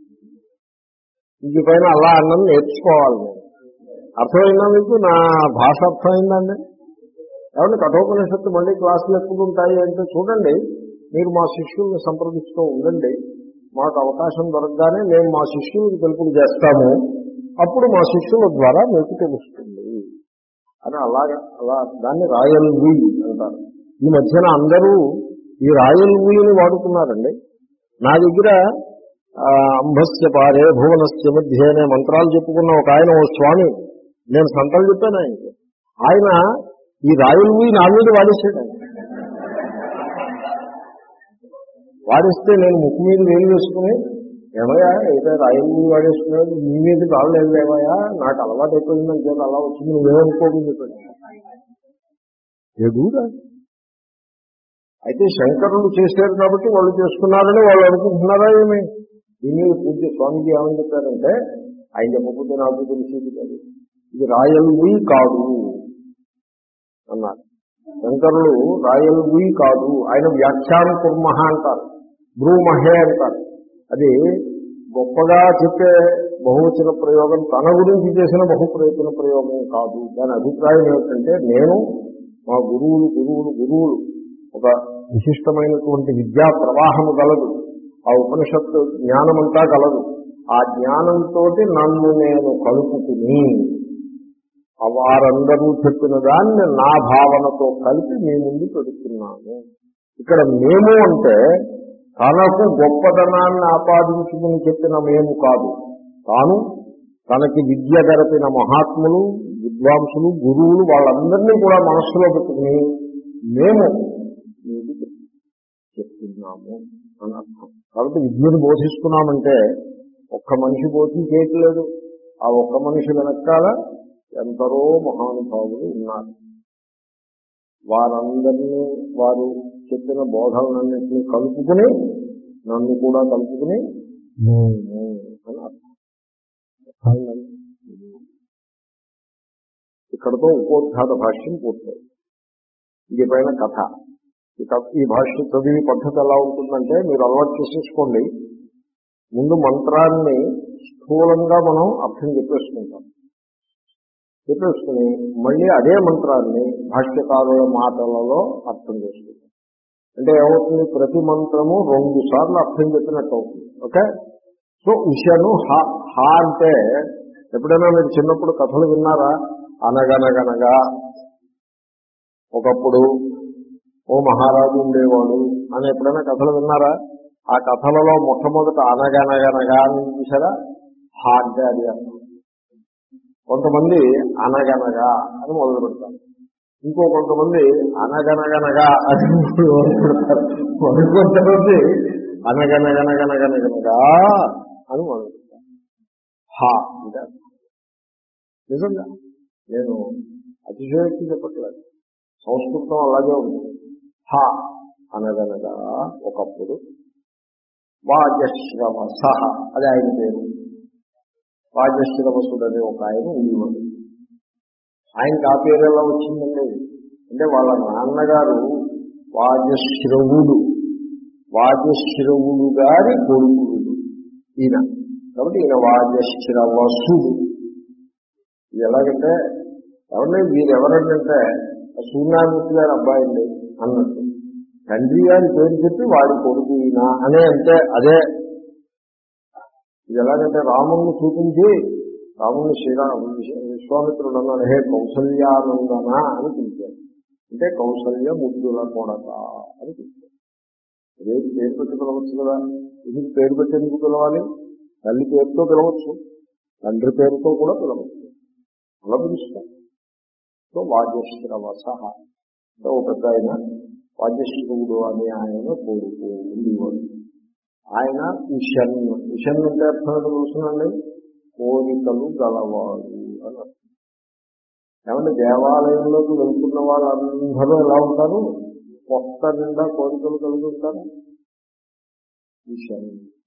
ఇంటి పైన అలా అన్నది నేర్చుకోవాలి. నేను అర్థమైందా మీకు? నా భాష అర్థమైందండి? ఏమంటే కఠోపనిషత్తు మళ్ళీ క్లాసులు ఎప్పుడు ఉంటాయి అంటే చూడండి, మీరు మా శిష్యుల్ని సంప్రదిస్తూ ఉండండి. మాకు అవకాశం దొరకగానే మేము మా శిష్యులకు తెలుపుడు చేస్తాము, అప్పుడు మా శిష్యుల ద్వారా మీకు తెలుస్తుంది అని అలాగా అలా దాన్ని రాయల్ వీ అంటారు. ఈ మధ్యన అందరూ ఈ రాయల్ వీని వాడుతున్నారండి. నా దగ్గర అంభస్య పారే భువనస్య మధ్య అనే మంత్రాలు చెప్పుకున్న ఒక ఆయన, ఓ స్వామి, నేను సంతలు చెప్పాను ఆయనకి. ఆయన ఈ రాయల్ వీ నా మీద వాడేసాడు. ఆయన వాడిస్తే నేను ముక్కు మీద వేలు వేసుకుని, ఏమయ్యా అయితే రాయల్ వీ వాడేసుకున్నాడు, నీ మీద రాలేదు ఏమయ్యా, నాకు అలవాటు అయిపోయిందని చెప్పి అలా వచ్చింది, నువ్వేమనుకోకుండా చెప్పాడు. ఎదురా అయితే శంకరులు చేశారు కాబట్టి వాళ్ళు చేసుకున్నారని వాళ్ళు అనుకుంటున్నారా ఏమి? దీని పూజ్య స్వామిజీ ఏమని చెప్పారంటే, ఆయన చెప్పకపోతే నాకు తెలిసేది కాదు, ఇది రాయల్వి కాదు అన్నారు. శంకరులు రాయల్వి కాదు, ఆయన వ్యాఖ్యానం కుర్మహ అంటారు, బ్రూమహే అంటారు. అది గొప్పగా చెప్పే బహువచన ప్రయోగం, తన గురించి చేసిన బహుప్రయోజన ప్రయోగం కాదు. దాని అభిప్రాయం ఏమిటంటే, నేను మా గురువులు గురువులు గురువులు ఒక విశిష్టమైనటువంటి విద్యా ప్రవాహము గలదు, ఆ ఉపనిషత్తు జ్ఞానమంతా గలదు. ఆ జ్ఞానంతో నన్ను నేను కలుపుకుని వారందరూ చెప్పిన దాన్ని నా భావనతో కలిపి మీ ముందు పెడుతున్నాను. ఇక్కడ మేము అంటే తనకు గొప్పతనాన్ని ఆపాదించుకుని చెప్పిన మేము కాదు, తాను తనకి విద్య గడిపిన మహాత్ములు, విద్వాంసులు, గురువులు వాళ్ళందరినీ కూడా మనస్సులో పెట్టుకుని మేము మీకు చెప్తున్నాము అని అర్థం. కాబట్టి విద్యను బోధిస్తున్నామంటే ఒక్క మనిషి బోధించేయట్లేదు, ఆ ఒక్క మనిషి వెనకాల ఎందరో మహానుభావులు ఉన్నారు. వారందరినీ వారు చెప్పిన బోధనలన్నింటినీ కలుపుకుని నన్ను కూడా కలుపుకుని నేను అని అర్థం. ఇక్కడతో ఉపోద్ఘాత భాష్యం పూర్తయింది. ఇది పైన కథ. ఈ భాష్యం చదివి పద్ధతి ఎలా ఉంటుందంటే, మీరు అలవాటు చేసేసుకోండి. ముందు మంత్రాన్ని స్థూలంగా మనం అర్థం చెప్పేసుకుంటాం, చెప్పేసుకుని మళ్ళీ అదే మంత్రాన్ని భాష్యకారుల మాటలలో అర్థం చేసుకుంటాం. అంటే ఏమవుతుంది, ప్రతి మంత్రము రెండు సార్లు అర్థం చెప్పినట్టు అవుతుంది. ఓకే. సో ఉషను హా హా అంటే ఎప్పుడైనా మీరు చిన్నప్పుడు కథలు విన్నారా? అనగనగనగా ఒకప్పుడు ఓ మహారాజు ఉండేవాడు అని ఎప్పుడైనా కథలు విన్నారా? ఆ కథలలో మొట్టమొదట అనగనగనగా అని చూసారా? హా అంటే అది అర్థం. కొంతమంది అనగనగా అని మొదలు పెడతారు, ఇంకో కొంతమంది అనగనగనగా అని మొదలు పెడతారు, కొంతమంది అనగనగనగనగనగనగా అని మొదలు పెడతారు. హా అంటే నిజంగా నేను అతిశయోక్తి చెప్పట్లేదు, సంస్కృతం అలాగే ఉంటుంది. హ అనగనగా ఒకప్పుడు వాజశ్రవస, అది ఆయన పేరు. వాజశ్రవసుడు అనే ఒక ఆయన ఉండేవాడు. ఆయనకి ఆ పేరు ఎలా వచ్చిందండి అంటే, వాళ్ళ నాన్నగారు వాజశ్రవుడు, వాజశ్రవుడు గారి కొడుకుడు ఈయన, కాబట్టి ఈయన వాజశ్రవసుడు. ఇది ఎలాగంటే, ఎవరిని వీరెవరంటే సూర్యనారాయణమూర్తి గారి అబ్బాయి అండి అన్నట్టు, తండ్రి గారి పేరు చెప్పి వాడి కొడుకు ఈయన అనే అంటే అదే. ఇది ఎలాగంటే, రాముణ్ణి చూపించి రాముణ్ణి శ్రీరామ విశ్వామిత్రుడు అన్నాడు, హే కౌసల్యానందన అని పిలిచాడు. అంటే కౌసల్య ముద్దుల కొడక అని పిలిచాడు. అదే పేరు పెట్టి పిలవచ్చు కదా. ఇది పేరు పెట్టి ఎందుకు పిలవాలి? తల్లి పేరుతో పిలవచ్చు, తండ్రి పేరుతో కూడా పిలవచ్చు, అలా పిలుస్తాం. సో వాజశ్రవస అంటే ఒక పెద్ద ఆయన వాజశ్రవుడు అనే ఆయన కొడుకు ఉండేవాడు. ఆయన ఉషన్, ఉషన్ అంటే అర్థం ఏంటో చూస్తున్నాండి, కోరికలు గలవాడు అని అర్థం. ఏమంటే దేవాలయంలోకి వెళ్తున్న వాళ్ళందరూ ఎలా ఉంటారు? కొత్త నిండా కోరికలు కలిగి ఉంటారు. ఉషన్.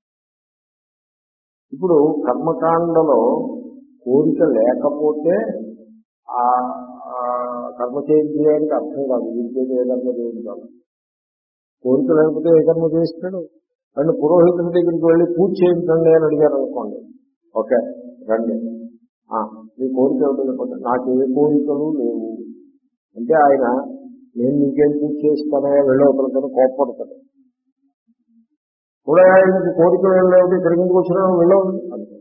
ఇప్పుడు కర్మకాండలో కోరిక లేకపోతే ఆ కర్మ చేయించడానికి అర్థం కాదు, వీరికేది ఏ కర్మ చేయించాలి. కోరిక లేకపోతే ఏ కర్మ చేయిస్తాడు? అండ్ పురోహితుడి దగ్గరికి వెళ్ళి పూజ చేయించండి అని అడిగారు అనుకోండి, ఓకే రండి, మీ కోరిక ఏమిటో చెప్పండి. నాకు ఏ కోరికలు లేవు అంటే ఆయన నేను నీకేం పూజ చేస్తానే వెళ్ళవతలకని కోప్పడతాడు. కూడా ఆయనకి కోరికలు ఏం లేవు, ఇక్కడికి ఎందుకు వచ్చినా వెళ్ళవు అంటే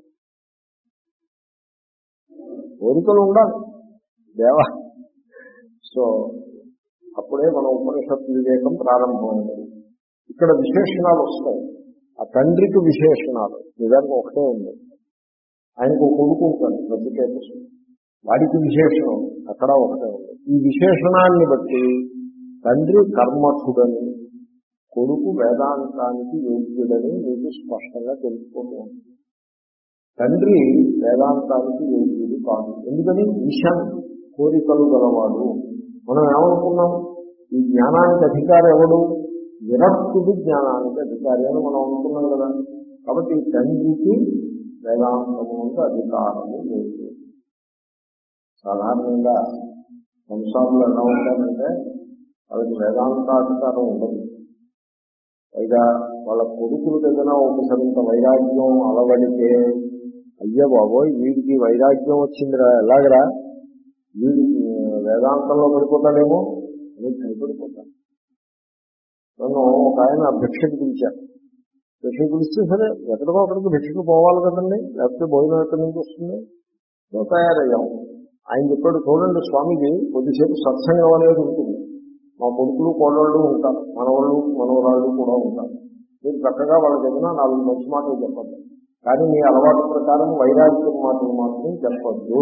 కోరికలు ఉండాలి దేవా. సో అప్పుడే మన ఉపనిషత్తు వివేకం ప్రారంభమైంది. ఇక్కడ విశేషణాలు వస్తాయి. ఆ తండ్రికి విశేషణాలు నిజంగా ఒకటే ఉంది. ఆయనకు ఒక కొడుకు ఉంటాడు ప్రతికేతసు, వాడికి విశేషణం అక్కడ ఒకటే ఉంది. ఈ విశేషణాన్ని బట్టి తండ్రి కర్మఠుడని, కొడుకు వేదాంతానికి యోగ్యుడని మీకు స్పష్టంగా తెలుసుకుంటూ ఉంటుంది. తండ్రి వేదాంతానికి యోగ్యుడు కాదు. ఎందుకని? విషం కోరికలు గలవాడు. మనం ఏమనుకున్నాం, ఈ జ్ఞానానికి అధికారి ఎవడు? విరక్తుడు జ్ఞానానికి అధికారి అని మనం అనుకున్నాం కదా. కాబట్టి ఈ తండ్రికి వేదాంతము అంటే అధికారము లేదు. సాధారణంగా సంసారంలో ఎలా ఉంటారంటే వాళ్ళకి వేదాంతాధికారం ఉండదు. పైగా వాళ్ళ కొడుకులు ఏదైనా ఒకసారింత వైరాగ్యం అలవడితే, అయ్యో బాబోయ్ వీడికి వైరాగ్యం వచ్చిందిరా, ఎలాగరా వీడికి వేదాంతంలో పడిపోతాడేమో అని భయపడిపోతాను. నన్ను ఒక ఆయన భిక్షకు పిలిచారు. భిక్షకు పిలిస్తే సరే ఎక్కడికో అక్కడికి భిక్షకు పోవాలి కదండి, లేకపోతే భోజనం ఎక్కడి నుంచి వస్తుంది. సో తయారయ్యాం. ఆయన చెప్పాడు, చూడండి స్వామికి కొద్దిసేపు సత్సంగం అనేది ఉంటుంది, మా కొడుకులు కోడళ్ళు ఉంటారు, మనవాళ్ళు మనవరాళ్ళు కూడా ఉంటారు. మీరు చక్కగా వాళ్ళ దగ్గర నాలుగు మంచి మాటలు చెప్పద్దు, కానీ మీ అలవాటు ప్రకారం వైరాగ్యం మాటలు మాత్రం చెప్పద్దు.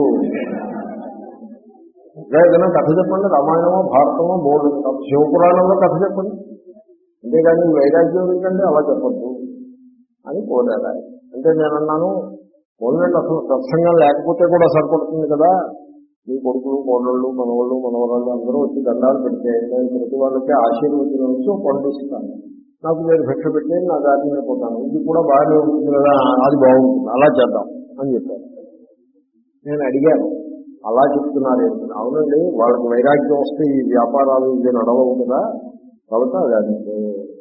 ఇంకా ఏదైనా కథ చెప్పండి, రామాయణమో భారతమో మూడు శివపురాణంలో కథ చెప్పండి, అంతేగాని వైరాగ్యం ఎందుకంటే అలా చెప్పద్దు అని కోరారు. అంటే నేను అన్నాను, పోలండి అసలు సత్సంగం లేకపోతే కూడా సరిపడుతుంది కదా, మీ కొడుకులు కోడళ్ళు మనవాళ్ళు మనవరాళ్ళు అందరూ వచ్చి దండాలు పెడితే నేను ప్రతి వాళ్ళకి ఆశీర్వచనం వచ్చి పండిస్తాను, నాకు మీరు భిక్ష పెట్టి నా దారిని పోతాను, ఇది కూడా బాగానే ఉంటుంది కదా, అది బాగుంటుంది, అలా చేద్దాం అని చెప్పారు. నేను అడిగాను, అలా చెప్తున్నారు ఏంటంటే, అవునండి వాళ్ళకి వైరాగ్యం వస్తే ఈ వ్యాపారాలు ఇది నడవవు కదా, కాబట్టి అది అంటే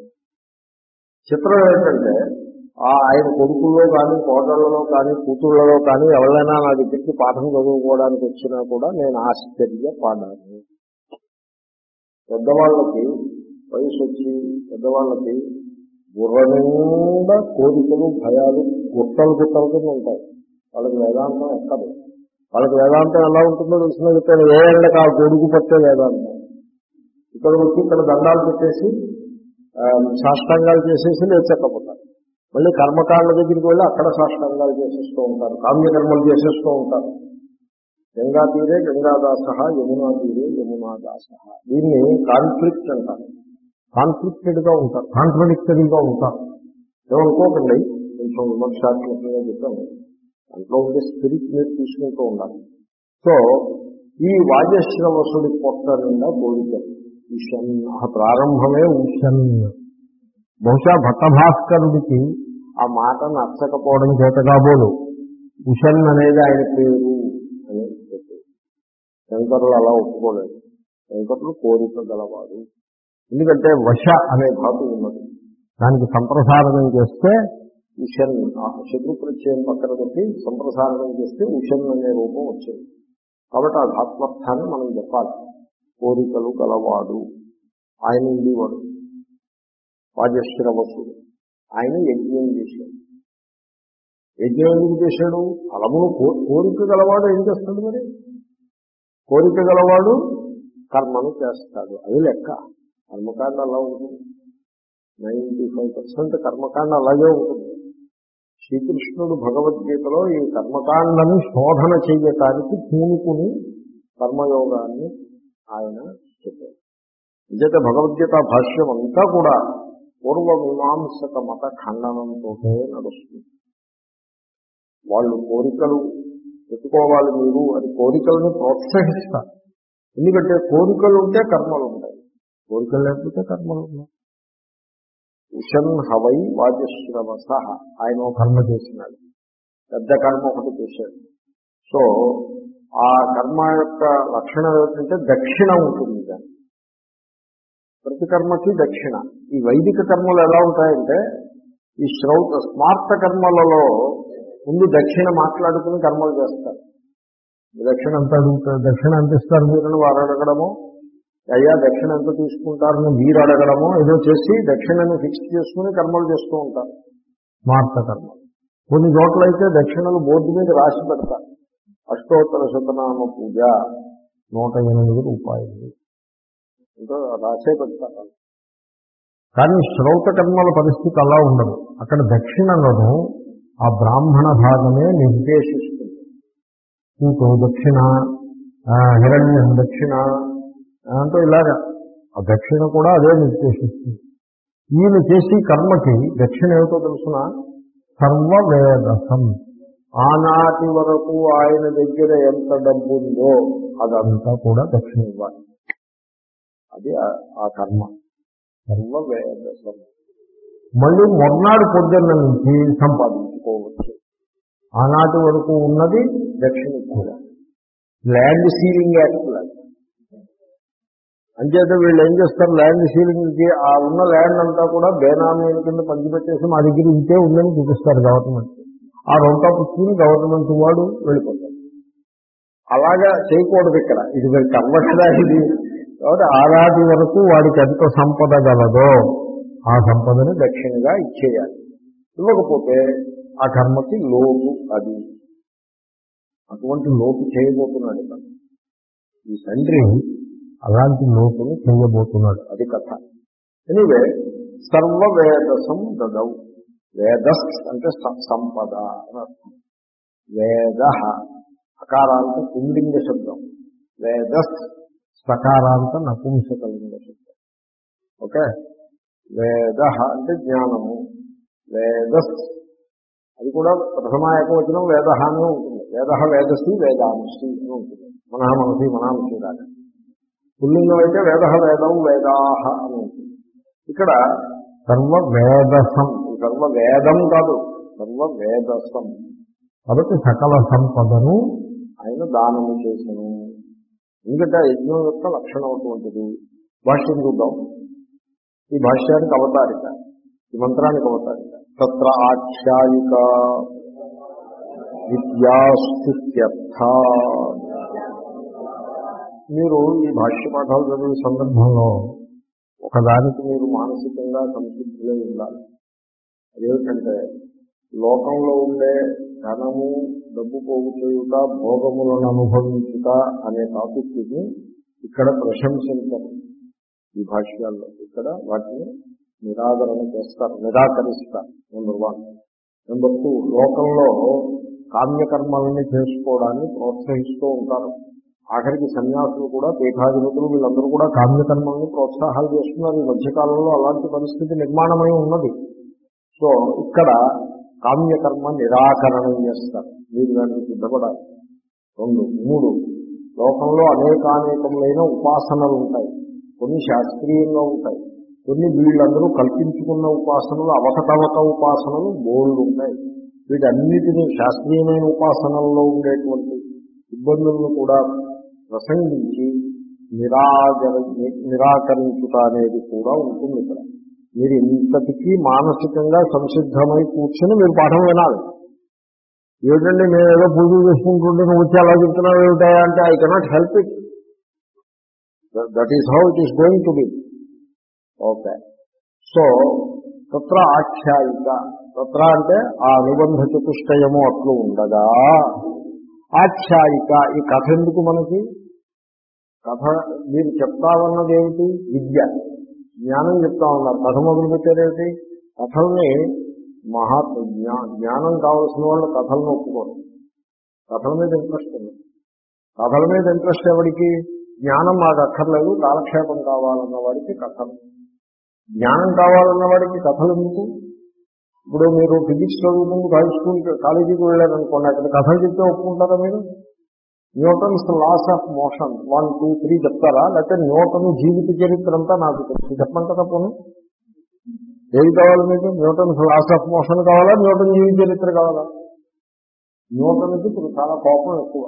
చిత్రం ఏంటంటే ఆయన కొడుకుల్లో కానీ కోటలలో కానీ కూతుళ్లలో కానీ ఎవరైనా నా దగ్గరికి పాఠం చదువుకోవడానికి వచ్చినా కూడా నేను ఆశ్చర్యపడాను. పెద్దవాళ్ళకి వయసు వచ్చి పెద్దవాళ్ళకి బుర్ర నిండా కోరికలు భయాలు గుట్టలు గుట్టలు కింద ఉంటాయి. వాళ్ళకి వేదాంతం ఎక్కదు. వాళ్ళకి వేదాంతం ఎలా ఉంటుందో తెలిసిన చెప్పాను, ఏ ఎండకు ఆ గొడుగు పట్టే వేదాంతం. ఇక్కడ వచ్చి ఇక్కడ దండాలు పెట్టేసి సాష్టాంగాలు చేసేసి లేచకపోతారు. మళ్ళీ కర్మకాండ దగ్గరికి వెళ్ళి అక్కడ సాష్టాంగాలు చేసేస్తూ ఉంటారు, కామ్యకర్మలు చేసేస్తూ ఉంటారు. గంగా తీరే గంగాదాస, యమునా తీరే యమునాదాస. దీన్ని కాన్ఫ్లిక్ట్ అంటారు. కాన్ఫ్లిక్టెడ్ గా ఉంటారు, కాంట్రడిక్టరీగా ఉంటారు. ఏమనుకోకండి, కొంచెం విమర్శాత్మకంగా చెప్పాము. దాంట్లో ఉండే స్పిరిట్ మీరు తీసుకుంటూ ఉండాలి. సో ఈ వాజశ్రవసుడి పొట్ట నిండా కోరికలు. ఉషన్ ప్రారంభమే ఉషన్. బహుశా భట్టభాస్కరుడికి ఆ మాట నచ్చకపోవడం చేత కాబోలు ఉషన్ అనేది ఆయన పేరు అని చెప్పారు. శంకరులు అలా ఒప్పుకోలేదు. శంకరులు కోరిక గలవాడు. ఎందుకంటే వశ అనే ధాతు ఉన్నది, దానికి సంప్రసారణం చేస్తే ఉషన్, శత్రు ప్రత్యయం పక్కన పెట్టి సంప్రసారణం చేస్తే ఉషన్ అనే రూపం వచ్చింది. కాబట్టి ఆ ధాత్మర్థాన్ని మనం చెప్పాలి. కోరికలు గలవాడు ఆయన ఉండేవాడు వాజశ్రవసుడు. ఆయన యజ్ఞం చేశాడు. యజ్ఞం ఎందుకు చేశాడు? ఫలమును కోరిక గలవాడు ఏం చేస్తాడు? మరి కోరిక గలవాడు కర్మను చేస్తాడు. అది లెక్క. కర్మకాండ అలా ఉంటుంది. నైంటీ ఫైవ్ పర్సెంట్ కర్మకాండ అలాగే ఉంటుంది. శ్రీకృష్ణుడు భగవద్గీతలో ఈ కర్మకాండని శోధన చేయటానికి పూనుకుని కర్మయోగాన్ని ఆయన చెప్పారు. నిజంగా భగవద్గీత భాష్యం అంతా కూడా పూర్వమీమాంసక మత ఖండనంతో నడుస్తుంది. వాళ్ళు కోరికలు పెట్టుకోవాలి మీరు అని కోరికలను ప్రోత్సహిస్తారు. ఎందుకంటే కోరికలు ఉంటే కర్మలు ఉంటాయి, కోరికలు లేకపోతే కర్మలు ఉన్నాయి. ఉషన్ హవై వాజశ్రవస, ఆయన కర్మ చేసినాడు, పెద్ద కర్మ ఒకటి చేశాడు. సో ఆ కర్మ యొక్క లక్షణం ఏమిటంటే దక్షిణ ఉంటుంది. దాన్ని ప్రతి కర్మకి దక్షిణ. ఈ వైదిక కర్మలు ఎలా ఉంటాయంటే ఈ శ్రౌత స్మార్త కర్మలలో ముందు దక్షిణ మాట్లాడుకుని కర్మలు చేస్తారు. దక్షిణ ఎంత అడుగుతారు, దక్షిణ ఎంత ఇస్తారు మీరని వారు అడగడమో, అయ్యా దక్షిణ ఎంత తీసుకుంటారని వీరు అడగడమో ఏదో చేసి దక్షిణను ఫిక్స్ చేసుకుని కర్మలు చేస్తూ ఉంటారు స్మార్త కర్మ. కొన్ని చోట్లయితే దక్షిణలు బోర్డు మీద రాసి పెడతారు. అష్టోత్తర శతనామ పూజ నూట ఎనిమిది రూపాయలు ఇంకా రాసే పెడతారు. కానీ శ్రౌత కర్మల పరిస్థితి అలా ఉండదు. అక్కడ దక్షిణలను ఆ బ్రాహ్మణ భాగమే నిర్దేశిస్తుంది. ఇంకో దక్షిణ, హిరణ్యం దక్షిణ అంటూ ఇలాగా ఆ దక్షిణ కూడా అదే నిర్దేశిస్తుంది. ఈయన చేసి కర్మకి దక్షిణ ఏమిటో తెలుసిన సర్వవేదసం. ఆనాటి వరకు ఆయన దగ్గర ఎంత డబ్బు ఉందో అదంతా కూడా దక్షిణ ఇవ్వాలి. అది ఆ కర్మ సర్వవేదసం. మళ్ళీ మొన్నాడు పొద్దున్న నుంచి సంపాదించుకోవచ్చు. ఆనాటి వరకు ఉన్నది దక్షిణ కూడా ల్యాండ్ సీలింగ్ యాక్ట్ లాగా. అంచేత వీళ్ళు ఏం చేస్తారు, ల్యాండ్ సీలింగ్కి ఆ ఉన్న ల్యాండ్ అంతా కూడా బేనామీల కింద పంచిపెట్టేసి మా దగ్గర ఇంతే ఉందని చూపిస్తారు గవర్నమెంట్. ఆ రొంతా పుచ్చుకుని గవర్నమెంట్ వాడు వెళ్ళిపోతాడు. అలాగా చేయకూడదు ఇక్కడ. ఇది మరి కర్మ కదా ఇది. కాబట్టి ఆనాటి వరకు వాడికి ఎంత సంపద గలదో ఆ సంపదని దక్షిణగా ఇచ్చేయాలి. ఇవ్వకపోతే ఆ కర్మకి లోపు. అది అటువంటి లోపు చేయబోతున్నాడు కదా ఈ తండ్రి. అలాంటి లోపుని చేయబోతున్నాడు. అది కథ. ఎనివే సర్వవేదసం దదౌ. వేదస్ అంటే సంపద అని అర్థం. వేద అకారాంత పుంలింగ శబ్దం, వేదస్ సకారాంత నపుంసకలింగ శబ్దం. ఓకే. వేద అంటే జ్ఞానము. వేదస్ అది కూడా ప్రథమ ఏకవచనం వేద అనే ఉంటుంది. వేద వేదసి వేదాంసి అని ఉంటుంది. మన మనసి మనాంసి దాకా. పుల్లింగం అయితే వేద వేదం వేదాహ అని ఉంటుంది. ఇక్కడ సర్వ వేదసం, సర్వ వేదం కాదు, సర్వ వేదసం. కాబట్టి సకల సంపదను ఆయన దానము చేసను. ఎందుకంటే యజ్ఞం యొక్క లక్షణం అటువంటిది. భాష్యం చూద్దాం. ఈ భాష్యానికి అవతారిక, ఈ మంత్రానికి అవతారిక. తత్ర ఆఖ్యాయిక విద్యాస్తుత్యర్థ. మీరు ఈ భాష్య పాఠాలు చదివే సందర్భంలో ఒకదానికి మీరు మానసికంగా సంసిద్ధులై ఉండాలి. అదేమిటంటే లోకంలో ఉండే ధనము, డబ్బు పోగు చేయుట, భోగములను అనుభవించుట అనే టాపిక్ని ఇక్కడ ప్రశంసించారు ఈ భాష్యాల్లో. ఇక్కడ వాటిని నిరాదరణ చేస్తారు, నిరాకరిస్తారు. Number one. నెంబర్ టూ, లోకంలో కామ్యకర్మల్ని చేసుకోవడాన్ని ప్రోత్సహిస్తూ ఉంటారు. ఆఖరికి సన్యాసులు కూడా, పీఠాధిపతులు, వీళ్ళందరూ కూడా కామ్యకర్మల్ని ప్రోత్సాహాలు చేస్తున్నారు. ఈ మధ్యకాలంలో అలాంటి పరిస్థితి నిర్మాణమై ఉన్నది. సో ఇక్కడ కామ్యకర్మ నిరాకరణం చేస్తారు. మీరు దానికి సిద్ధపడాలి. రెండు. మూడు, లోకంలో అనేకానేకములైన ఉపాసనలు ఉంటాయి. కొన్ని శాస్త్రీయంగా ఉంటాయి, కొన్ని వీళ్ళందరూ కల్పించుకున్న ఉపాసనలు, అవకతవక ఉపాసనలు బోల్డ్ ఉంటాయి. వీటన్నిటినీ శాస్త్రీయమైన ఉపాసనల్లో ఉండేటువంటి ఇబ్బందులను కూడా ప్రసంగించి నిరాకర నిరాకరించుట అనేది కూడా ఉంటుంది ఇక్కడ. మీరు ఇంతటికీ మానసికంగా సంసిద్ధమై కూర్చొని మీరు పాఠం వినాలి. ఏమిటండి మేము ఏదో పూజ చేసుకుంటుంటే నువ్వు వచ్చి అలా చెప్తున్నావు ఏమిటా అంటే I cannot help it. That is how it is going to be. Okay. So తత్ర ఆఖ్యాయిక, తత్ర అంటే ఆ అనుబంధ చతుష్టయము అట్లు ఉండగా ఆఖ్యాయిక. ఈ కథ ఎందుకు మనకి? కథ మీరు చెప్తామన్నది ఏమిటి? విద్య, జ్ఞానం చెప్తా ఉన్నారు. కథ మొదలు పెట్టారేమిటి? కథల్ని మహా జ్ఞా జ్ఞానం కావాల్సిన వాళ్ళు కథలను ఒప్పుకోరు. కథల మీద ఇంట్రెస్ట్ ఉంది. కథల మీద ఇంట్రెస్ట్ ఎవరికి? జ్ఞానం మాకు అక్కర్లేదు, కాలక్షేపం కావాలన్న వాడికి కథలు. జ్ఞానం కావాలన్న వాడికి కథలు ఎందుకు? ఇప్పుడు మీరు ఫిజిక్స్ చదువుకుంటూ హై స్కూల్ కాలేజీకి వెళ్ళారనుకోండి, అక్కడ కథలు చెప్తే ఒప్పుకుంటారా మీరు? Newton's laws of motion one two three చెప్తారా? లేకపోతే న్యూటన్ జీవిత చరిత్ర అంతా నాకు తెలుసు చెప్పమంటారా? పోనీ ఏది కావాలి మీకు? న్యూటన్స్ లాస్ ఆఫ్ మోషన్ కావాలా, న్యూటన్ జీవిత చరిత్ర కావాలా? న్యూటన్కి ఇప్పుడు చాలా కోపం ఎక్కువ,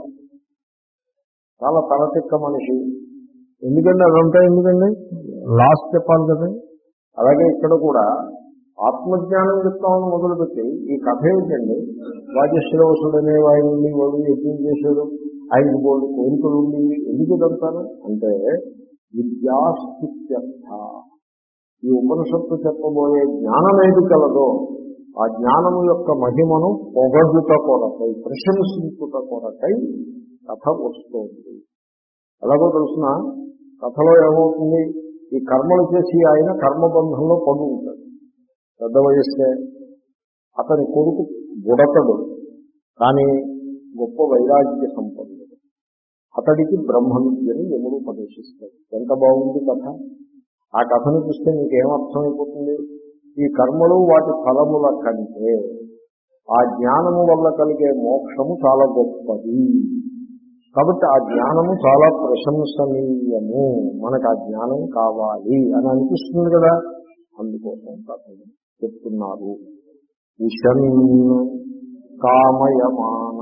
చాలా తలతిక్క మనిషి. ఎందుకంటే అదంతా ఎందుకండి? లాస్ చెప్పాలి కదా. అలాగే ఇక్కడ కూడా ఆత్మజ్ఞానం చెప్తామని మొదలుపెట్టి ఈ కథ ఏమిటండి? వాజశ్రవసుడు అనే వాడిని వాడు యజ్ఞం చేశాడు, ఐదు బోర్డు కోరికలు ఉండి ఎందుకు చెప్తాను అంటే విద్యాస్థిత్యర్థ. ఈ ఉపనిషత్తు చెప్పబోయే జ్ఞానం ఏది కలదో ఆ జ్ఞానము యొక్క మహిమను పొగడుట కొరకై, ప్రశంసించుట కొరకై కథ వస్తుంది. ఎలాగో తెలుసిన కథలో ఏమవుతుంది? ఈ కర్మలు చేసి ఆయన కర్మబంధంలో పడు ఉంటాడు. పెద్ద వయస్సే. అతని కొడుకు బుడతడు, కానీ గొప్ప వైరాగ్య సంపన్నుడు. అతడికి బ్రహ్మ విద్యని యముడు ఉపదేశిస్తాడు. ఎంత బాగుంది కథ! ఆ కథను చూస్తే మీకేమర్థమైపోతుంది? ఈ కర్మలు వాటి ఫలముల కంటే ఆ జ్ఞానము వల్ల కలిగే మోక్షము చాలా గొప్పది కాబట్టి ఆ జ్ఞానము చాలా ప్రశంసనీయము, మనకు ఆ జ్ఞానం కావాలి అని అనిపిస్తుంది కదా, అందుకోసం కథను చెప్తున్నారు. ఉషన్ కామయమాన.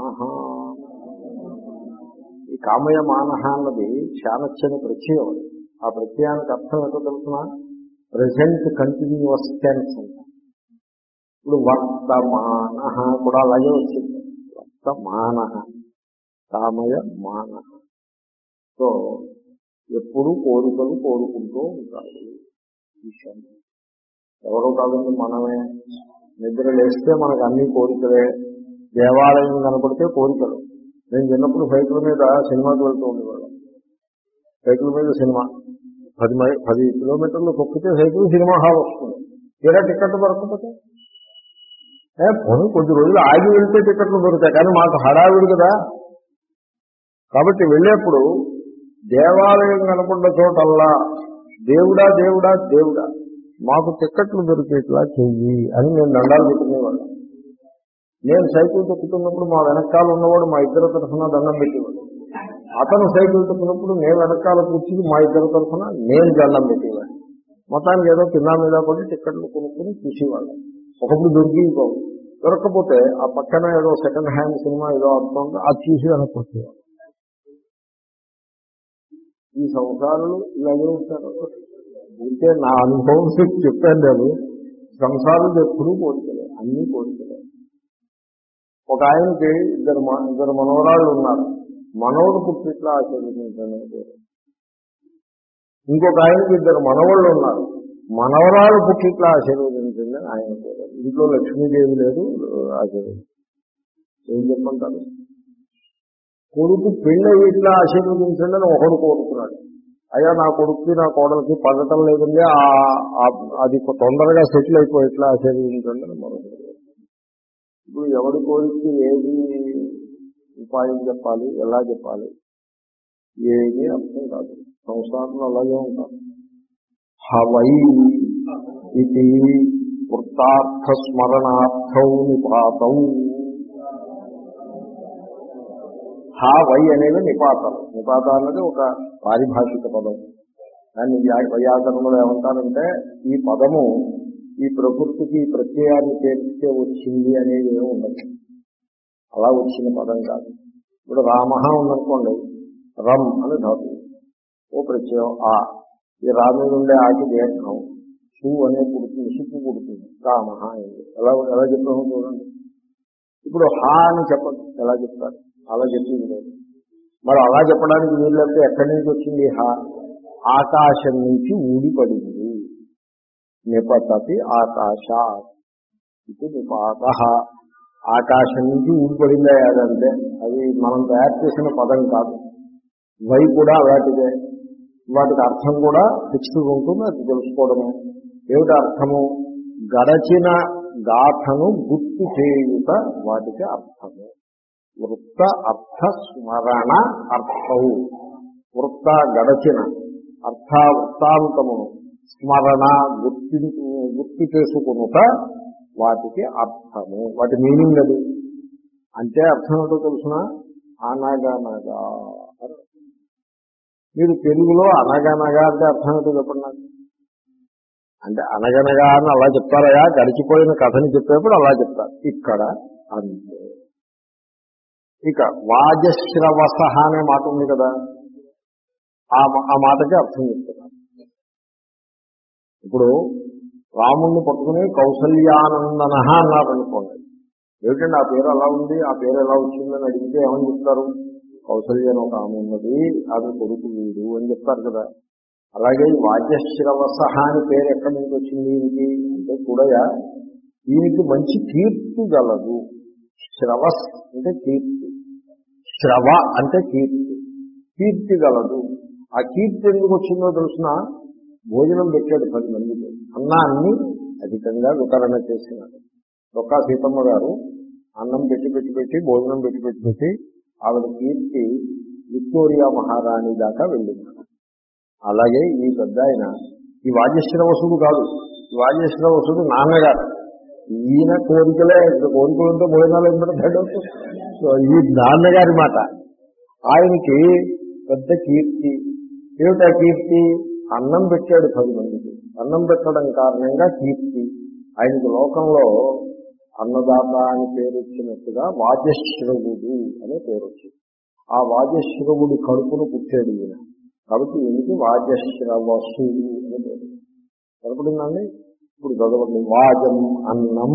ఈ కామయమాన అన్నది చాణక్యుని ప్రత్యయం. ఆ ప్రత్యయానికి అర్థం ఏంటో తెలుసిన ప్రెసెంట్ కంటిన్యూస్ టెన్స్ అంట. ఇప్పుడు వర్తమాన కూడా అలాగే వచ్చింది, వర్తమాన కామయ మాన. సో ఎప్పుడు కోరికలు కోరుకుంటూ ఉంటారు. విషయం ఎవరో కాదండి, మనమే. నిద్ర లేస్తే మనకు అన్ని కోరికలే. దేవాలయం కనపడితే కోరికలు. నేను చిన్నప్పుడు సైకిల్ మీద సినిమాకి వెళ్తూ ఉండేవాళ్ళం. సైకిల్ మీద సినిమా పది మై పది కిలోమీటర్లు తొక్కితే సైకిల్ సినిమా హాల్ వస్తుంది. తీరా టికెట్ దొరకకపోతే పోనీ కొద్ది రోజులు ఆగి వెళ్తే టికెట్లు దొరుకుతాయి, కానీ మాకు హడావిడి కదా. కాబట్టి వెళ్ళేప్పుడు దేవాలయం కనపడ్డ చోటల్లా దేవుడా దేవుడా దేవుడా మాకు టికెట్లు దొరికేట్లా చెయ్యి అని నేను దండాలు పెట్టుకునేవాడు. నేను సైకిల్ తొక్కుతున్నప్పుడు మా వెనకాల ఉన్నవాడు మా ఇద్దరు తరఫున దండం పెట్టేవాడు. అతను సైకిల్ తొక్కినప్పుడు నేను వెనకాల కూర్చుని మా ఇద్దరు తరఫున నేను దండం పెట్టేవాడు. మొత్తానికి ఏదో కింద మీద పడి టికెట్లు కొనుక్కుని చూసేవాళ్ళం. ఒకప్పుడు దొరికిపోవు, దొరకకపోతే ఆ పక్కన ఏదో సెకండ్ హ్యాండ్ సినిమా ఏదో అర్థం అది చూసి అనుకుంటున్నాను. ఈ సంసారాలు ఇలాగే ఉంటారు. అంటే నా అనుభవం చెప్పాను. నేను సంసారాలు ఎప్పుడూ కోరికలే, అన్నీ కోరికలే. ఒక ఆయనకి ఇద్దరు ఇద్దరు మనవరాళ్ళు ఉన్నారు. మనవడు పుట్టిట్లా ఆశీర్వదించండి. ఇంకొక ఆయనకి ఇద్దరు మనవాళ్ళు ఉన్నారు. మనవరాలు పుట్టిట్లా ఆశీర్వదించండి అని ఆయన కోరారు. ఇంట్లో లక్ష్మీదేవి లేదు, ఆశీర్వదించండి. ఏం చెప్పంటారు? కొడుకు పెళ్ళి ఇట్లా ఆశీర్వదించండి అని ఒకడు కోరుకున్నాడు. అయ్యా నా కొడుక్కి నా కోడలికి పడటం లేదండి, అది తొందరగా సెటిల్ అయిపోయి ఇట్లా ఆశీర్వదించండి అని మరొకటి. ఇప్పుడు ఎవరి కోరికకి ఏది ఉపాయం చెప్పాలి, ఎలా చెప్పాలి, ఏది అర్థం కాదు. సంసారంలో అలాగే ఉంటారు. హవై ఇది వృత్తార్థ స్మరణార్థౌ నిపాతం. హా వై అనేది నిపాతం. నిపాత అనేది ఒక పారిభాషిక పదం. దాన్ని వైయాకరణలో ఏమంటారంటే ఈ పదము ఈ ప్రకృతికి ప్రత్యయాన్ని చేర్చితే వచ్చింది అనేది ఏమి ఉండదు, అలా వచ్చిన పదం కాదు. ఇప్పుడు రామ ఉందనుకోండి, రమ్ అని ధాతు, ఓ ప్రత్యయం ఆ. ఈ రామి నుండే ఆకి దీర్ఘం, సు అనే పుడుతుంది, సుప్పు పుడుతుంది, రామ అయింది. ఎలా ఎలా చెప్పామో చూడండి. ఇప్పుడు హా అని చెప్పండి, ఎలా చెప్తారు? అలా చెప్పింది లేదు. మరి అలా చెప్పడానికి వీళ్ళంటే ఎక్కడి నుంచి వచ్చింది? హా ఆకాశం నుంచి ఊడిపడింది. నిపతతి ఆకాశ ఇది నిపాత. ఆకాశం నుంచి ఊడిపడిందే అదంటే అది మనం తయారు చేసిన పదం కాదు. వై కూడా అలాంటిదే. వాటికి అర్థం కూడా ఫిక్స్డ్ ఉంటుంది, అది తెలుసుకోవడమే. ఏమిటి అర్థము? గడచిన గాథను గుర్తు చేయుట వాటికి అర్థము. వృత్త అర్థ స్మరణ అర్థవు. వృత్త గడచిన, అర్థ వృత్తాంతమును, స్మరణ గుర్తి గుర్తు చేసుకునుట వాటికి అర్థము. వాటి మీనింగ్ అది. అంటే అర్థం ఏంటో తెలుసిన? అనగనగా. మీరు తెలుగులో అనగనగా అంటే అర్థం ఏంటో చెప్పండి నాకు. అంటే అనగనగా అని అలా చెప్తారయా, గడిచిపోయిన కథని చెప్పేప్పుడు అలా చెప్తారు. ఇక్కడ అంతే. ఇక వాజశ్రవస అనే మాట ఉంది కదా, ఆ మాటకి అర్థం చెప్తున్నారు. ఇప్పుడు రాముణ్ణి పట్టుకుని కౌసల్యానందన అన్నారు అనుకోండి. ఏమిటండి ఆ పేరు అలా ఉంది, ఆ పేరు ఎలా వచ్చిందని అడిగితే ఏమని చెప్తారు? కౌసల్యను ఒక ఆమె ఉన్నది, ఆమె కొడుకు వీడు అని చెప్తారు కదా. అలాగే వాజశ్రవస అని పేరు ఎక్కడి నుంచి వచ్చింది దీనికి అంటే కూడా దీనికి మంచి కీర్తి గలదు. శ్రవస్ అంటే కీర్తి, శ్రవ అంటే కీర్తి, కీర్తి గలదు. ఆ కీర్తి ఎందుకు వచ్చిందో తెలుసిన? భోజనం పెట్టాడు పది మందికి, అన్నాన్ని అధికంగా వితరణ చేసినాడు. డొక్కా సీతమ్మ గారు అన్నం పెట్టి పెట్టి పెట్టి భోజనం పెట్టి పెట్టి పెట్టి ఆవిడ కీర్తి విక్టోరియా మహారాణి దాకా వెళ్ళింది. అలాగే ఈ పెద్ద ఆయన ఈ వాజశ్రవసుడు కాదు, ఈ వాజశ్రవసుడు నాన్నగారు. ఈయన కోరికలే, ఇక్కడ కోరికలుంటే భోజనాలు ఏం పెడతాడు? సో ఈ నాన్నగారి మాట. ఆయనకి పెద్ద కీర్తి. ఏమిటా కీర్తి? అన్నం పెట్టాడు పది మందికి. అన్నం పెట్టడం కారణంగా కీర్తి. ఆయనకి లోకంలో అన్నదాత అని పేరు వచ్చినట్టుగా వాజశ్రవుడు అనే పేరు వచ్చింది. ఆ వాజశ్రవుడి కడుపును పుట్టాడు ఈయన, కాబట్టి ఈయనకి వాజశ్రవసుడు అని పేరు. కనపడిందండి? ఇప్పుడు చదవండి. వాజం అన్నం.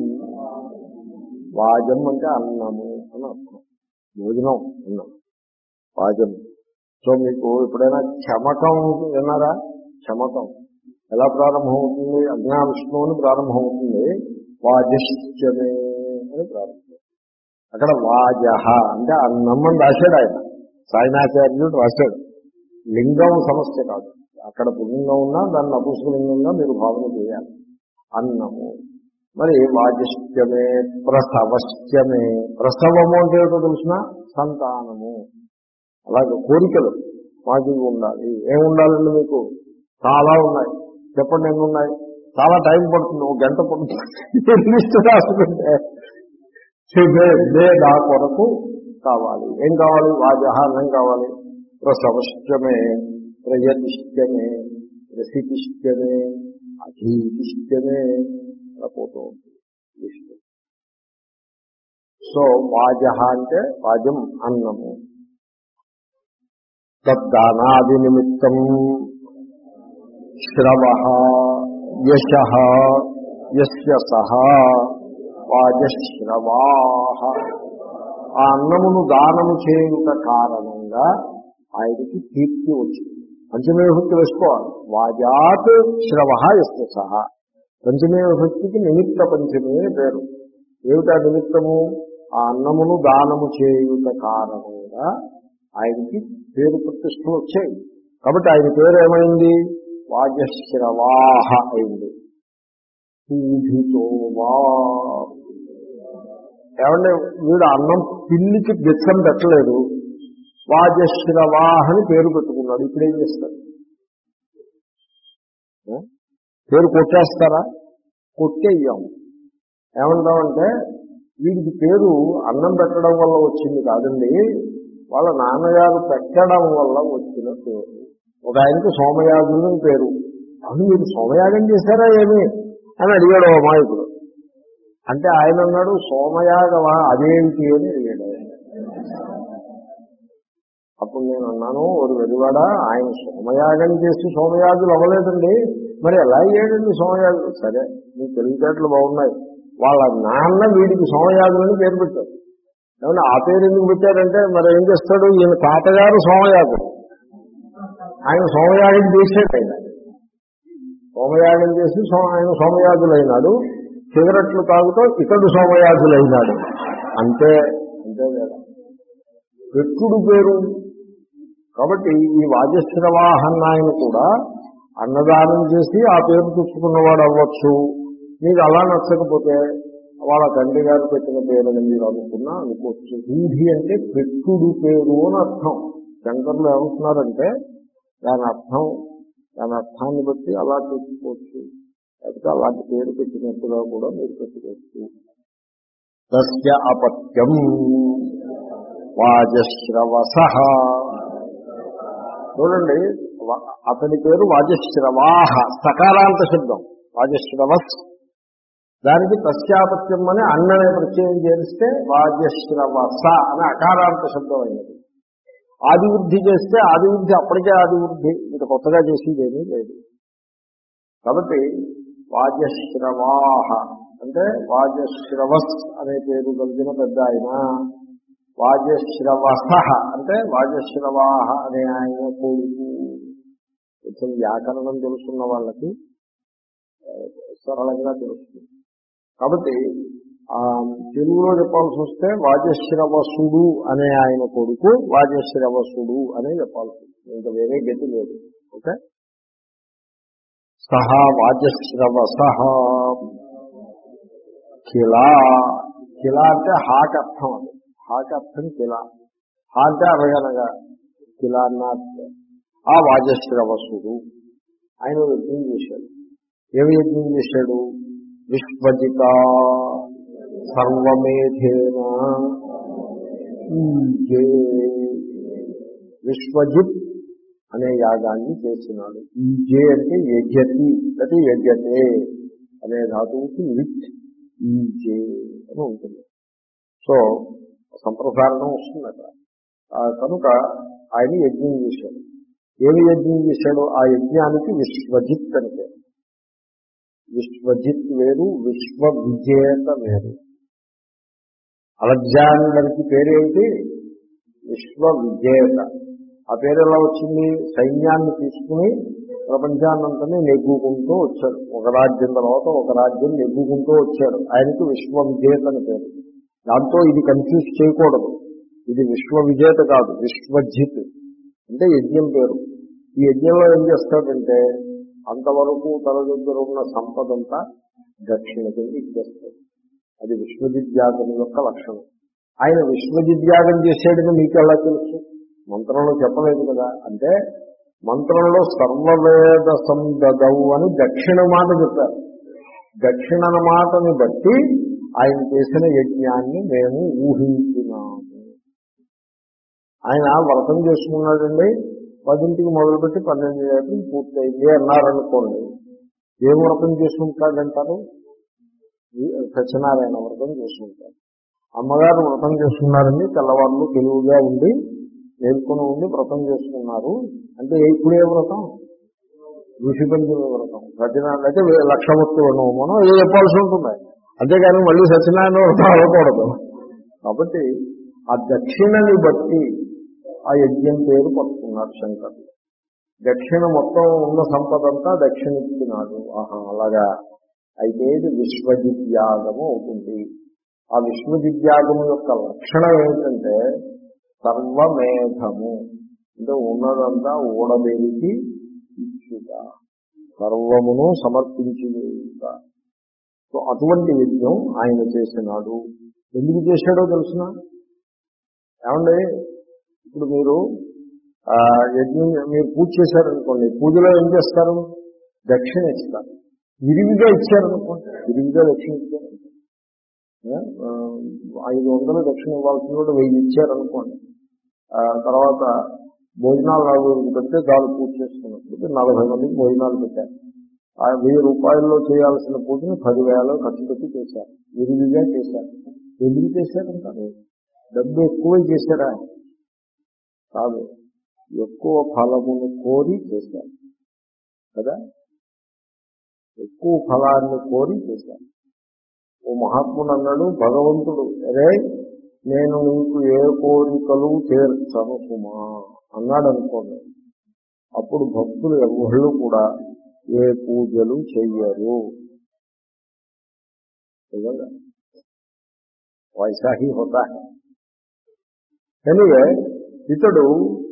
వాజం అంటే అన్నము అని అర్థం, భోజనం అన్నం, వాజం. సో మీకు ఎప్పుడైనా చమకం విన్నారా? చమకం ఎలా ప్రారంభమవుతుంది? అజ్ఞావిష్ణు అని ప్రారంభమవుతుంది. వాజశ్చమే అని ప్రారంభం. అక్కడ వాజహ అంటే అన్నం అని రాశాడు ఆయన, సాయినాచార్యుడు రాశాడు. లింగం సమస్య కాదు, అక్కడ పుల్లింగం ఉన్నా దాన్ని నపుంసకలింగంగా మీరు భావన చేయాలి. అన్నము. మరి వాజశ్చమే ప్రసవశ్చమే. ప్రసవము అంటే ఏమిటో తెలిసిన? సంతానము. అలాగే కోరికలు మాకు ఉండాలి. ఏముండాలండి? మీకు చాలా ఉన్నాయి, చెప్పండి ఎన్ని ఉన్నాయి? చాలా టైం పడుతుంది, ఒక గంట పడుతుంది లిస్ట్ రాసుకుంటే. నా కొరకు కావాలి. ఏం కావాలి? వాజహానం కావాలి. ప్రసవశ్చమే, ప్రయతిష్టమే, రసితిష్టమే, అధీతిష్టమే అలా పోతూ ఉంటుంది లిస్ట్. సో వాజహ అంటే వాజం అన్నము. తద్దానాది నిమిత్తం శ్రవ యశ యస్య సహ వాజశ్రవాహ. ఆ అన్నమును దానము చేయుట కారణంగా ఆయనకి కీర్తి వచ్చింది. పంచమే విభక్తి వేసుకోవాలి. వాజాత్ శ్రవ యస్య సహ. పంచమే విభక్తికి నిమిత్త పంచమే పేరు. ఏమిటా నిమిత్తము? ఆ అన్నమును దానము చేయుట కారణంగా ఆయనకి పేరు ప్రతిష్టలు వచ్చాయి. కాబట్టి ఆయన పేరు ఏమైంది? వాజశ్రవాహ అయింది. పూజితోవా. ఏమంటే వీడు అన్నం పిల్లికి బిచ్చం పెట్టలేదు, వాజశ్రవాహ అని పేరు పెట్టుకున్నాడు. ఇప్పుడేం చేస్తాడు? పేరు కొట్టేస్తారా? కొట్టేయ్యాము. ఏమంటామంటే వీడికి పేరు అన్నం పెట్టడం వల్ల వచ్చింది కాదండి, వాళ్ళ నాన్నగారు పెట్టడం వల్ల వచ్చిన పేరు. ఒక ఆయనకి సోమయాజులు అని పేరు. అవును, మీరు సోమయాగం చేశారా ఏమి అని అడిగాడు ఓ అమాయకుడు. అంటే ఆయన అన్నాడు, సోమయాగమా అదేమిటి అని అడిగాడు ఆయన. అప్పుడు నేను అన్నాను, ఒక వెలువాడ, ఆయన సోమయాగం చేసి సోమయాజులు అవ్వలేదండి, మరి ఎలా అయ్యాడండి సోమయాజులు? సరే, మీ తెలివితేటలు బాగున్నాయి. వాళ్ళ నాన్న వీడికి సోమయాజులని పేరు పెట్టారు. ఏమన్నా ఆ పేరు ఎందుకు పెట్టారంటే మరి ఏం చేస్తాడు? ఈయన తాతగారు సోమయాజుడు, ఆయన సోమయాగం చేసాడు. ఆయన సోమయాగం చేసి ఆయన సోమయాజులైనాడు. సిగరెట్లు తాగుతూ ఇతడు సోమయాజులైనాడు. అంతే అంతే కదా పెట్టుడు పేరు. కాబట్టి ఈ వాజశ్రవాహన్న ఆయన కూడా అన్నదానం చేసి ఆ పేరు తెచ్చుకున్నవాడు అవ్వచ్చు. మీకు అలా నచ్చకపోతే వాళ్ళ తండ్రి గారు పెట్టిన పేరుని మీరు అనుకున్నా అనుకోవచ్చు. రూఢి అంటే పెట్టుడు పేరు అని అర్థం. శంకర్లు ఏమంటున్నారంటే దాని అర్థం దాని అర్థాన్ని బట్టి అలా పెట్టుకోవచ్చు, లేకపోతే అలాంటి పేరు పెట్టినట్టుగా కూడా మీరు పెట్టుకోవచ్చు. తస్య అపత్యం వాజశ్రవస. చూడండి, అతని పేరు వాజశ్రవాహ, సకారాంత శబ్దం వాజశ్రవస్. దానికి తస్యాపత్యం అని అన్ననే ప్రత్యయం చేస్తే వాజశ్రవస అని అకారాంత శబ్దం అయినది. ఆదివృద్ధి చేస్తే ఆదివృద్ధి అప్పటికే ఆదివృద్ధి, ఇంకా కొత్తగా చేసేది ఏమీ లేదు. కాబట్టి వాజశ్రవాహ అంటే వాజశ్రవస్ అనే పేరు కలిగిన పెద్ద ఆయన. వాజశ్రవస అంటే వాజశ్రవాహ అనే ఆయన కొడుకు. కొంచెం వ్యాకరణం తెలుసున్న వాళ్ళకి సరళంగా తెలుస్తుంది. కాబట్టి తెలుగులో చెప్పాల్సి వస్తే వాజశ్రవసుడు అనే ఆయన కొడుకు వాజశ్రవసుడు అనే చెప్పాల్సి వస్తుంది, ఇంకా వేరే గతి లేదు. ఓకే. సహ వాజశ్రవస కిలా. కిలా అంటే హాకి అర్థం. అది హాకి అర్థం కిలా. హా అంటే అనగనగా, కిలా అన్న అర్థం. ఆ వాజశ్రవసుడు ఆయన యజ్ఞం చేశాడు. ఏమి యజ్ఞం చేశాడు? విశ్వజిత సర్వమేధేన విశ్వజిత్ అనే యాగాన్ని చేసినాడు. ఈ జే అంటే యజ్ఞతి అంటే యజ్ఞతే అనే ధాతువుకి విత్ ఈ జే అని ఉంటుంది. సో సంప్రసారణం వస్తుంది అక్కడ. కనుక ఆయన యజ్ఞం చేశాడు. ఏమి యజ్ఞం చేశాడు? ఆ యజ్ఞానికి విశ్వజిత్ అని పేరు. విశ్వజిత్ వేరు, విశ్వ విజేత వేరు. అలెగ్జాండర్కి పేరేంటి? విశ్వ విజేత. ఆ పేరు ఎలా వచ్చింది? సైన్యాన్ని తీసుకుని ప్రపంచాన్నంతని నెగ్గుకుంటూ వచ్చాడు. ఒక రాజ్యం తర్వాత ఒక రాజ్యం నెగ్గుకుంటూ వచ్చాడు. ఆయనకి విశ్వ విజేత అని పేరు. దాంతో ఇది కన్ఫ్యూజ్ చేయకూడదు. ఇది విశ్వ విజేత కాదు, విశ్వజిత్ అంటే యజ్ఞం పేరు. ఈ యజ్ఞంలో ఏం చేస్తాడంటే అంతవరకు తన దగ్గర ఉన్న సంపదంతా దక్షిణ కింద ఇచ్చేస్తాడు. అది విశ్వజిద్యాగం యొక్క లక్షణం. ఆయన విశ్వజిద్యాగం చేసేటది మీకు ఎలా తెలుసు? మంత్రంలో చెప్పలేదు కదా. అంటే మంత్రంలో సర్వవేద సందదవు అని దక్షిణ మాట చెప్పారు. దక్షిణ మాటని బట్టి ఆయన చేసిన యజ్ఞాన్ని మేము ఊహించినాము. ఆయన వ్రతం చేసుకున్నాడండి, పదింటికి మొదలుపెట్టి పన్నెండు గంటలకు పూర్తయింది అన్నారనుకోండి. ఏం వ్రతం చేసుకుంటాడంటారు? సత్యనారాయణ వ్రతం చేసుకుంటారు. అమ్మగారు వ్రతం చేసుకున్నారండి, తెల్లవారులు తెలివిగా ఉండి నేర్చుకుని ఉండి వ్రతం చేసుకున్నారు అంటే ఇప్పుడు ఏ వ్రతం? ఋషి పంచమి వ్రతం. సత్యనారాయణ అయితే లక్షమూర్తి మనం ఏ చెప్పాల్సి ఉంటుంది. అంతేగాని మళ్ళీ సత్యనారాయణ వ్రతం అవ్వకూడదు. కాబట్టి ఆ దక్షిణని బట్టి ఆ యజ్ఞం పేరు పట్టుకున్నాడు శంకరుడు. దక్షిణ మొత్తం ఉన్న సంపద అంతా దక్షిణ ఇచ్చినాడు. ఆహా, అలాగా అయితే ఇది విశ్వజిద్యాగము అవుతుంది. ఆ విశ్వజిద్యాగము యొక్క లక్షణం ఏమిటంటే సర్వమేధము అంటే ఉన్నదంతా ఊడబెరికి ఇచ్చుట, సర్వమును సమర్పించుట. సో అటువంటి యజ్ఞం ఆయన చేసినాడు. ఎందుకు చేశాడో తెలుసిన? ఏమండి, ఇప్పుడు మీరు యజ్ఞం మీరు పూజ చేశారనుకోండి, పూజలో ఏం చేస్తారు? దక్షిణ ఇస్తారు. విరివిగా ఇచ్చారనుకోండి, విరివిగా దక్షిణ ఇచ్చారు. ఐదు వందలు దక్షిణ ఇవ్వాల్సిన కూడా వెయ్యి ఇచ్చారనుకోండి. తర్వాత భోజనాలు నలుగురికి పెడితే దాని పూజ చేసుకున్నప్పుడు నలభై మందికి భోజనాలు పెట్టారు. ఆ వెయ్యి రూపాయల్లో చేయాల్సిన పూజను పదివేల ఖర్చు పెట్టి చేశారు. విరివిగా చేశారు. ఎందుకు చేశారంటారు? డబ్బు ఎక్కువ చేశారా? కాదు, ఎక్కువ ఫలమును కోరి చేశారు కదా. ఎక్కువ ఫలాన్ని కోరి చేశారు. ఓ మహాత్ముడు అన్నాడు, భగవంతుడు అరే నేను నీకు ఏ కోరికలు తీర్చను సుమా అన్నాడు అనుకోండి. అప్పుడు భక్తులు ఎవరు కూడా ఏ పూజలు చెయ్యరు. వైశాహి హోతా. ఎనివే ఇతడు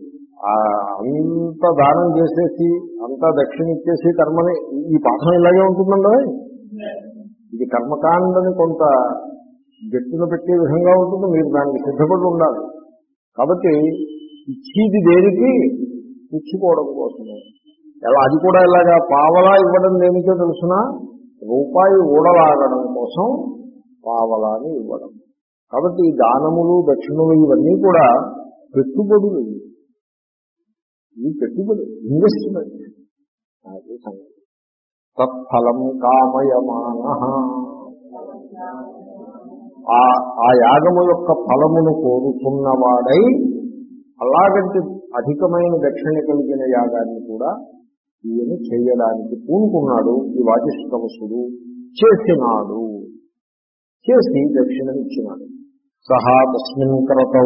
అంత దానం చేసేసి అంతా దక్షిణ ఇచ్చేసి కర్మని, ఈ పాఠం ఇలాగే ఉంటుందండి. ఇది కర్మకాండని కొంత గట్టిన పెట్టే విధంగా ఉంటుంది. మీరు దానికి సిద్ధపడి ఉండాలి. కాబట్టి ఇచ్చేది దేనికి? పుచ్చుకోవడం కోసమే. ఎలా అది కూడా ఇలాగా పావలా ఇవ్వడం దేనికో తెలుసిన? రూపాయి ఊడలాగడం కోసం పావలాని ఇవ్వడం. కాబట్టి ఈ దానములు దక్షిణములు ఇవన్నీ కూడా పెట్టుబడులు. ఇవి పెట్టుబడి, ఇన్వెస్ట్మెంట్. అది సంగతి. తత్ఫలం కామయమాన, ఆ యాగము యొక్క ఫలమును కోరుతున్నవాడై అలాగంటే అధికమైన దక్షిణ కలిగిన యాగాన్ని కూడా ఈయన చేయడానికి పూనుకున్నాడు. ఈ వాజిష్ఠవసుడు చేసినాడు. చేసి దక్షిణనిచ్చినాడు. సహా తస్మిన్ క్రతౌ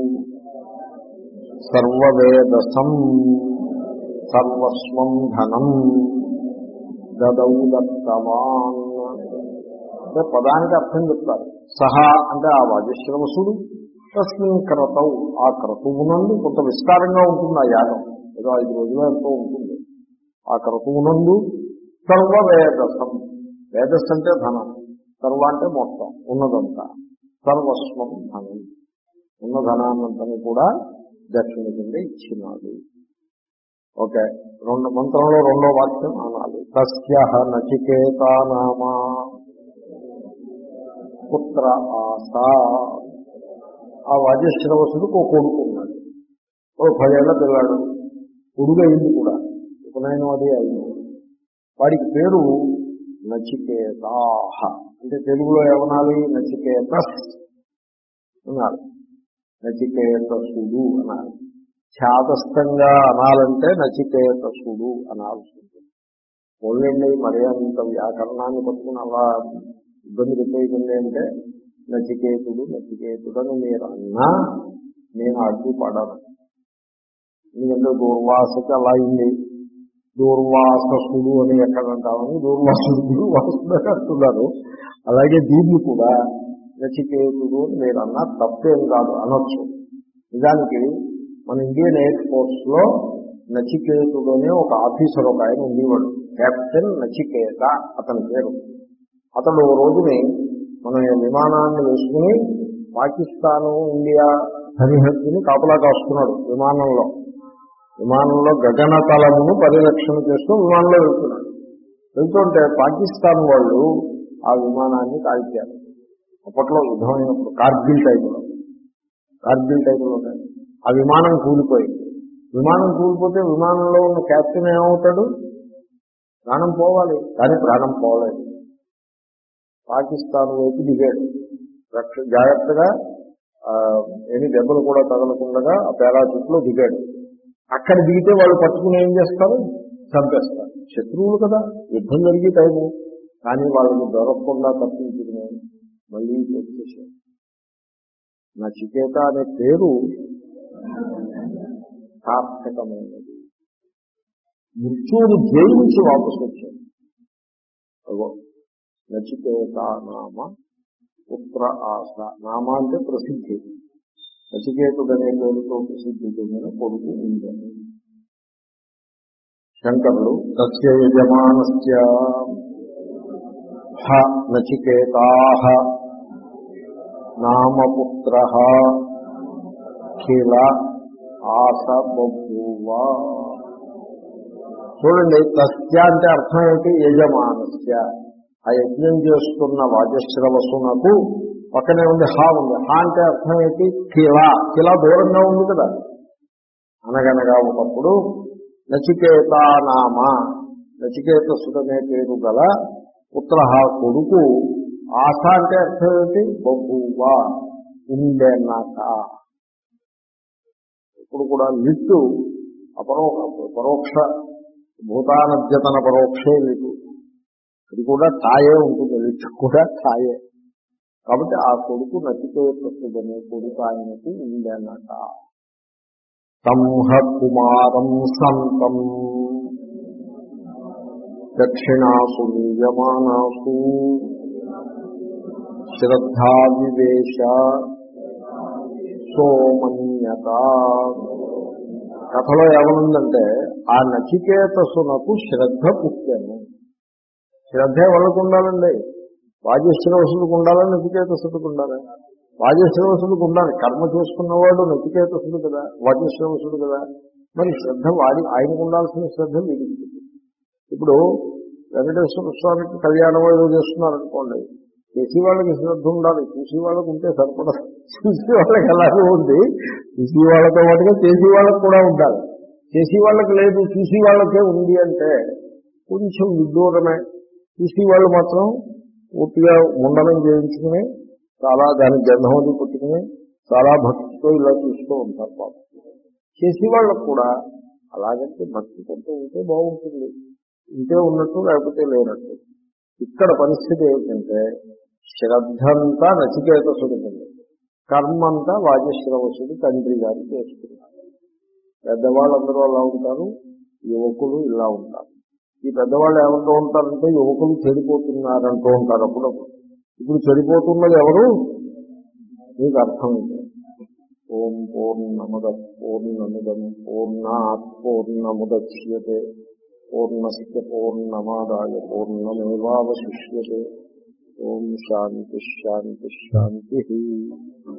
సర్వవేదసం సర్వస్వం ధనం దదౌ దత్తవాన్. అంటే పదానికి అర్థం చెప్తారు. సహా అంటే ఆ వాజిశ్రవసుడు, తస్మిన్ క్రతౌ ఆ క్రతువునందు, కొంత విస్తారంగా ఉంటుంది ఆ యాగం, ఏదో ఐదు రోజులు ఎంతో ఉంటుంది. ఆ క్రతువునందు సర్వవేదసం, వేదస్ అంటే ధనం, సర్వ అంటే మొత్తం ఉన్నదంతా, సర్వస్వం ధనం, ఉన్న ధనాన్నంతని కూడా దక్షిణ కింద ఇచ్చినాడు. ఓకే, రెండు మంత్రంలో రెండో వాక్యం అనాలి. తస్య నచికేతా నామా పుత్ర ఆసా. ఆ వాజశ్రవసుడికి ఒక కొడుకు ఉన్నాడు. ఓ పదేళ్ల పిల్లాడు, పొడుగు అయింది కూడా, ఉపనయనం అది అయింది. వాడికి పేరు నచికేతాహ. అంటే తెలుగులో ఏమనాలి? నచికేతస్ అనాలి, నచికేతసుడు అనాలి. ఛాదస్థంగా అనాలంటే నచికేతసుడు అనాల్సి ఉంటుంది. పోలేండి మరీ అంత వ్యాకరణాన్ని పట్టుకుని అలా ఇబ్బంది పెట్టేయకండి అంటే నచికేతుడు నచికేతుడు అని మీరు అన్నా నేను అడ్డుపడను. ఎందుకంటే దూర్వాసకి అలా అయింది. దూర్వాససుడు అని ఎక్కడంటామని దూర్వాసుడు దూర్వాసుడు అని అంటున్నారు. అలాగే దీన్ని కూడా నచికేతుడు అని మీరు అన్నా తప్పేం కాదు, అనొచ్చు. నిజానికి మన ఇండియన్ ఎయిర్ ఫోర్స్ లో నచికేతుడు అనే ఒక ఆఫీసర్ ఒక ఆయన ఉండేవాడు, కెప్టెన్ నచికేత అతని పేరు. అతడు ఓ రోజుని మన విమానాన్ని వేసుకుని పాకిస్తాను ఇండియా సరిహద్దుని కాపలా కాస్తున్నాడు. విమానంలో విమానంలో గగనతలమును పరిరక్షణ చేస్తూ విమానంలో వెళ్తున్నాడు. వెళ్తుంటే పాకిస్తాన్ వాళ్ళు ఆ విమానాన్ని కాల్చారు. అప్పట్లో యుద్ధమైనప్పుడు కార్గిల్ టైపులో కార్గిల్ టైపులో ఆ విమానం కూలిపోయింది. విమానం కూలిపోతే విమానంలో ఉన్న క్యాప్టెన్ ఏమవుతాడు? ప్రాణం పోవాలి, కానీ ప్రాణం పోలేదు. పాకిస్తాన్ వైపు దిగాడు. రక్ష జాగ్రత్తగా ఏమి దెబ్బలు కూడా తగలకుండా ఆ పారాచూట్లో దిగాడు. అక్కడ దిగితే వాళ్ళు పట్టుకుని ఏం చేస్తారు? చంపేస్తారు. శత్రువులు కదా, యుద్ధం జరిగే టైము. కానీ వాళ్ళని దొరకకుండా తప్పించుకుని మళ్ళీ వచ్చేసారు. నచికేత అనే పేరు సార్థకమైనది. మృత్యువుని జయించి వాపసు వచ్చాడు. అగో నచికేత నామ పుత్ర ఆశ. నామ అంటే ప్రసిద్ధి. నచికేతుడనే పేరుతో ప్రసిద్ధి చెందిన కొడుకు ఉందని. శంకరుడు తస్య యజమానస్య హ నచికేతాః నామపుత్రః ఖిల ఆస బభూవ. చూడండి, తస్య అంటే అర్థం ఏంటి? యజమానస్య. ఆ యజ్ఞం చేస్తున్న వాజశ్రవసునకు పక్కనే ఉంది హా ఉంది. హా అంటే అర్థం ఏంటి? ఖిల. ఖిల దూరంగా ఉంది కదా. అనగనగా ఒకప్పుడు నచికేత నామ, నచికేతసుడనే పేరు గల పుత్ర కొడుకు. ఆశ అంటే అర్థం ఏంటి? బహువ ఉండేనాక. ఇప్పుడు కూడా లిట్టు అపరో పరోక్ష భూతానద్యతన పరోక్షే లిట్టు. ఇది కూడా తాయే ఉంటుంది, లిట్టు కూడా తాయే. కాబట్టి ఆ కొడుకు నచికేతసుడనే కొడుకు ఆయనకు ఉండేనట. సంహ కుమారం సంతం దక్షిణాసు నియమానాసు శ్రద్ధా వివేశ సోమన్యత. కథలో ఏమనుందంటే ఆ నచికేతసునకు శ్రద్ధ పుట్టాను. శ్రద్ధ ఎవరికి ఉండాలండి? వాజశ్రవసుడికి ఉండాలా, నచికేతసుడికి ఉండాలా? వాజశ్రవసుడికి ఉండాలి. కర్మ చేసుకున్నవాడు నచికేతసుడు కదా, వాజశ్రవసుడు కదా. మరి శ్రద్ధ వాడి ఆయనకు ఉండాల్సిన శ్రద్ధ వీడికి. ఇప్పుడు వెంకటేశ్వర స్వామికి కళ్యాణం ఏదో చేస్తున్నారనుకోండి, చేసి వాళ్ళకి శ్రద్ధ ఉండాలి, చూసి వాళ్ళకు ఉంటే సరిపడదు. చూసి వాళ్ళకి ఎలాగో ఉంది, చూసి వాళ్ళతో పాటుగా చేసి వాళ్ళకు కూడా ఉండాలి. చేసి వాళ్ళకి లేదు, చూసి వాళ్ళకే ఉంది అంటే కొంచెం విదూరమే. చూసి వాళ్ళు మాత్రం పూర్తిగా ముండనం చేయించుకుని చాలా దానికి గంధమది పుట్టుకుని చాలా భక్తితో ఇలా చూస్తూ ఉంటారు. పాపం చేసి వాళ్ళకు కూడా అలాగంటే భక్తి కొంచెం ఉంటే బాగుంటుంది. ఉంటే ఉన్నట్టు, లేకపోతే లేనట్టు. ఇక్కడ పరిస్థితి ఏమిటంటే శ్రద్ధ అంతా నచికేతసుడు, కర్మ అంతా వాజశ్రవసుడు తండ్రి గారు చేస్తున్నారు. పెద్దవాళ్ళందరూ అలా ఉంటారు, యువకులు ఇలా ఉంటారు. ఈ పెద్దవాళ్ళు ఏమంటూ ఉంటారంటే యువకులు చెడిపోతున్నారంటూ ఉంటారు అప్పుడప్పుడు. ఇప్పుడు చెడిపోతున్నది ఎవరు? మీకు అర్థమైంది. ఓం పూర్ణమద పూర్ణమిదం పూర్ణాత్ పూర్ణముద్యతే పూర్ణస్య పూర్ణమాదాయ పూర్ణమేవావశిష్యతే. ఓం శాంతి శాంతి శాంతి.